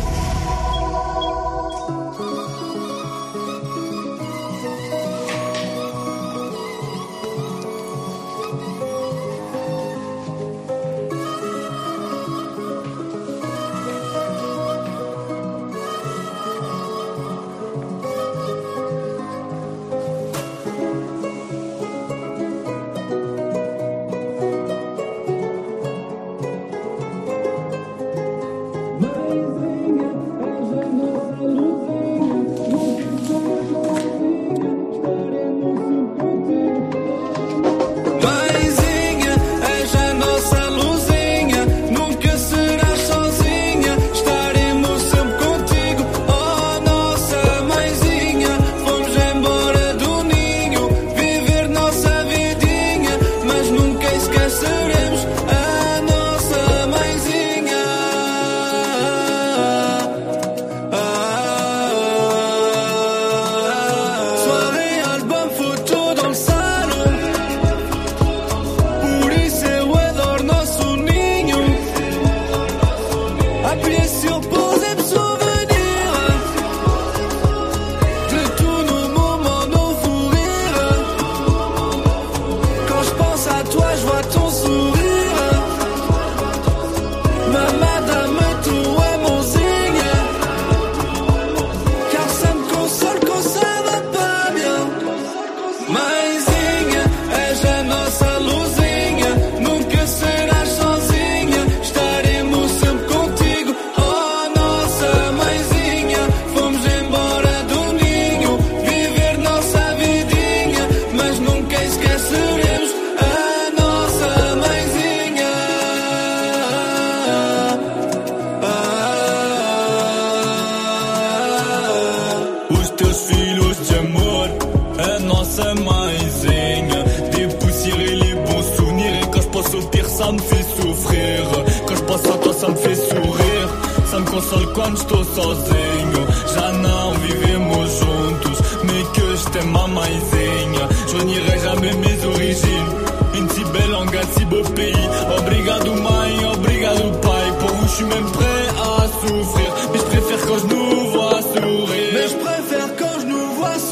Speaker 16: ça me fait souffrir. Quand je pense à toi, ça me fait sourire. Ça me console quando estou sozinho. Já não vivemos juntos, mais que je t'aime, ma mãezinha. Je renierai jamais mes origines. Une si belle langue, un si beau pays. Obrigado mãe, obrigado pai. Pour vous, je suis même prêt à souffrir. Mais je préfère quand je nous vois sourire. Mais je préfère quand je nous vois sourire.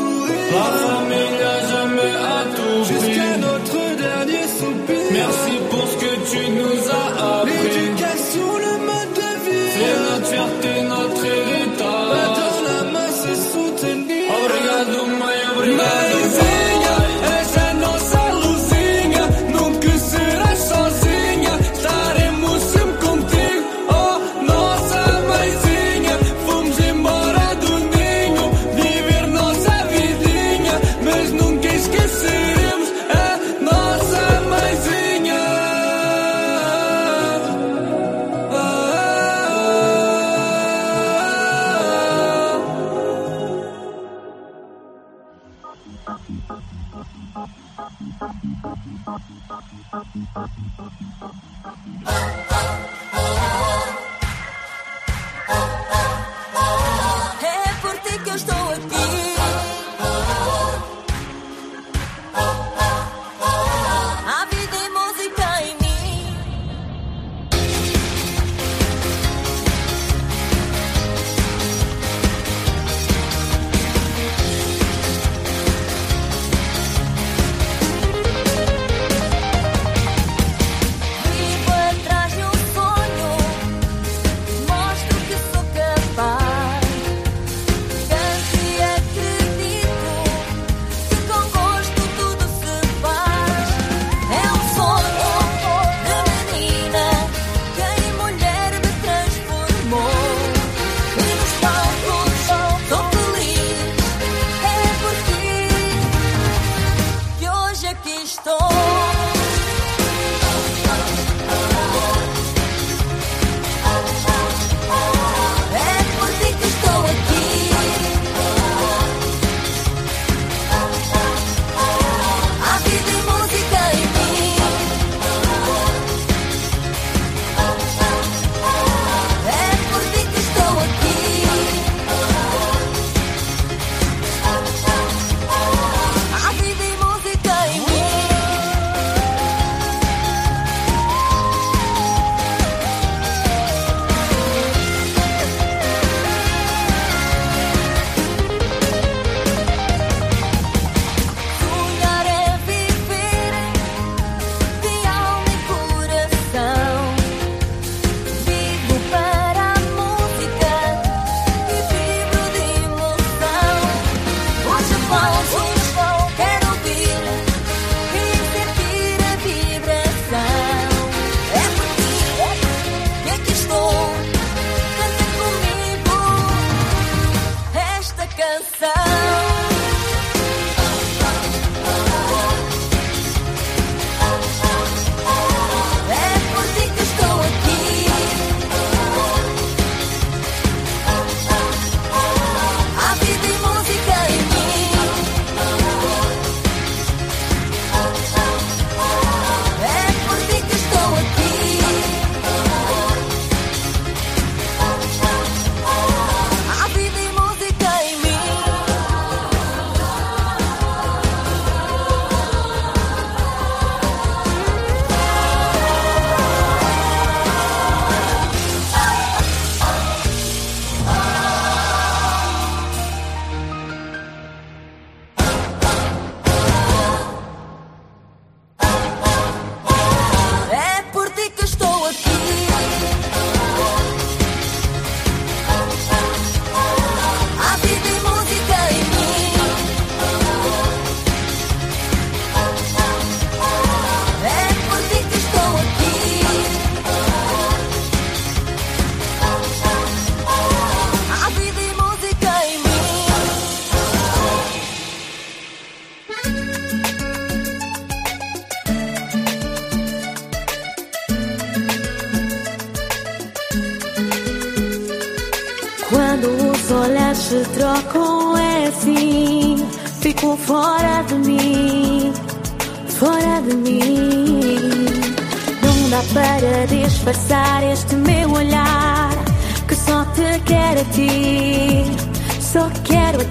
Speaker 1: Quando os olhares se trocam é assim, fico fora de mim, fora de mim. Não dá para disfarçar este meu olhar, que só te quero a ti, só quero a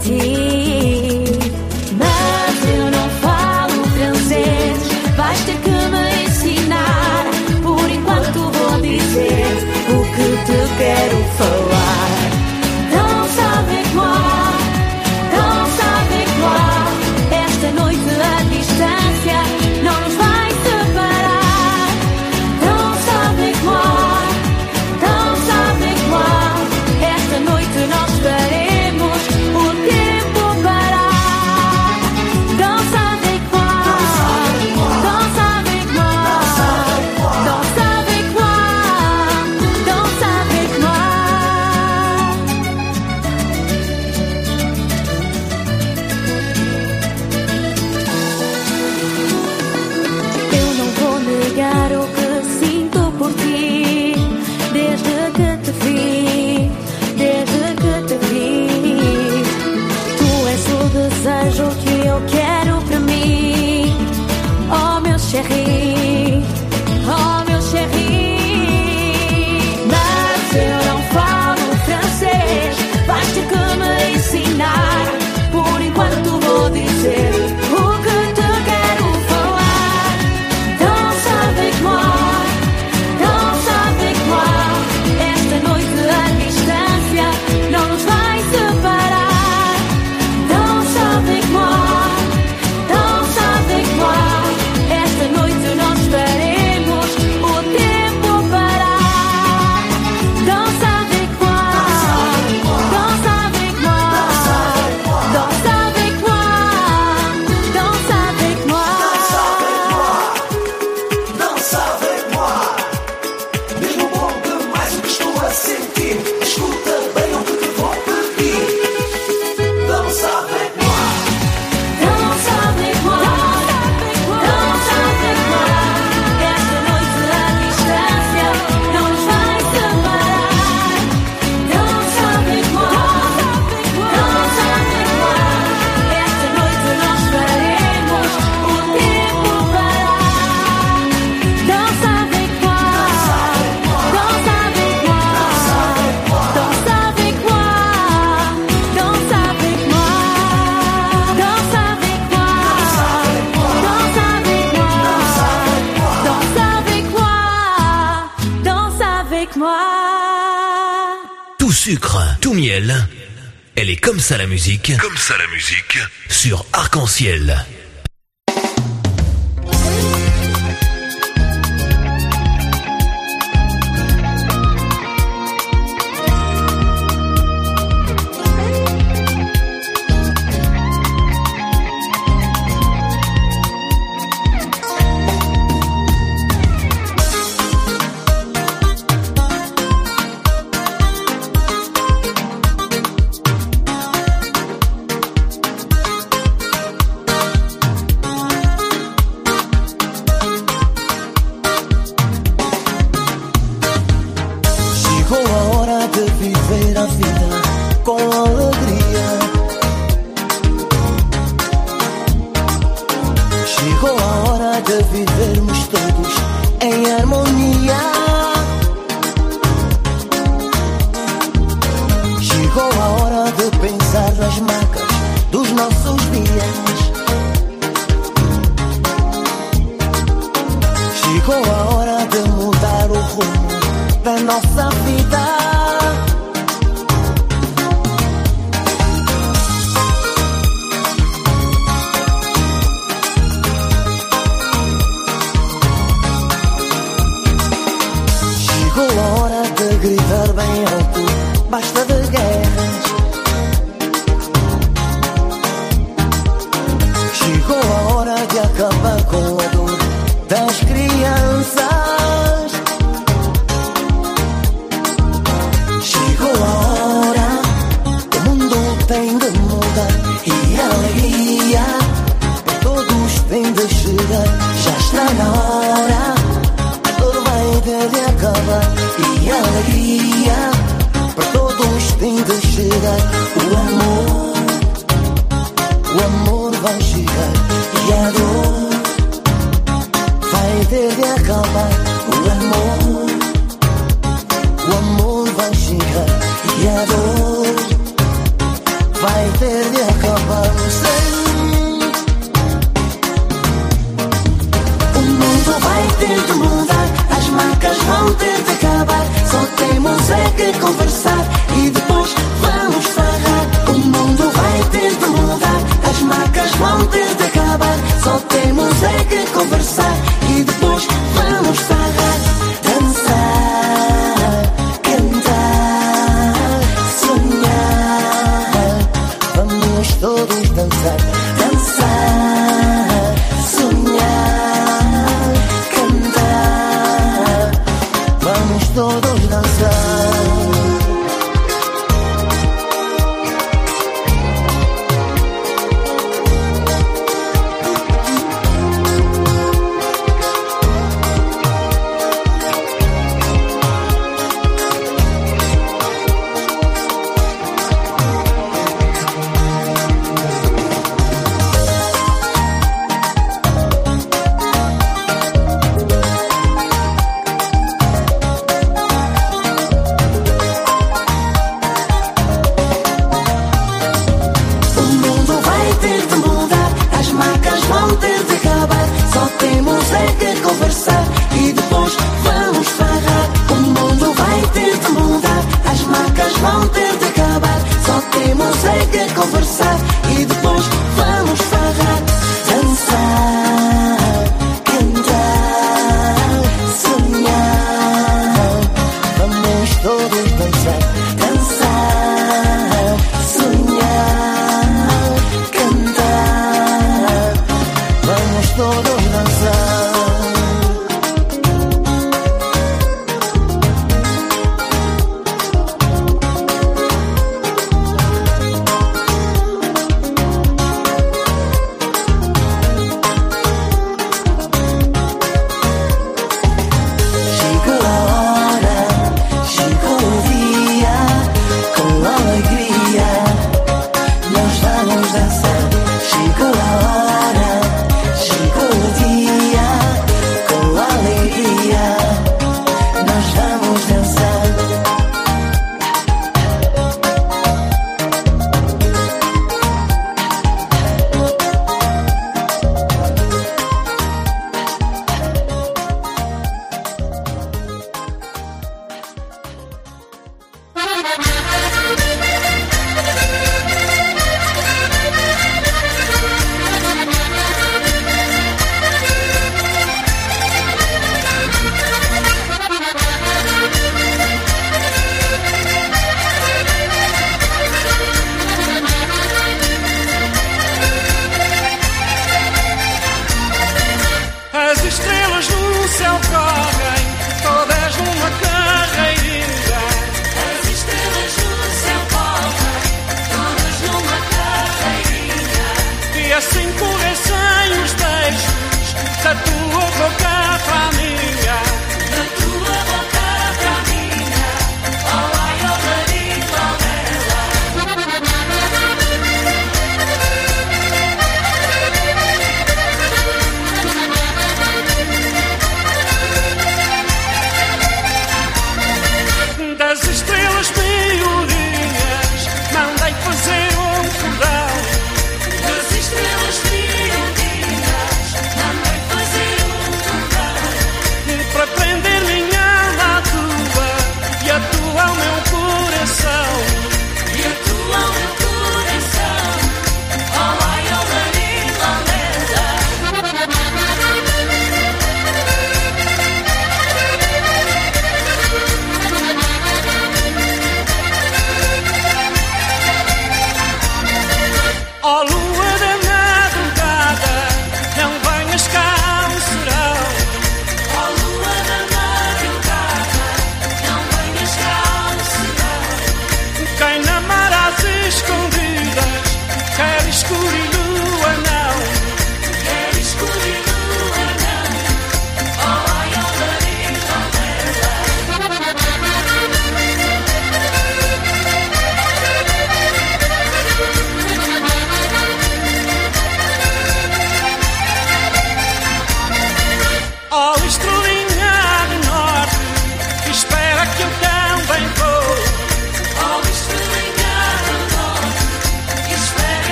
Speaker 1: ti. Mas eu não falo francês, vais ter que me ensinar. Por enquanto vou dizer o que te quero falar. Danse avec moi, danse avec moi. Esta noite a distância não nos vai separar. Danse avec moi, danse avec moi. Esta noite nós faremos o tempo parar. Danse avec moi, danse avec moi, danse avec moi, danse avec moi. Eu não vou negar o que sinto por ti, desde que te vi, desde que te vi. Tu és o desejo que eu quero para mim, oh meu chéri, oh meu chéri. Mas eu não falo francês, vais ter que me ensinar. Por enquanto vou dizer o que te quero falar. Danse avec moi, danse avec moi. Esta noite a distância não nos vai separar. Danse avec moi, danse avec moi. Esta noite nós faremos o tempo parar. Danse avec moi, danse avec moi, danse avec moi, danse avec moi.
Speaker 5: Dança avec moi, mesmo bom demais o que estou a sentir. Escuta bem o que te vou pedir. Dança avec moi,
Speaker 1: Danse avec moi, danse avec moi. Esta noite a distância não nos vai separar. Danse avec moi, danse avec moi. Esta noite nós faremos o tempo parar. Danse avec moi, danse avec moi, danse avec moi, danse avec moi, danse avec moi, danse avec moi, danse avec moi, danse avec moi.
Speaker 3: Tout sucre, tout miel. Elle est comme ça la musique. Comme ça la musique. Sur Arc-en-Ciel.
Speaker 5: acaba com a dor das crianças. Chegou a hora, o mundo tem de mudar e a alegria para todos tem de chegar. Já está na hora, a dor vai ter de acabar e a alegria para todos tem de chegar. O amor vai chegar e a dor vai ter de acabar. O amor vai chegar e a dor vai ter de acabar. O mundo vai ter de mudar, as marcas vão ter de acabar. Só temos é que conversar e depois vamos farrar. O mundo vai ter de mudar, as marcas vão ter de acabar. Só temos é que conversar e depois vamos farrar. Dançar, cantar, sonhar. Vamos todos dançar, dançar, sonhar, cantar. Vamos todos dançar.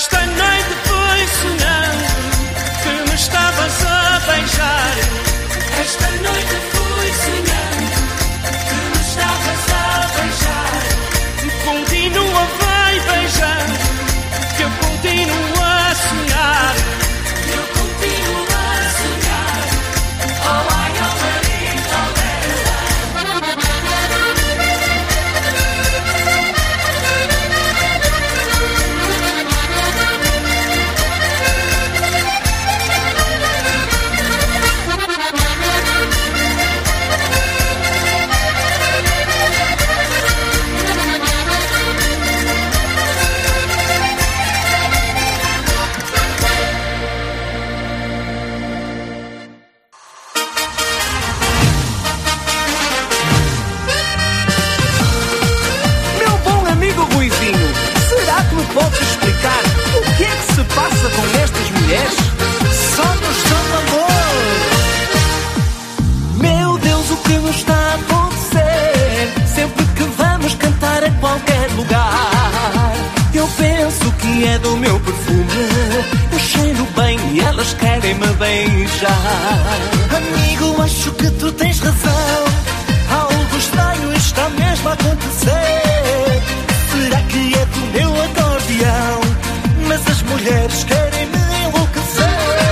Speaker 11: Esta noite fui sonhando que me estavas a beijar.
Speaker 5: Esta noite fui sonhando que me estavas a beijar.
Speaker 11: Continua, vai beijando, que eu continuo a sonhar.
Speaker 5: Eu continuo a sonhar. Oh, ai, oh, marido, oh, bela.
Speaker 11: Podes explicar o que é que se passa com estas mulheres? Só nos dão amor.
Speaker 5: Meu Deus, o que nos está a acontecer? Sempre que vamos cantar a qualquer lugar, eu penso que é do meu perfume. Eu cheiro bem e elas querem me beijar. Amigo, acho que tu tens razão. Algo estranho está mesmo a acontecer. Será que é do meu acordeão? Mas as mulheres querem me enlouquecer.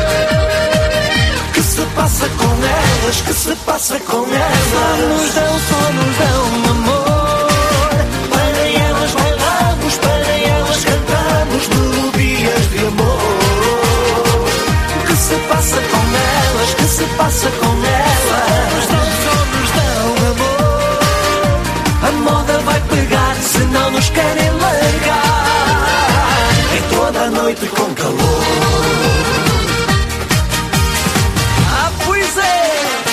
Speaker 5: Que se passa com elas? Que se passa com elas? Só nos dão amor. Para elas bailamos, para elas cantamos melodias de amor. Que se passa com elas? Que se passa com elas? Só nos dão amor. A moda vai pegar se não nos querem largar. É toda a noite com calor.
Speaker 11: Ah, pois é!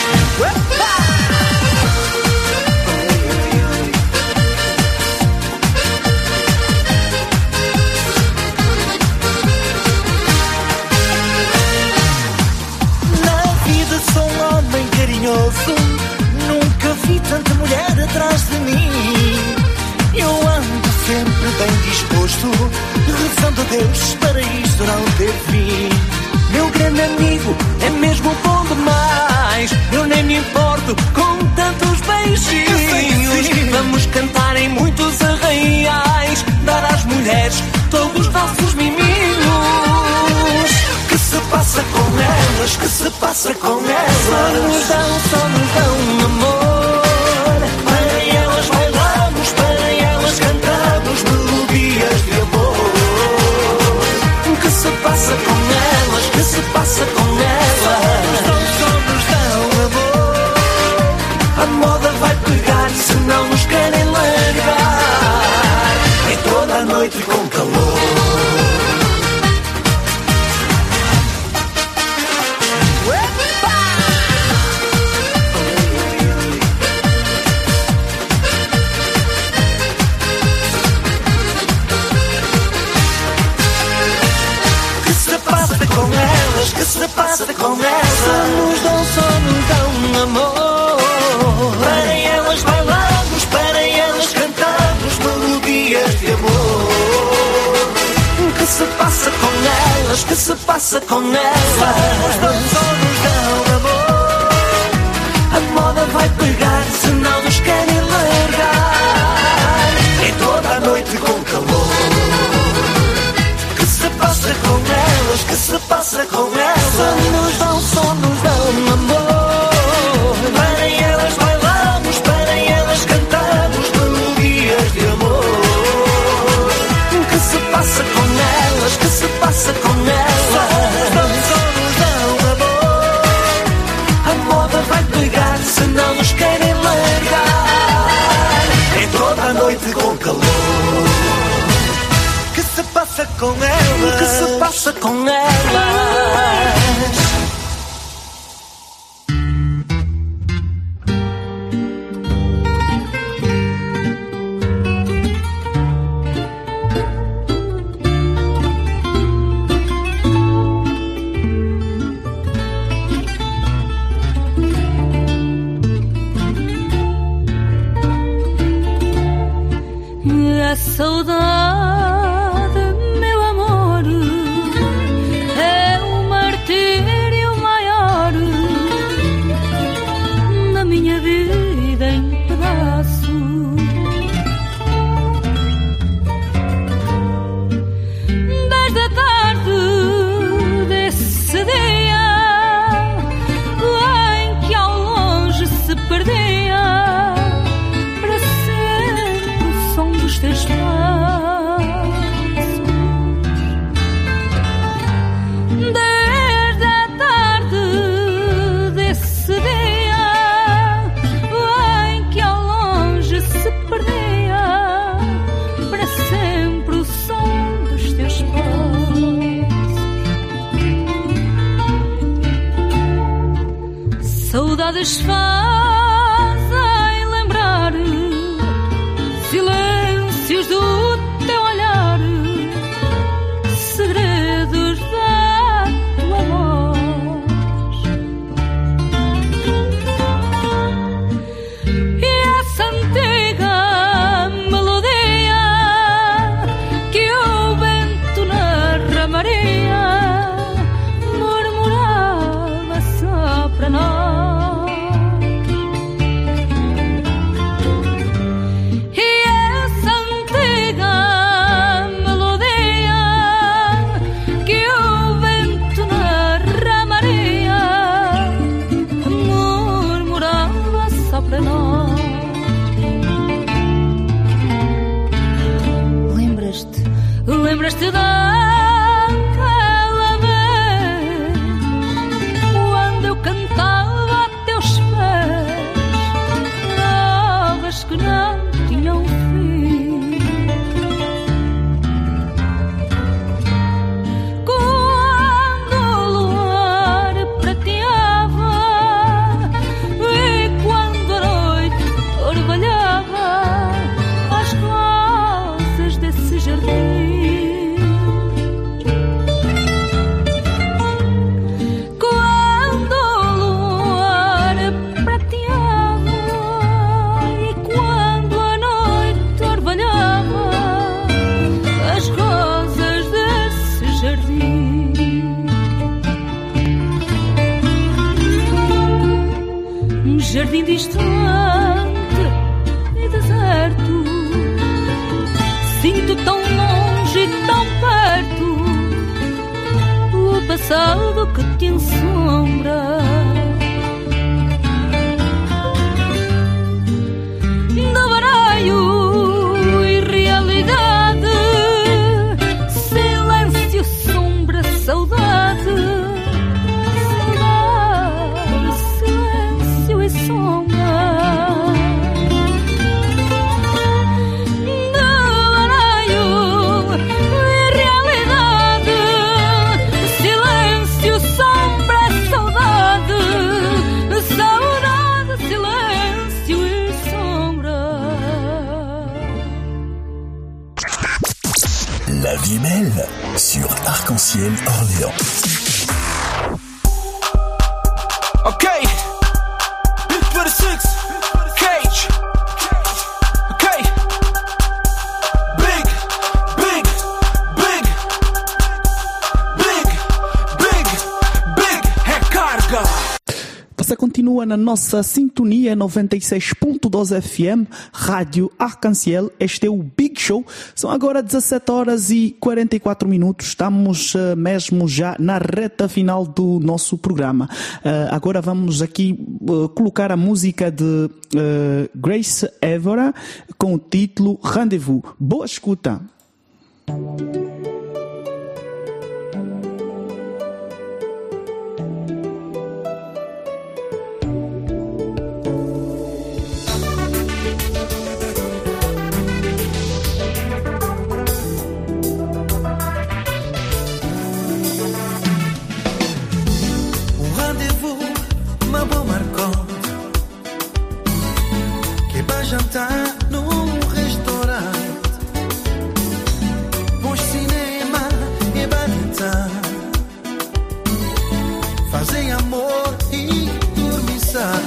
Speaker 5: Na vida sou um homem carinhoso. Nunca vi tanta mulher atrás de mim. Eu ando sempre bem disposto, rezando a Deus para isto não ter fim. Meu grande amigo é mesmo bom demais. Eu nem me importo com tantos beijinhos. Vamos cantar em muitos arraiais, dar às mulheres todos os nossos miminhos. Que se passa com elas? Que se passa com elas? Só nos dão amor. Para elas bailamos, para elas cantamos melodias de amor. Que se passa com elas? Que se passa com elas? Só nos dão amor. A moda vai pegar se não nos querem largar. É toda a noite com calor. Que se passa com elas? Só nos dão amor. Para elas bailamos, para elas cantamos melodias de amor. Que se passa com elas? Que se passa com elas? Só nos dão amor. A moda vai pegar se não nos querem largar. É toda a noite com calor. Que se passa com elas? Que se passa com elas? Só nos dão amor. Para elas bailamos, para elas cantamos melodias de amor. Que se passa com elas? Que se passa com elas? Só nos dão amor. A moda vai pegar se não nos querem largar. É toda a noite com calor. Que se passa com elas? Que se passa com elas?
Speaker 1: A saudade, meu amor, desfazem lembrar silêncios do teu olhar, segredos da tua voz. E essa antiga melodia que o vento na ramaria murmurava só para nós. E essa antiga melodia que o vento na ramaria murmurava só para nós. Lembras-te daquela vez quando eu cantava a teus pés novas que não tinham fim? Quando o luar prateava e quando a noite orvalhava as rosas desse jardim. Quando o luar prateava e quando a noite orvalhava as rosas desse jardim. Um jardim distante e deserto, sinto tão longe e tão perto o passado que te ensombra. Devaneio e realidade, silêncio, sombra, saudade. Saudade, silêncio e sombra. Devaneio e realidade, silêncio, sombra, saudade. Saudade, silêncio e sombra.
Speaker 2: La vie est belle sur Arc-en-Ciel Orléans.
Speaker 11: Okay. Hit 26. Cage. Okay. Big, big, big, big, big, big. Recarga.
Speaker 4: Você continua na nossa sintonia 96.2 FM, Rádio Arc-en-Ciel. Este é o Big Show. São agora 17 horas e 44 minutos. Estamos mesmo já na reta final do nosso programa. Agora vamos aqui colocar a música de Grace Évora com o título Rendezvous. Boa escuta.
Speaker 5: Jantar num restaurante, pôs cinema e baneta, fazem amor e dormissar.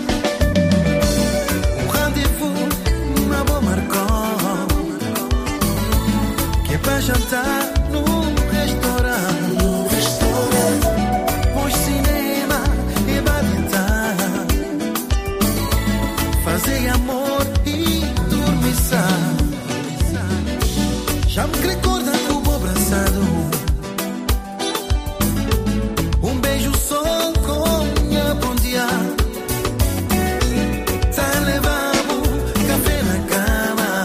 Speaker 5: Um rendezvous na boa marcou, que é para jantar num restaurante, pôs cinema e baneta, fazem amor. Já me recorda como abraçado, um beijo só com minha bom dia. Tá levamos café na cama,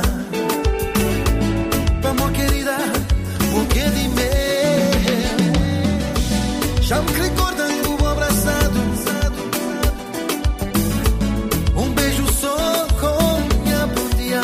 Speaker 5: vamos querida, porque de mel. Já me recorda como abraçado, um beijo só com minha bom dia.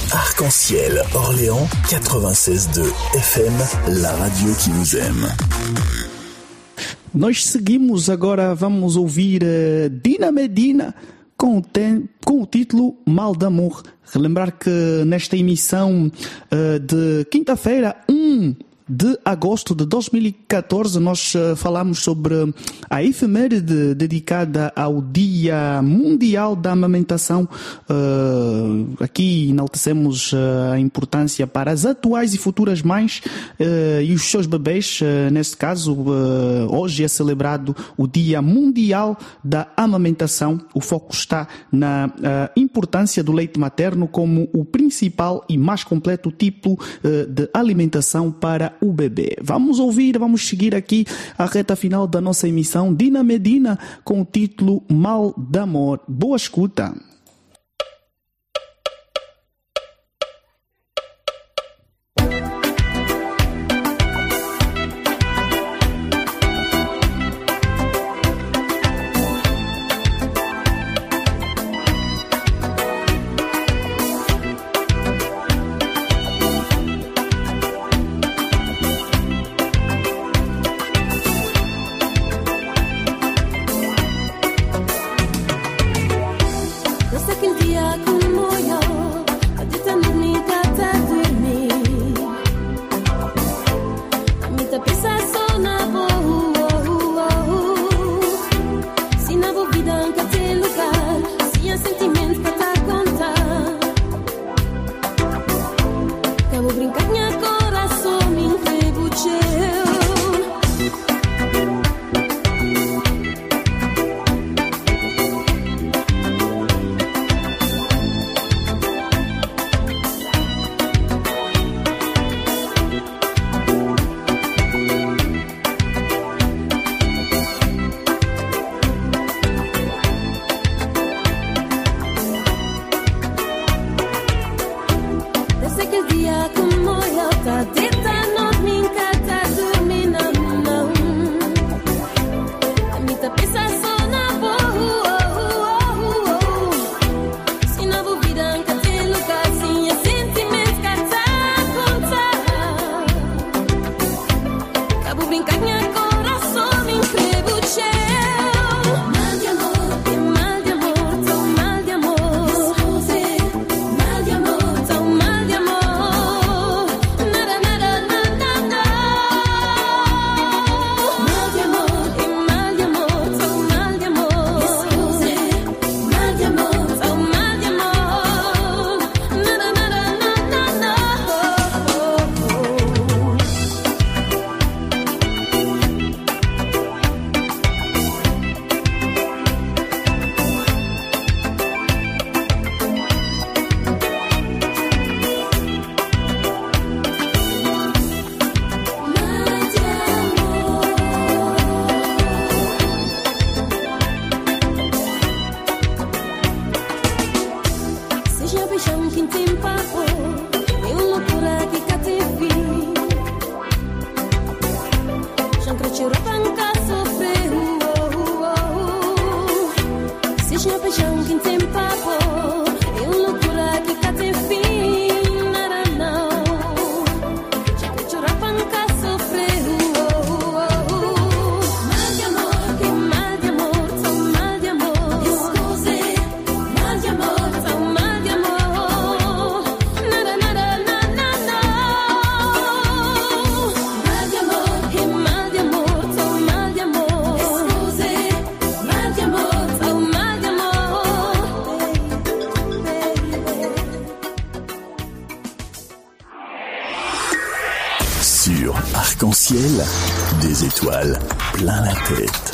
Speaker 2: Arc-en-Ciel, Orléans, 96.2 FM, la radio qui nous aime.
Speaker 4: Nós seguimos, agora vamos ouvir Dina Medina com o título Mal de Amor. Relembrar que nesta emissão de quinta-feira, 1 de agosto de 2014, nós falamos sobre a efeméride dedicada ao Dia Mundial da Amamentação. Aqui enaltecemos a importância para as atuais e futuras mães e os seus bebês. Neste caso, hoje é celebrado o Dia Mundial da Amamentação. O foco está na importância do leite materno como o principal e mais completo tipo de alimentação para o bebê. Vamos seguir aqui a reta final da nossa emissão, Dina Medina, com o título Mal de Amor. Boa escuta.
Speaker 2: Arc-en-Ciel, des étoiles plein la tête.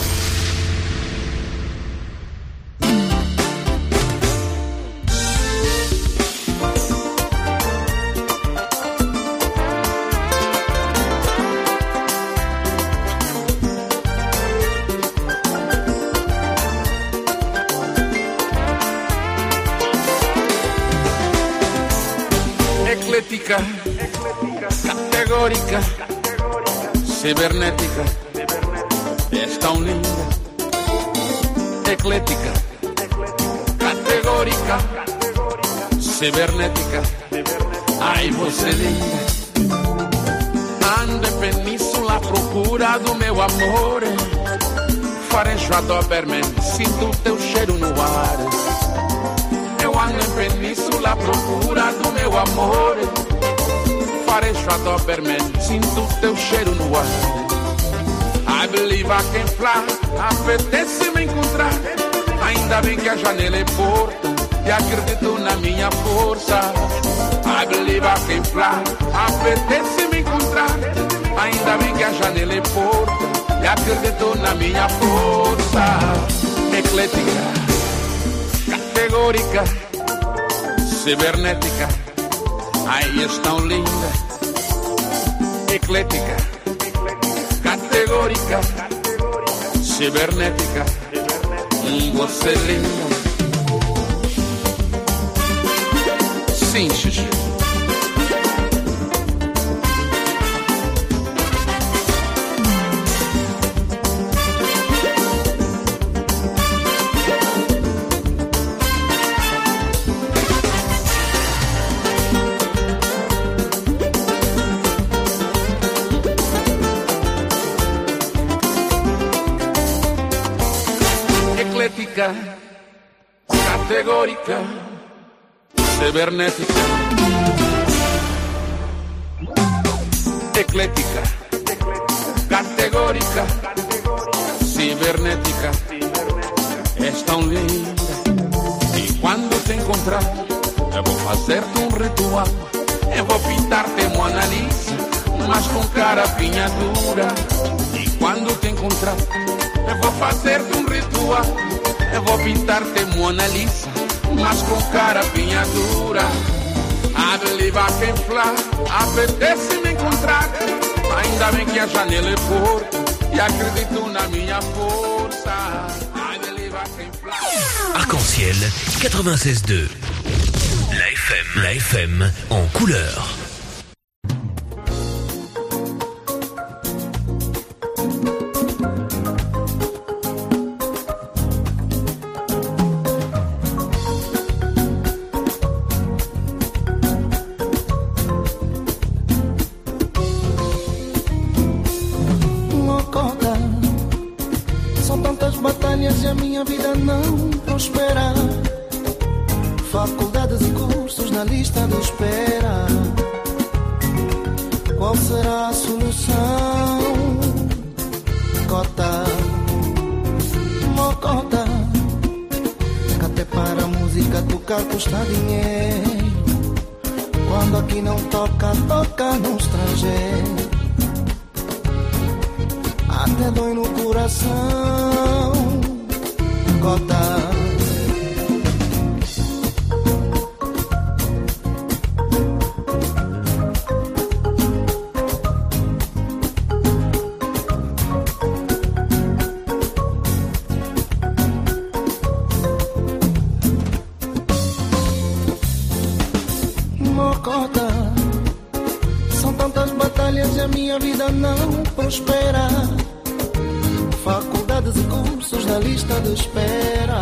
Speaker 12: Eclética, categórica, cibernética, és tão linda. Eclética, categórica, cibernética. Ai, você linda. Ando em península à procura do meu amor. Farejo a Doberman, sinto o teu cheiro no ar. Eu ando em península à procura do meu amor. Farejo a Doberman, sinto o teu cheiro no ar. I believe I can fly, apetece me encontrar. Ainda bem que a janela é porta e acredito na minha força. I believe I can fly, apetece me encontrar. Ainda bem que a janela é porta e acredito na minha força. Eclética, categórica, cibernética. Aí estão linda. Eclética, categórica, cibernética. Você linda. Sim, Xuxa. Categórica, cibernética. Eclética, categórica, cibernética. És tão linda. E quando te encontrar, eu vou fazer-te um ritual. Eu vou pintar-te Mona Lisa, mas com cara pinhadura. E quando te encontrar, eu vou fazer-te um ritual. Eu vou pintar-te Mona Lisa, mas com cara pinhadura. I believe I can fly, apetece me encontrar. Ainda bem que a janela é porta e acredito na minha força. I believe I can fly.
Speaker 3: Arc-en-ciel 96.2. La FM en couleur.
Speaker 5: e a minha vida não prospera. Faculdades e cursos na lista de espera. Qual será a solução? Cota, mocota, que até para a música tocar custa dinheiro. Quando aqui não toca, toca no estrangeiro. Até dói no coração. Cota, mocota, são tantas batalhas e a minha vida não prospera. Faculdades e cursos na lista de espera.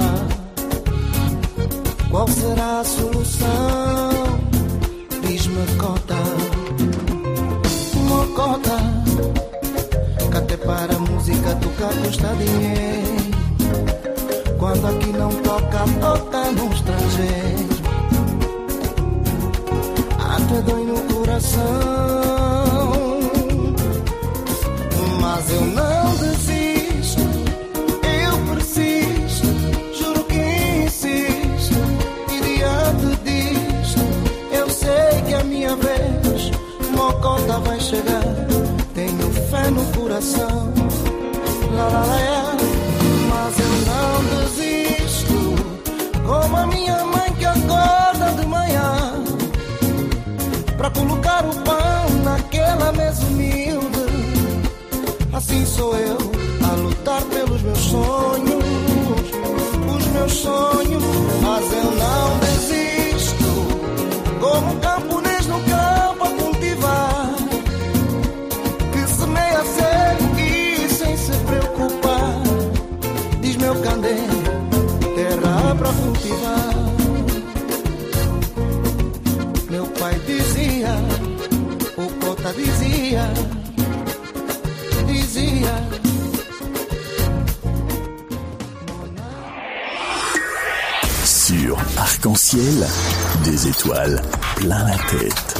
Speaker 5: Qual será a solução? Diz-me, cota, mocota, que até para a música tocar custa dinheiro. Quando aqui não toca, toca no estrangeiro. Até dói no coração. Mas eu não desisto. Minha vez, mocota vai chegar. Tenho fé no coração. Lá, lá, lá, mas eu não desisto. Como a minha mãe que acorda de manhã pra colocar o pão naquela mesa humilde. Assim sou eu a lutar pelos meus sonhos. Os meus sonhos. Mas eu não desisto. Como um camponês no campo a cultivar, que semeia seco e sem se preocupar. Diz meu candeeiro, terra pra cultivar.
Speaker 2: Sur Arc-en-Ciel, des étoiles plein la tête.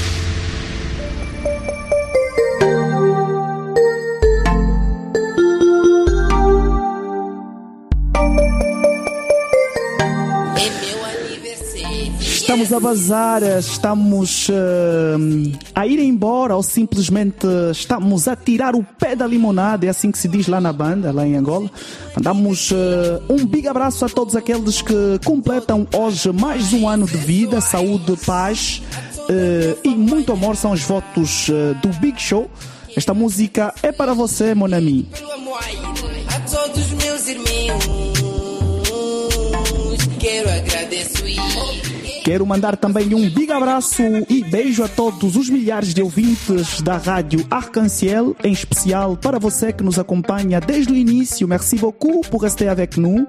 Speaker 4: Estamos a vazar, estamos a ir embora ou simplesmente estamos a tirar o pé da limonada, é assim que se diz lá na banda, lá em Angola. Mandamos um big abraço a todos aqueles que completam hoje mais um ano de vida, saúde, paz e muito amor são os votos do Big Show. Esta música é para você, mon ami.
Speaker 5: A todos meus irmãos, quero agradecer.
Speaker 4: Quero mandar também um big abraço e beijo a todos os milhares de ouvintes da Rádio Arc-en-Ciel, em especial para você que nos acompanha desde o início. Merci beaucoup pour rester avec nous.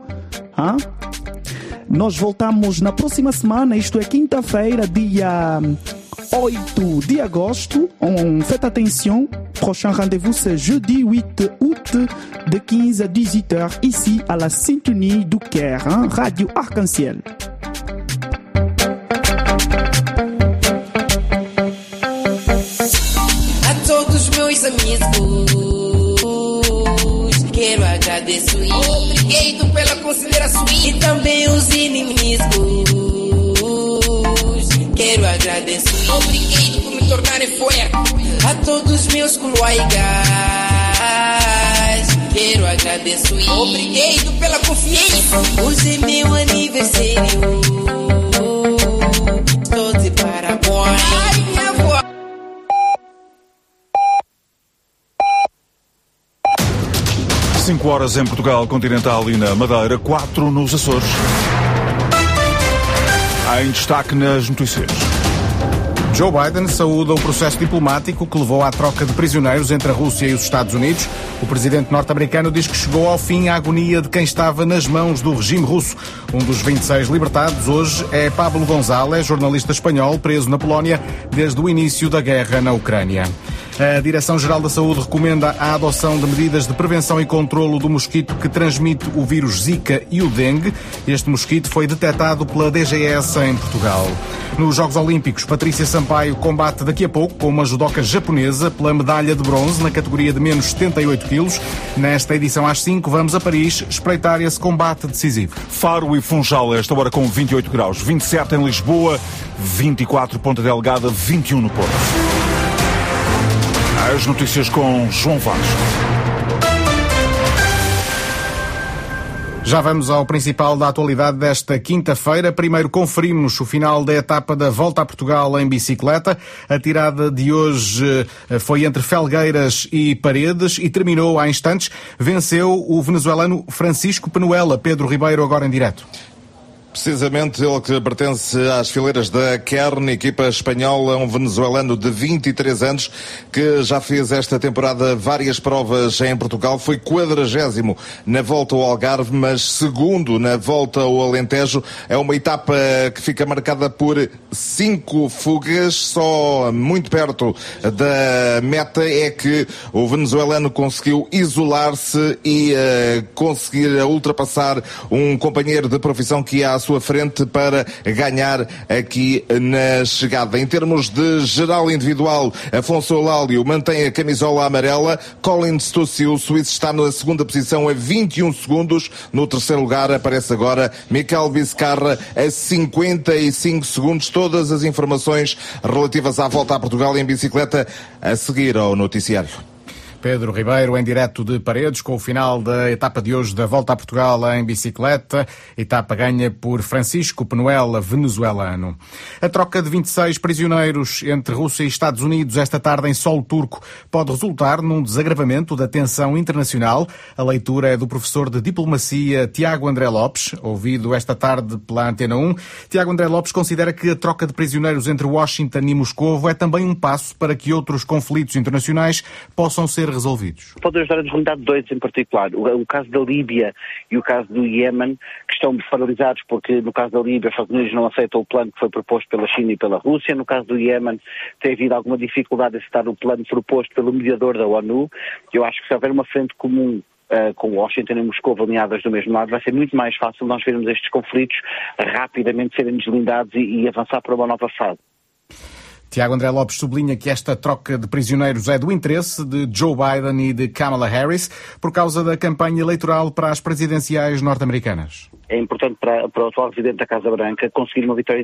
Speaker 4: Nós voltamos na próxima semana, isto é quinta-feira, dia 8 de agosto. Faites attention, prochain rendez-vous c'est jeudi 8 août de 15 à 18h ici à la Sintonie du Caire, Rádio Arc-en-Ciel.
Speaker 5: Meus amigos, quero agradecer. Obrigado pela consideração. E também os inimigos, quero agradecer. Obrigado por me tornarem forte. A todos meus colegas, quero agradecer. Obrigado pela confiança. Hoje é meu aniversário, estou de parabéns. Ai, minha avó.
Speaker 13: 5 horas em Portugal continental e na Madeira, 4 nos Açores. Em destaque nas notícias.
Speaker 15: Joe Biden saúda o processo diplomático que levou à troca de prisioneiros entre a Rússia e os Estados Unidos. O presidente norte-americano diz que chegou ao fim a agonia de quem estava nas mãos do regime russo. Um dos 26 libertados hoje é Pablo González, jornalista espanhol preso na Polónia desde o início da guerra na Ucrânia. A Direção-Geral da Saúde recomenda a adoção de medidas de prevenção e controlo do mosquito que transmite o vírus Zika e o dengue. Este mosquito foi detectado pela DGS em Portugal. Nos Jogos Olímpicos, Patrícia Sampaio combate daqui a pouco com uma judoca japonesa pela medalha de bronze na categoria de menos 78 quilos. Nesta edição às 5 vamos a Paris espreitar esse combate decisivo.
Speaker 13: Faro e Funchal, esta hora com 28 graus, 27 em Lisboa, 24 Ponta Delgada, 21 no Porto. As notícias com João Vaz.
Speaker 15: Já vamos ao principal da atualidade desta quinta-feira. Primeiro conferimos o final da etapa da Volta a Portugal em bicicleta. A tirada de hoje foi entre Felgueiras e Paredes e terminou há instantes. Venceu o venezuelano Francisco Penuela. Pedro Ribeiro agora em direto.
Speaker 17: Precisamente ele que pertence às fileiras da Kern, equipa espanhola, um venezuelano de 23 anos que já fez esta temporada várias provas em Portugal. Foi 40º na Volta ao Algarve, mas segundo na Volta ao Alentejo. É uma etapa que fica marcada por 5 fugas, só muito perto da meta é que o venezuelano conseguiu isolar-se e conseguir ultrapassar um companheiro de profissão que ia à sua frente para ganhar aqui na chegada. Em termos de geral individual, Afonso Eulálio mantém a camisola amarela. Colin Stussy, o suíço, está na segunda posição a 21 segundos. No terceiro lugar aparece agora Mikel Vizcarra a 55 segundos. Todas as informações relativas à Volta a Portugal em bicicleta a seguir ao noticiário.
Speaker 15: Pedro Ribeiro, em direto de Paredes, com o final da etapa de hoje da Volta a Portugal em bicicleta. Etapa ganha por Francisco Penuela, venezuelano. A troca de 26 prisioneiros entre Rússia e Estados Unidos esta tarde em solo turco pode resultar num desagravamento da tensão internacional. A leitura é do professor de diplomacia Tiago André Lopes, ouvido esta tarde pela Antena 1. Tiago André Lopes considera que a troca de prisioneiros entre Washington e Moscovo é também um passo para que outros conflitos internacionais possam ser resolvidos?
Speaker 18: Pode ajudar a desvendar dois em particular. O caso da Líbia e o caso do Iémen, que estão paralisados porque no caso da Líbia os Estados Unidos não aceitam o plano que foi proposto pela China e pela Rússia. No caso do Iémen tem havido alguma dificuldade em aceitar o plano proposto pelo mediador da ONU. Eu acho que se houver uma frente comum com Washington e Moscou alinhadas do mesmo lado, vai ser muito mais fácil nós vermos estes conflitos rapidamente serem deslindados e avançar para uma nova fase.
Speaker 15: Tiago André Lopes sublinha que esta troca de prisioneiros é do interesse de Joe Biden e de Kamala Harris por causa da campanha eleitoral para as presidenciais norte-americanas.
Speaker 18: É importante para o atual presidente da Casa Branca conseguir uma vitória